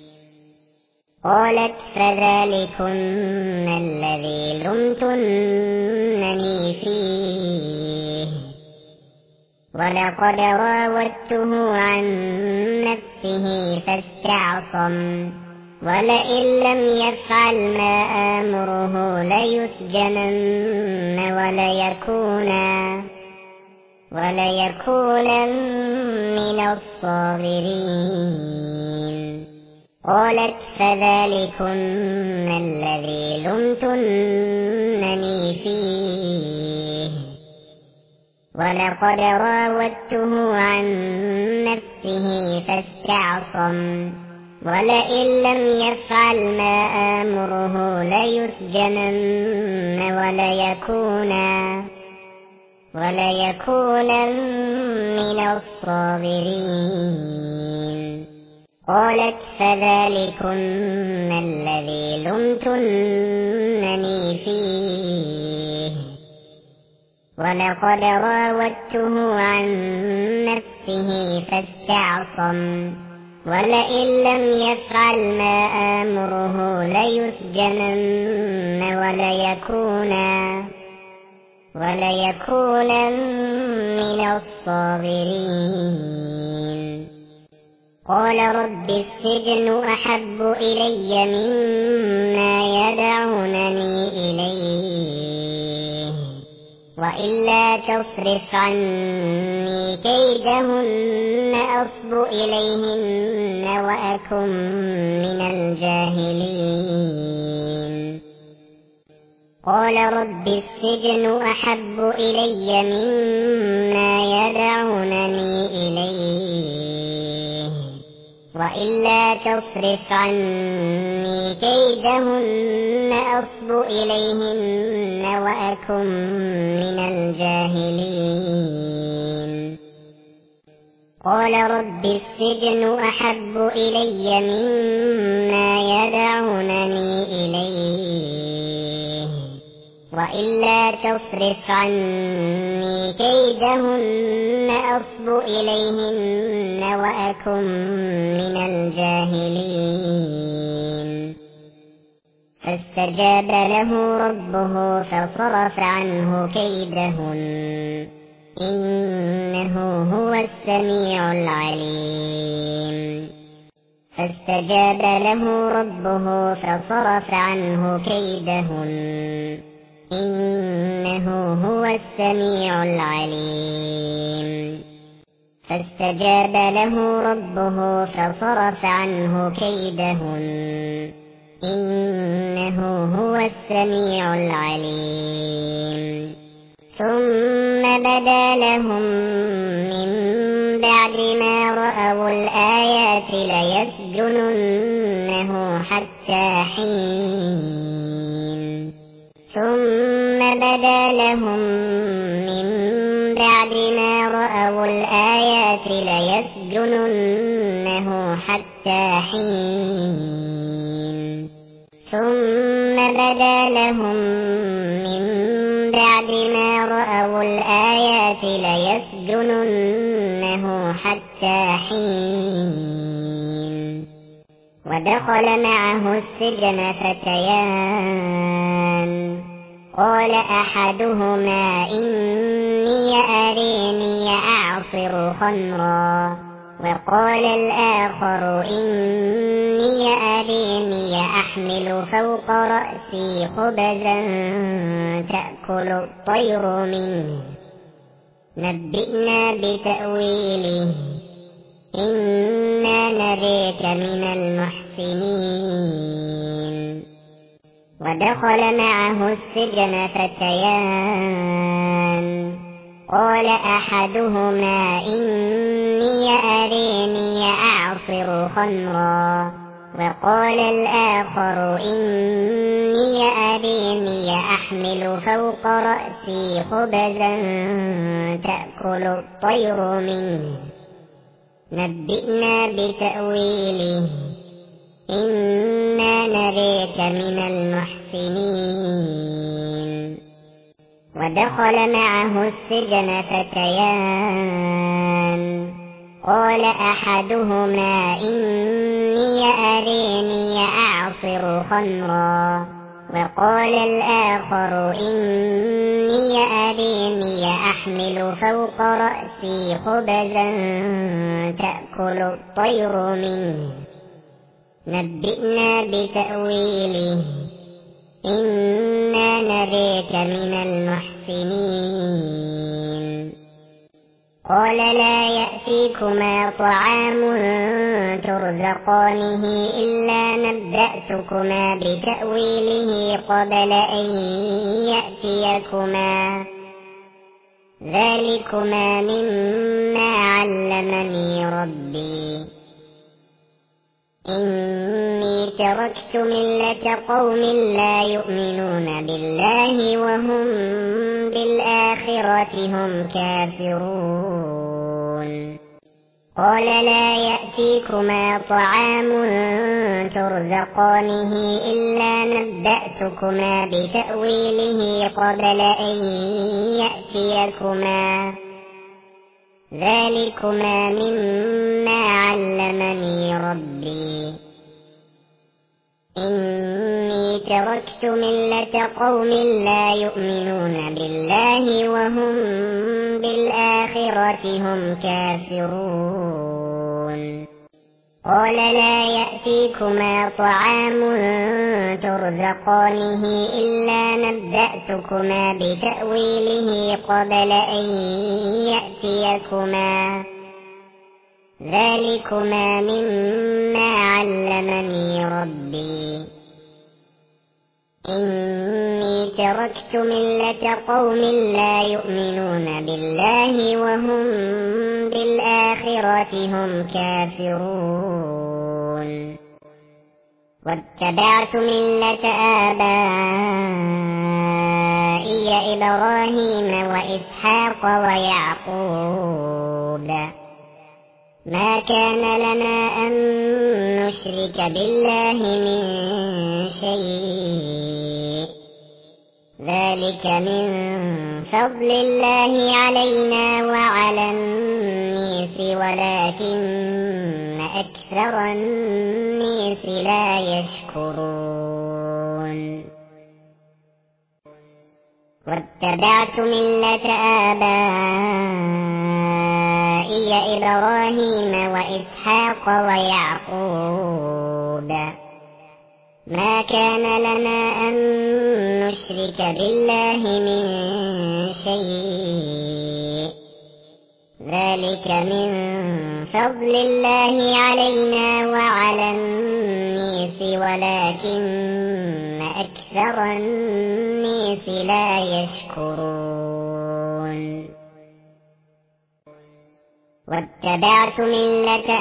قالت فذلكن الذي لمتنني فيه ولقد راودته عن نفسه فاستعصم ولئن لم يفعل ما آمره ليسجنن وليكونا وليكونا من الصاغرين. قالت فذلكن الذي لمتنني فيه ولقد راودته عن نفسه فاستعصم ولئن لم يفعل ما آمره ليسجنن وليكونا وليكونا من الصاغرين. قالت فذلكن الذي لمتنني فيه ولقد راودته عن نفسه فاستعصم ولئن لم يفعل ما آمره ليسجنن وليكونا وليكونا من الصاغرين. قال رب السجن أحب إلي مما يدعونني إليه وإلا تصرف عني كيدهن أصب إليهن وأكن من الجاهلين. قال رب السجن أحب إلي مما يدعونني إليه وإلا تصرف عني كيدهن أصب إليهن وأكن من الجاهلين. قال رب السجن أحب إلي مما يدعونني إليه وإلا تصرف عني كيدهن أصب إليهن وأكن من الجاهلين. فاستجاب له ربه فصرف عنه كيدهن إنه هو السميع العليم. فاستجاب له ربه فصرف عنه كيدهن إنه هو السميع العليم. فاستجاب له ربه فصرف عنه كيدهن إنه هو السميع العليم. ثم بدا لهم من بعد ما رأوا الآيات ليسجننه حتى حين. ثم بدا لهم من بعد ما رأوا الآيات ليسجننه حتى حين. ثم بدا لهم من بعد ما رأوا الآيات ليسجننه حتى حين. ودخل معه السجن فتيان قال أحدهما إني أريني أعصر خمرا وقال الآخر إني أريني أحمل فوق رأسي خبزا تأكل الطير منه نبئنا بتأويله إنا نريك من المحسنين. ودخل معه السجن فتيان قال أحدهما إني أريني أعصر خمرا وقال الآخر إني أريني أحمل فوق رأسي خبزا تأكل الطير منه نبئنا بتأويله إنا نريك من المحسنين. ودخل معه السجن فتيان قال أحدهما إني أريني أعصر خمرا وقال الآخر إني أريني أحمل فوق رأسي خبزا تأكل الطير منه نبئنا بتأويله إنا نريك من المحسنين. قال لا يأتيكما طعام ترزقانه إلا نبأتكما بتأويله قبل أن يأتيكما ذلكما مما علمني ربي إني تركت ملة قوم لا يؤمنون بالله وهم بالآخرة هم كافرون. قال لا يأتيكما طعام ترزقانه إلا نبأتكما بتأويله قبل أن يأتيكما ذلكما مما علمني ربي إني تركت تركت ملة قوم لا يؤمنون بالله وهم بالآخرة هم كافرون قال لا يأتيكما طعام ترزقانه إلا نبأتكما بتأويله قبل أن يأتيكما ذلكما مما علمني ربي إني تركت ملة قوم لا يؤمنون بالله وهم بالآخرة هم كافرون واتبعت ملة آبائي إبراهيم وإسحاق ويعقوب ما كان لنا أن نشرك بالله من شيء ذلك من فضل الله علينا وعلى الناس ولكن أكثر الناس لا يشكرون واتبعت ملة آبائي إبراهيم وإسحاق ويعقوب ما كان لنا أن نشرك بالله من شيء ذلك من فضل الله علينا وعلى الناس ولكن أكثر الناس لا يشكرون واتبعت ملة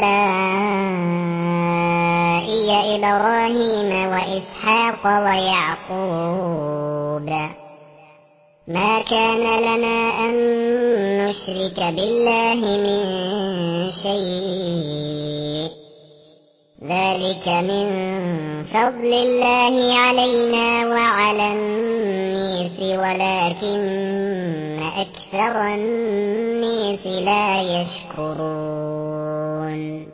آبائي إبراهيم وإسحاق ويعقوب ما كان لنا أن نشرك بالله من شيء ذلك من فضل الله علينا وعلى الناس ولكن أكثر الناس لا يشكرون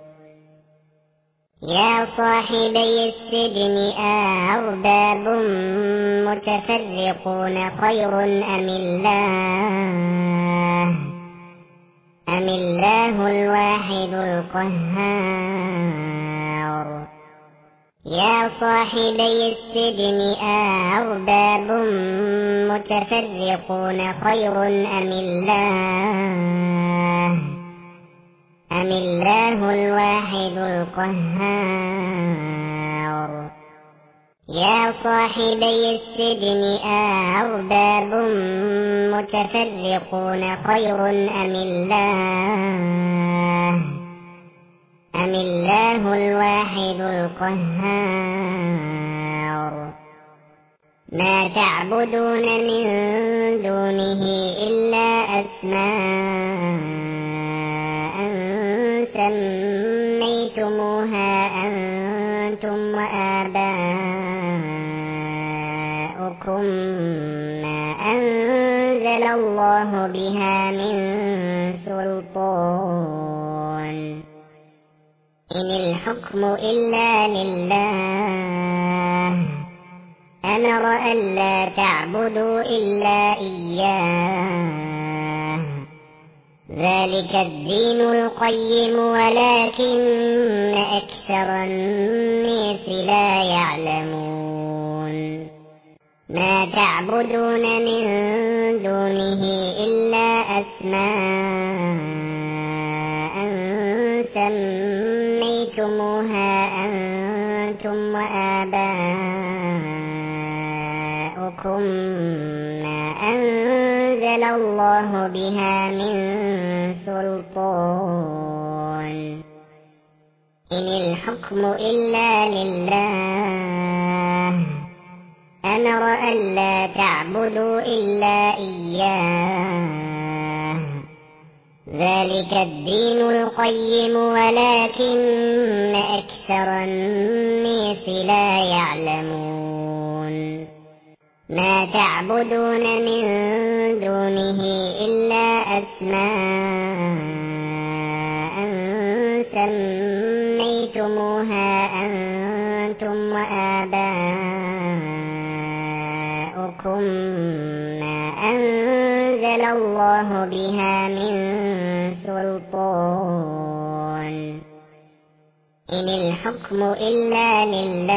يا صاحبي السجن أأرباب متفرقون خير أم الله أم الله الواحد القهار يا صاحبي السجن أأرباب متفرقون خير أم الله أم الله الواحد القهار يا صاحبي السجن أأرباب متفرقون خير أم الله أم الله الواحد القهار ما تعبدون من دونه إلا أسماء سميتموها أنتم وآباؤكم ما أنزل الله بها من سلطان إن الحكم إلا لله أمر ألا تعبدوا إلا إياه ذلك الدين القيم ولكن أكثر الناس لا يعلمون ما تعبدون من دونه إلا أسماء سميتموها أنتم وآباؤكم ما أنزل الله بها من سلطان إن الحكم إلا لله أمر ألا تعبدوا إلا إياه ذلك الدين القيم ولكن أكثر الناس لا يعلمون ما تعبدون من دونه إلا أسماء سميتموها سميتموها أنتم وآباؤكم ما أنزل الله بها من سلطان إن الحكم إلا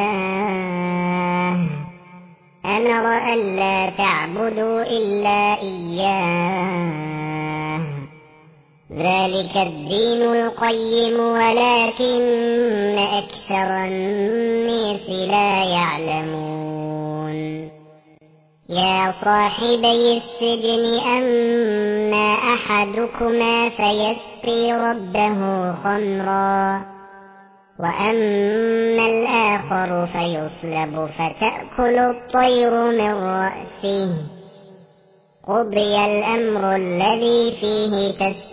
لله أمر ألا تعبدوا إلا إياه ذلك الدين القيم ولكن أكثر الناس لا يعلمون يا صاحبي السجن أما أحدكما فيسقي ربه خمرا وأما الآخر فيصلب فتأكل الطير من رأسه قضي الأمر الذي فيه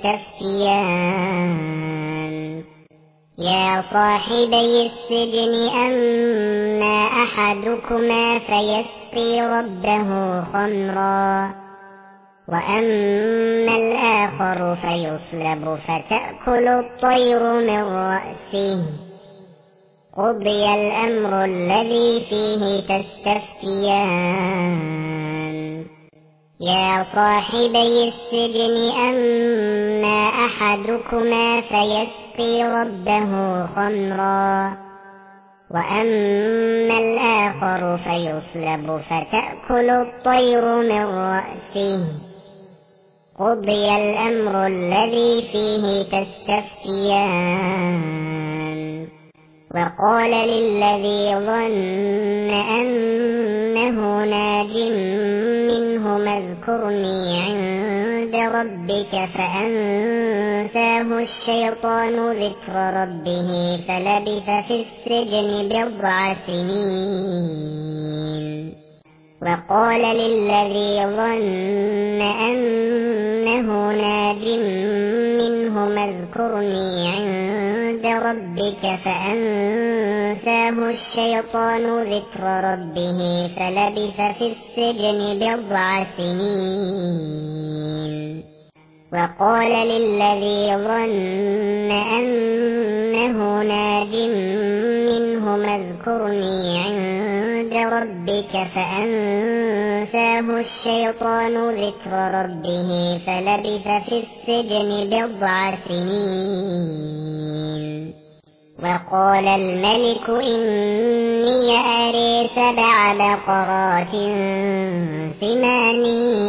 تستفتيان يا صاحبي السجن أما أحدكما فيسقي ربه خمرا وأما الآخر فيصلب فتأكل الطير من رأسه قضي الأمر الذي فيه تستفتيان يا صاحبي السجن أما أحدكما فيسقي ربه خمرا وأما الآخر فيصلب فتأكل الطير من رأسه قضي الأمر الذي فيه تستفتيان وقال للذي ظن أنه ناج منه اذكرني عند ربك فأنساه الشيطان ذكر ربه فلبث في السجن بضع سنين وقال للذي ظن أنه ناج منه اذكرني عند ربك فأنساه الشيطان ذكر ربه فلبث في السجن بضع سنين وقال للذي ظن أنه ناج منه اذكرني عند ربك فأنساه الشيطان ذكر ربه فلبث في السجن بضع سنين وقال الملك إني أري سبع بقرات سمان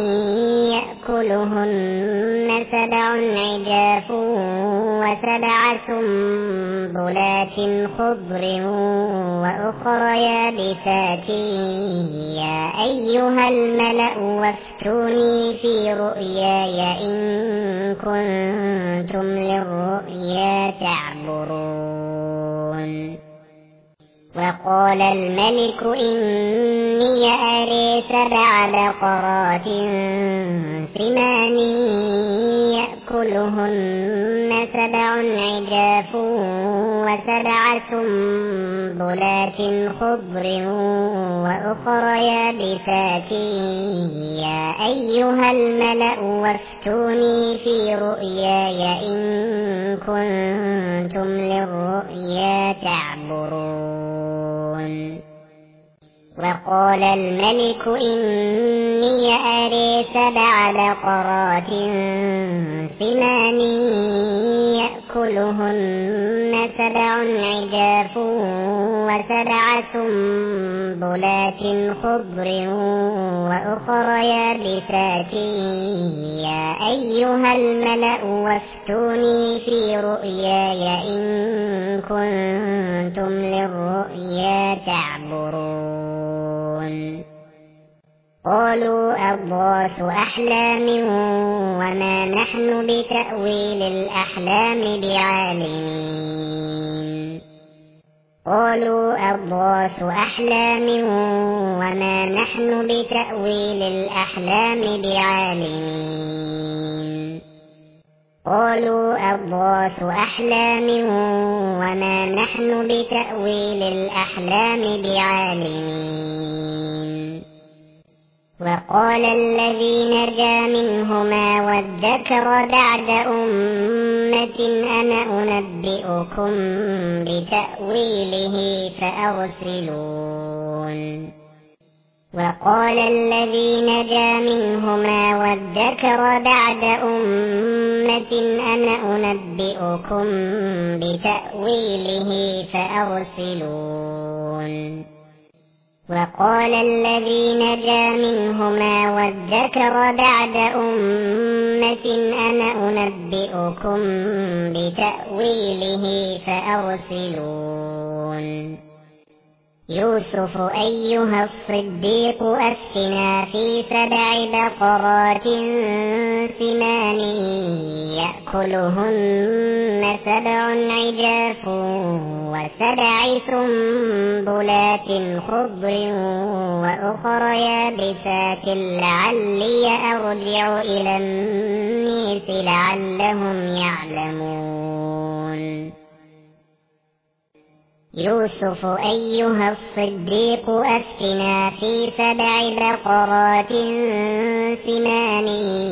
يأكلهن سبع عجاف وسبع سنبلات خضر وأخر يابسات يا أيها الملأ وافتوني في رؤياي إن كنتم للرؤيا تعبرون وقال الملك إني أري سبع بقرات سمان يأكلهن سبع عجاف وسبع سنبلات خضر وأخر يابسات يا أيها الملأ وافتوني في رؤياي إن كنتم للرؤيا تعبرون وقال الملك إني أري سبع بقرات سمان يأكلهن سبع عجاف وسبع سنبلات خضر وأخر يابسات يا أيها الملأ وافتوني في رؤياي إن كنتم للرؤيا تعبرون قالوا أضغاث أحلام وما نحن بتأويل الأحلام بعالمين قالوا أضغاث أحلام وما نحن بتأويل الأحلام بعالمين قالوا أضغاث أحلام وما نحن بتأويل الأحلام بعالمين وقال الذي نجا منهما وادكر بعد أمة أنا أنبئكم بتأويله فأرسلون وقال الذي نجا منهما وادكر بعد أمة أنا أنبئكم بتأويله فأرسلون وقال الذي نجا منهما وادكر بعد أمة أنا أنبئكم بتأويله فأرسلون يوسف أيها الصديق أفتنا في سبع بقرات سمان يأكلهن سبع عجاف وسبع سنبلات خضر وأخر يابسات لعلي أرجع إلى الناس لعلهم يعلمون يوسف أيها الصديق أفتنا في سبع بقرات سمان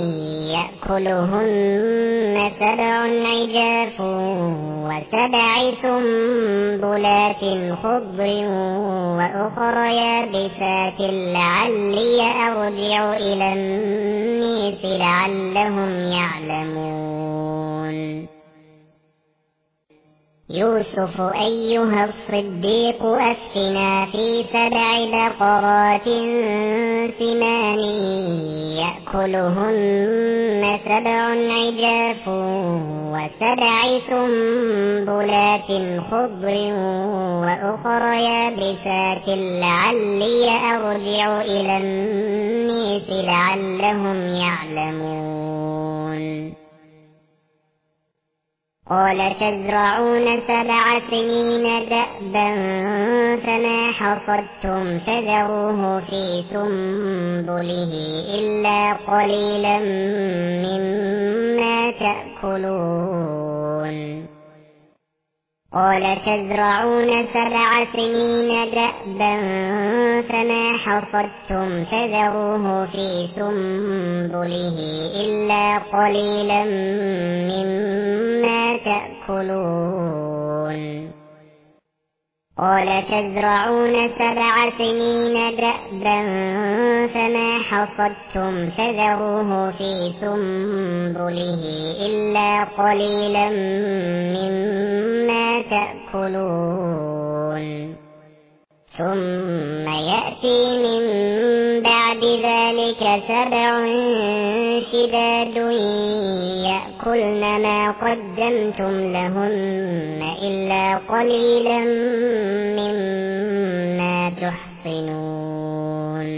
يأكلهن سبع عجاف وسبع سنبلات خضر وأخر يابسات لعلي أرجع إلى الناس لعلهم يعلمون يوسف أيها الصديق أفتنا في سبع بقرات سمان يأكلهن سبع عجاف وسبع سنبلات خضر وأخر يابسات لعلي أرجع إلى الناس لعلهم يعلمون قال تزرعون سبع سنين دأبا فما حصدتم فذروه في سنبله إلا قليلا مما تأكلون قال تزرعون سبع سنين دأبا فما حصدتم فذروه في سنبله إلا قليلا مما تأكلون قال تزرعون سبع سنين دأبا فما حصدتم فذروه في سنبله إلا قليلا مما تأكلون ثم يأتي من بعد ذلك سبع شداد يأكلن ما قدمتم لهن إلا قليلا مما تحصنون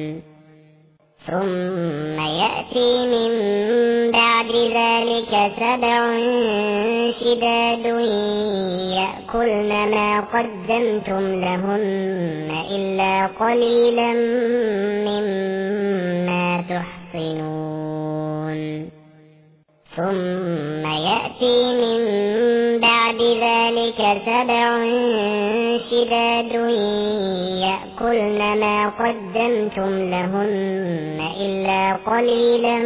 ثم يأتي من بعد ذلك سبع شداد يأكلن ما قدمتم لهن إلا قليلا مما تحصنون ثم يأتي من بعد ذلك سبع شداد يأكلن ما قدمتم لهن إلا قليلا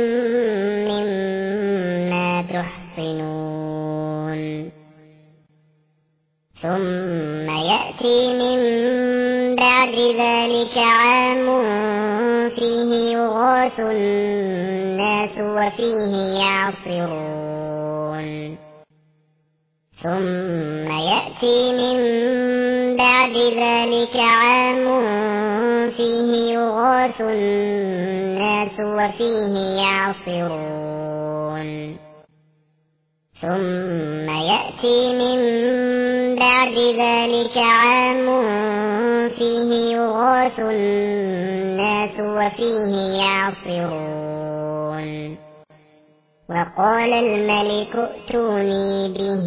مما تحصنون ثم يأتي من بعد ذلك عام فيه يغاث الناس وفيه يعصرون ثم يأتي من بعد ذلك عام فيه يغاث الناس وفيه يعصرون ثم يأتي من بعد ذلك عام فيه يغاث الناس وفيه يعصرون وقال الملك ائتوني به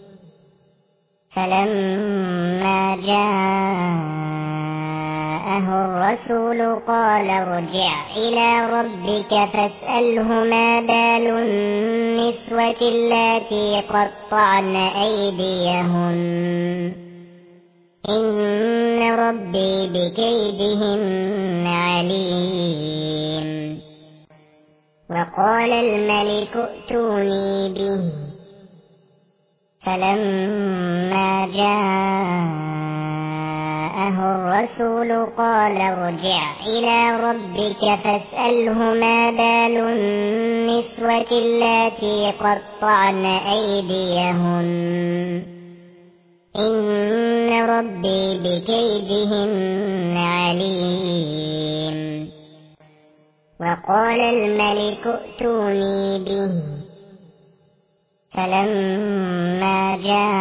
فلما جاءه الرسول قال ارجع إلى ربك فاسأله ما بال النسوة اللاتي قطعن أيديهن إن ربي بكيدهن عليم. وقال الملك ائتوني به، فلما جاءه الرسول قال ارجع إلى ربك فاسأله ما بال النسوة اللاتي قطعن أيديهن، إن ربي بكيدهن عليم. وقال الملك ائتوني به، فلما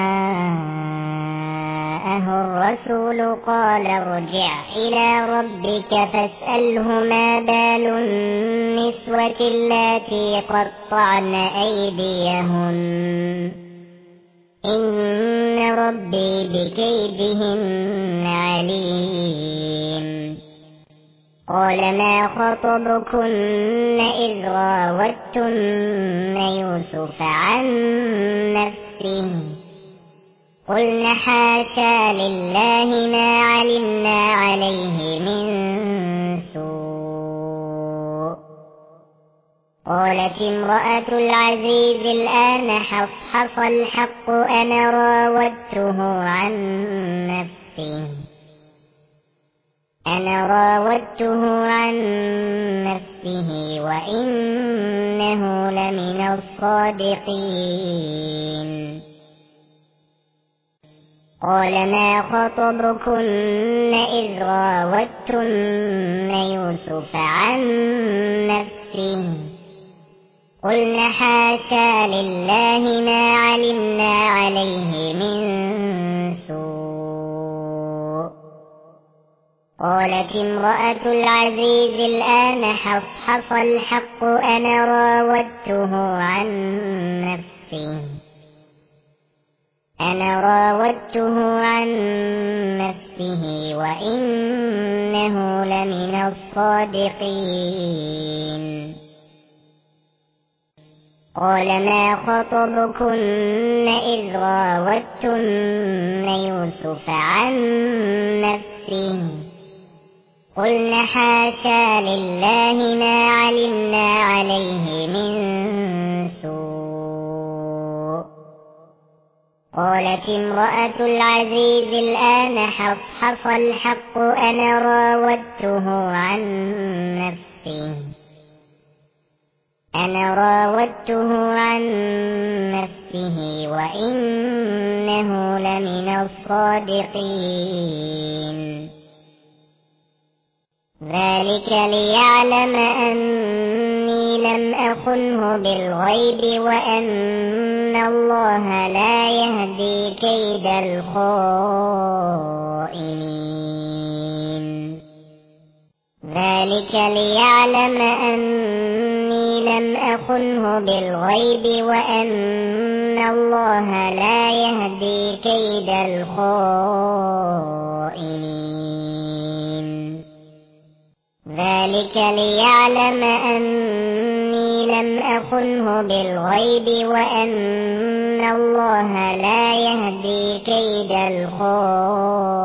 جاءه الرسول قال ارجع إلى ربك فاسأله ما بال النسوة اللاتي قطعن أيديهن، إن ربي بكيدهن عليم. قال ما خطبكن إذ راوتن يوسف عن نفسه، قلن حاشا لله ما علمنا عليه من سوء. قالت امرأة العزيز الآن حصحص الحق أنا راودته عن نفسه أنا راودته عن نفسه وإنه لمن الصادقين. قال ما خطبكن إذ راودتن يوسف عن نفسه، قلن حاشا لله ما علمنا عليه من سوء. قالت امرأة العزيز الآن حصحص الحق أنا راودته عن نفسه أنا راودته عن نفسه وإنه لمن الصادقين. قال ما خطبكن إذ راودتن يوسف عن نفسه، قلن حاشا لله ما علمنا عليه من سوء. قالت امرأة العزيز الآن حصحص الحق أنا راودته عن نفسه أنا راودته عن نفسه وإنه لمن الصادقين. ذلك ليعلم أني لم أخنه بالغيب وأن الله لا يهدي كيد الخائنين. ذلك ليعلم أني لم أخنه بالغيب وأن الله لا يهدي كيد الخائنين. ذلك ليعلم أني لم أخنه بالغيب وأن الله لا يهدي كيد الخائنين.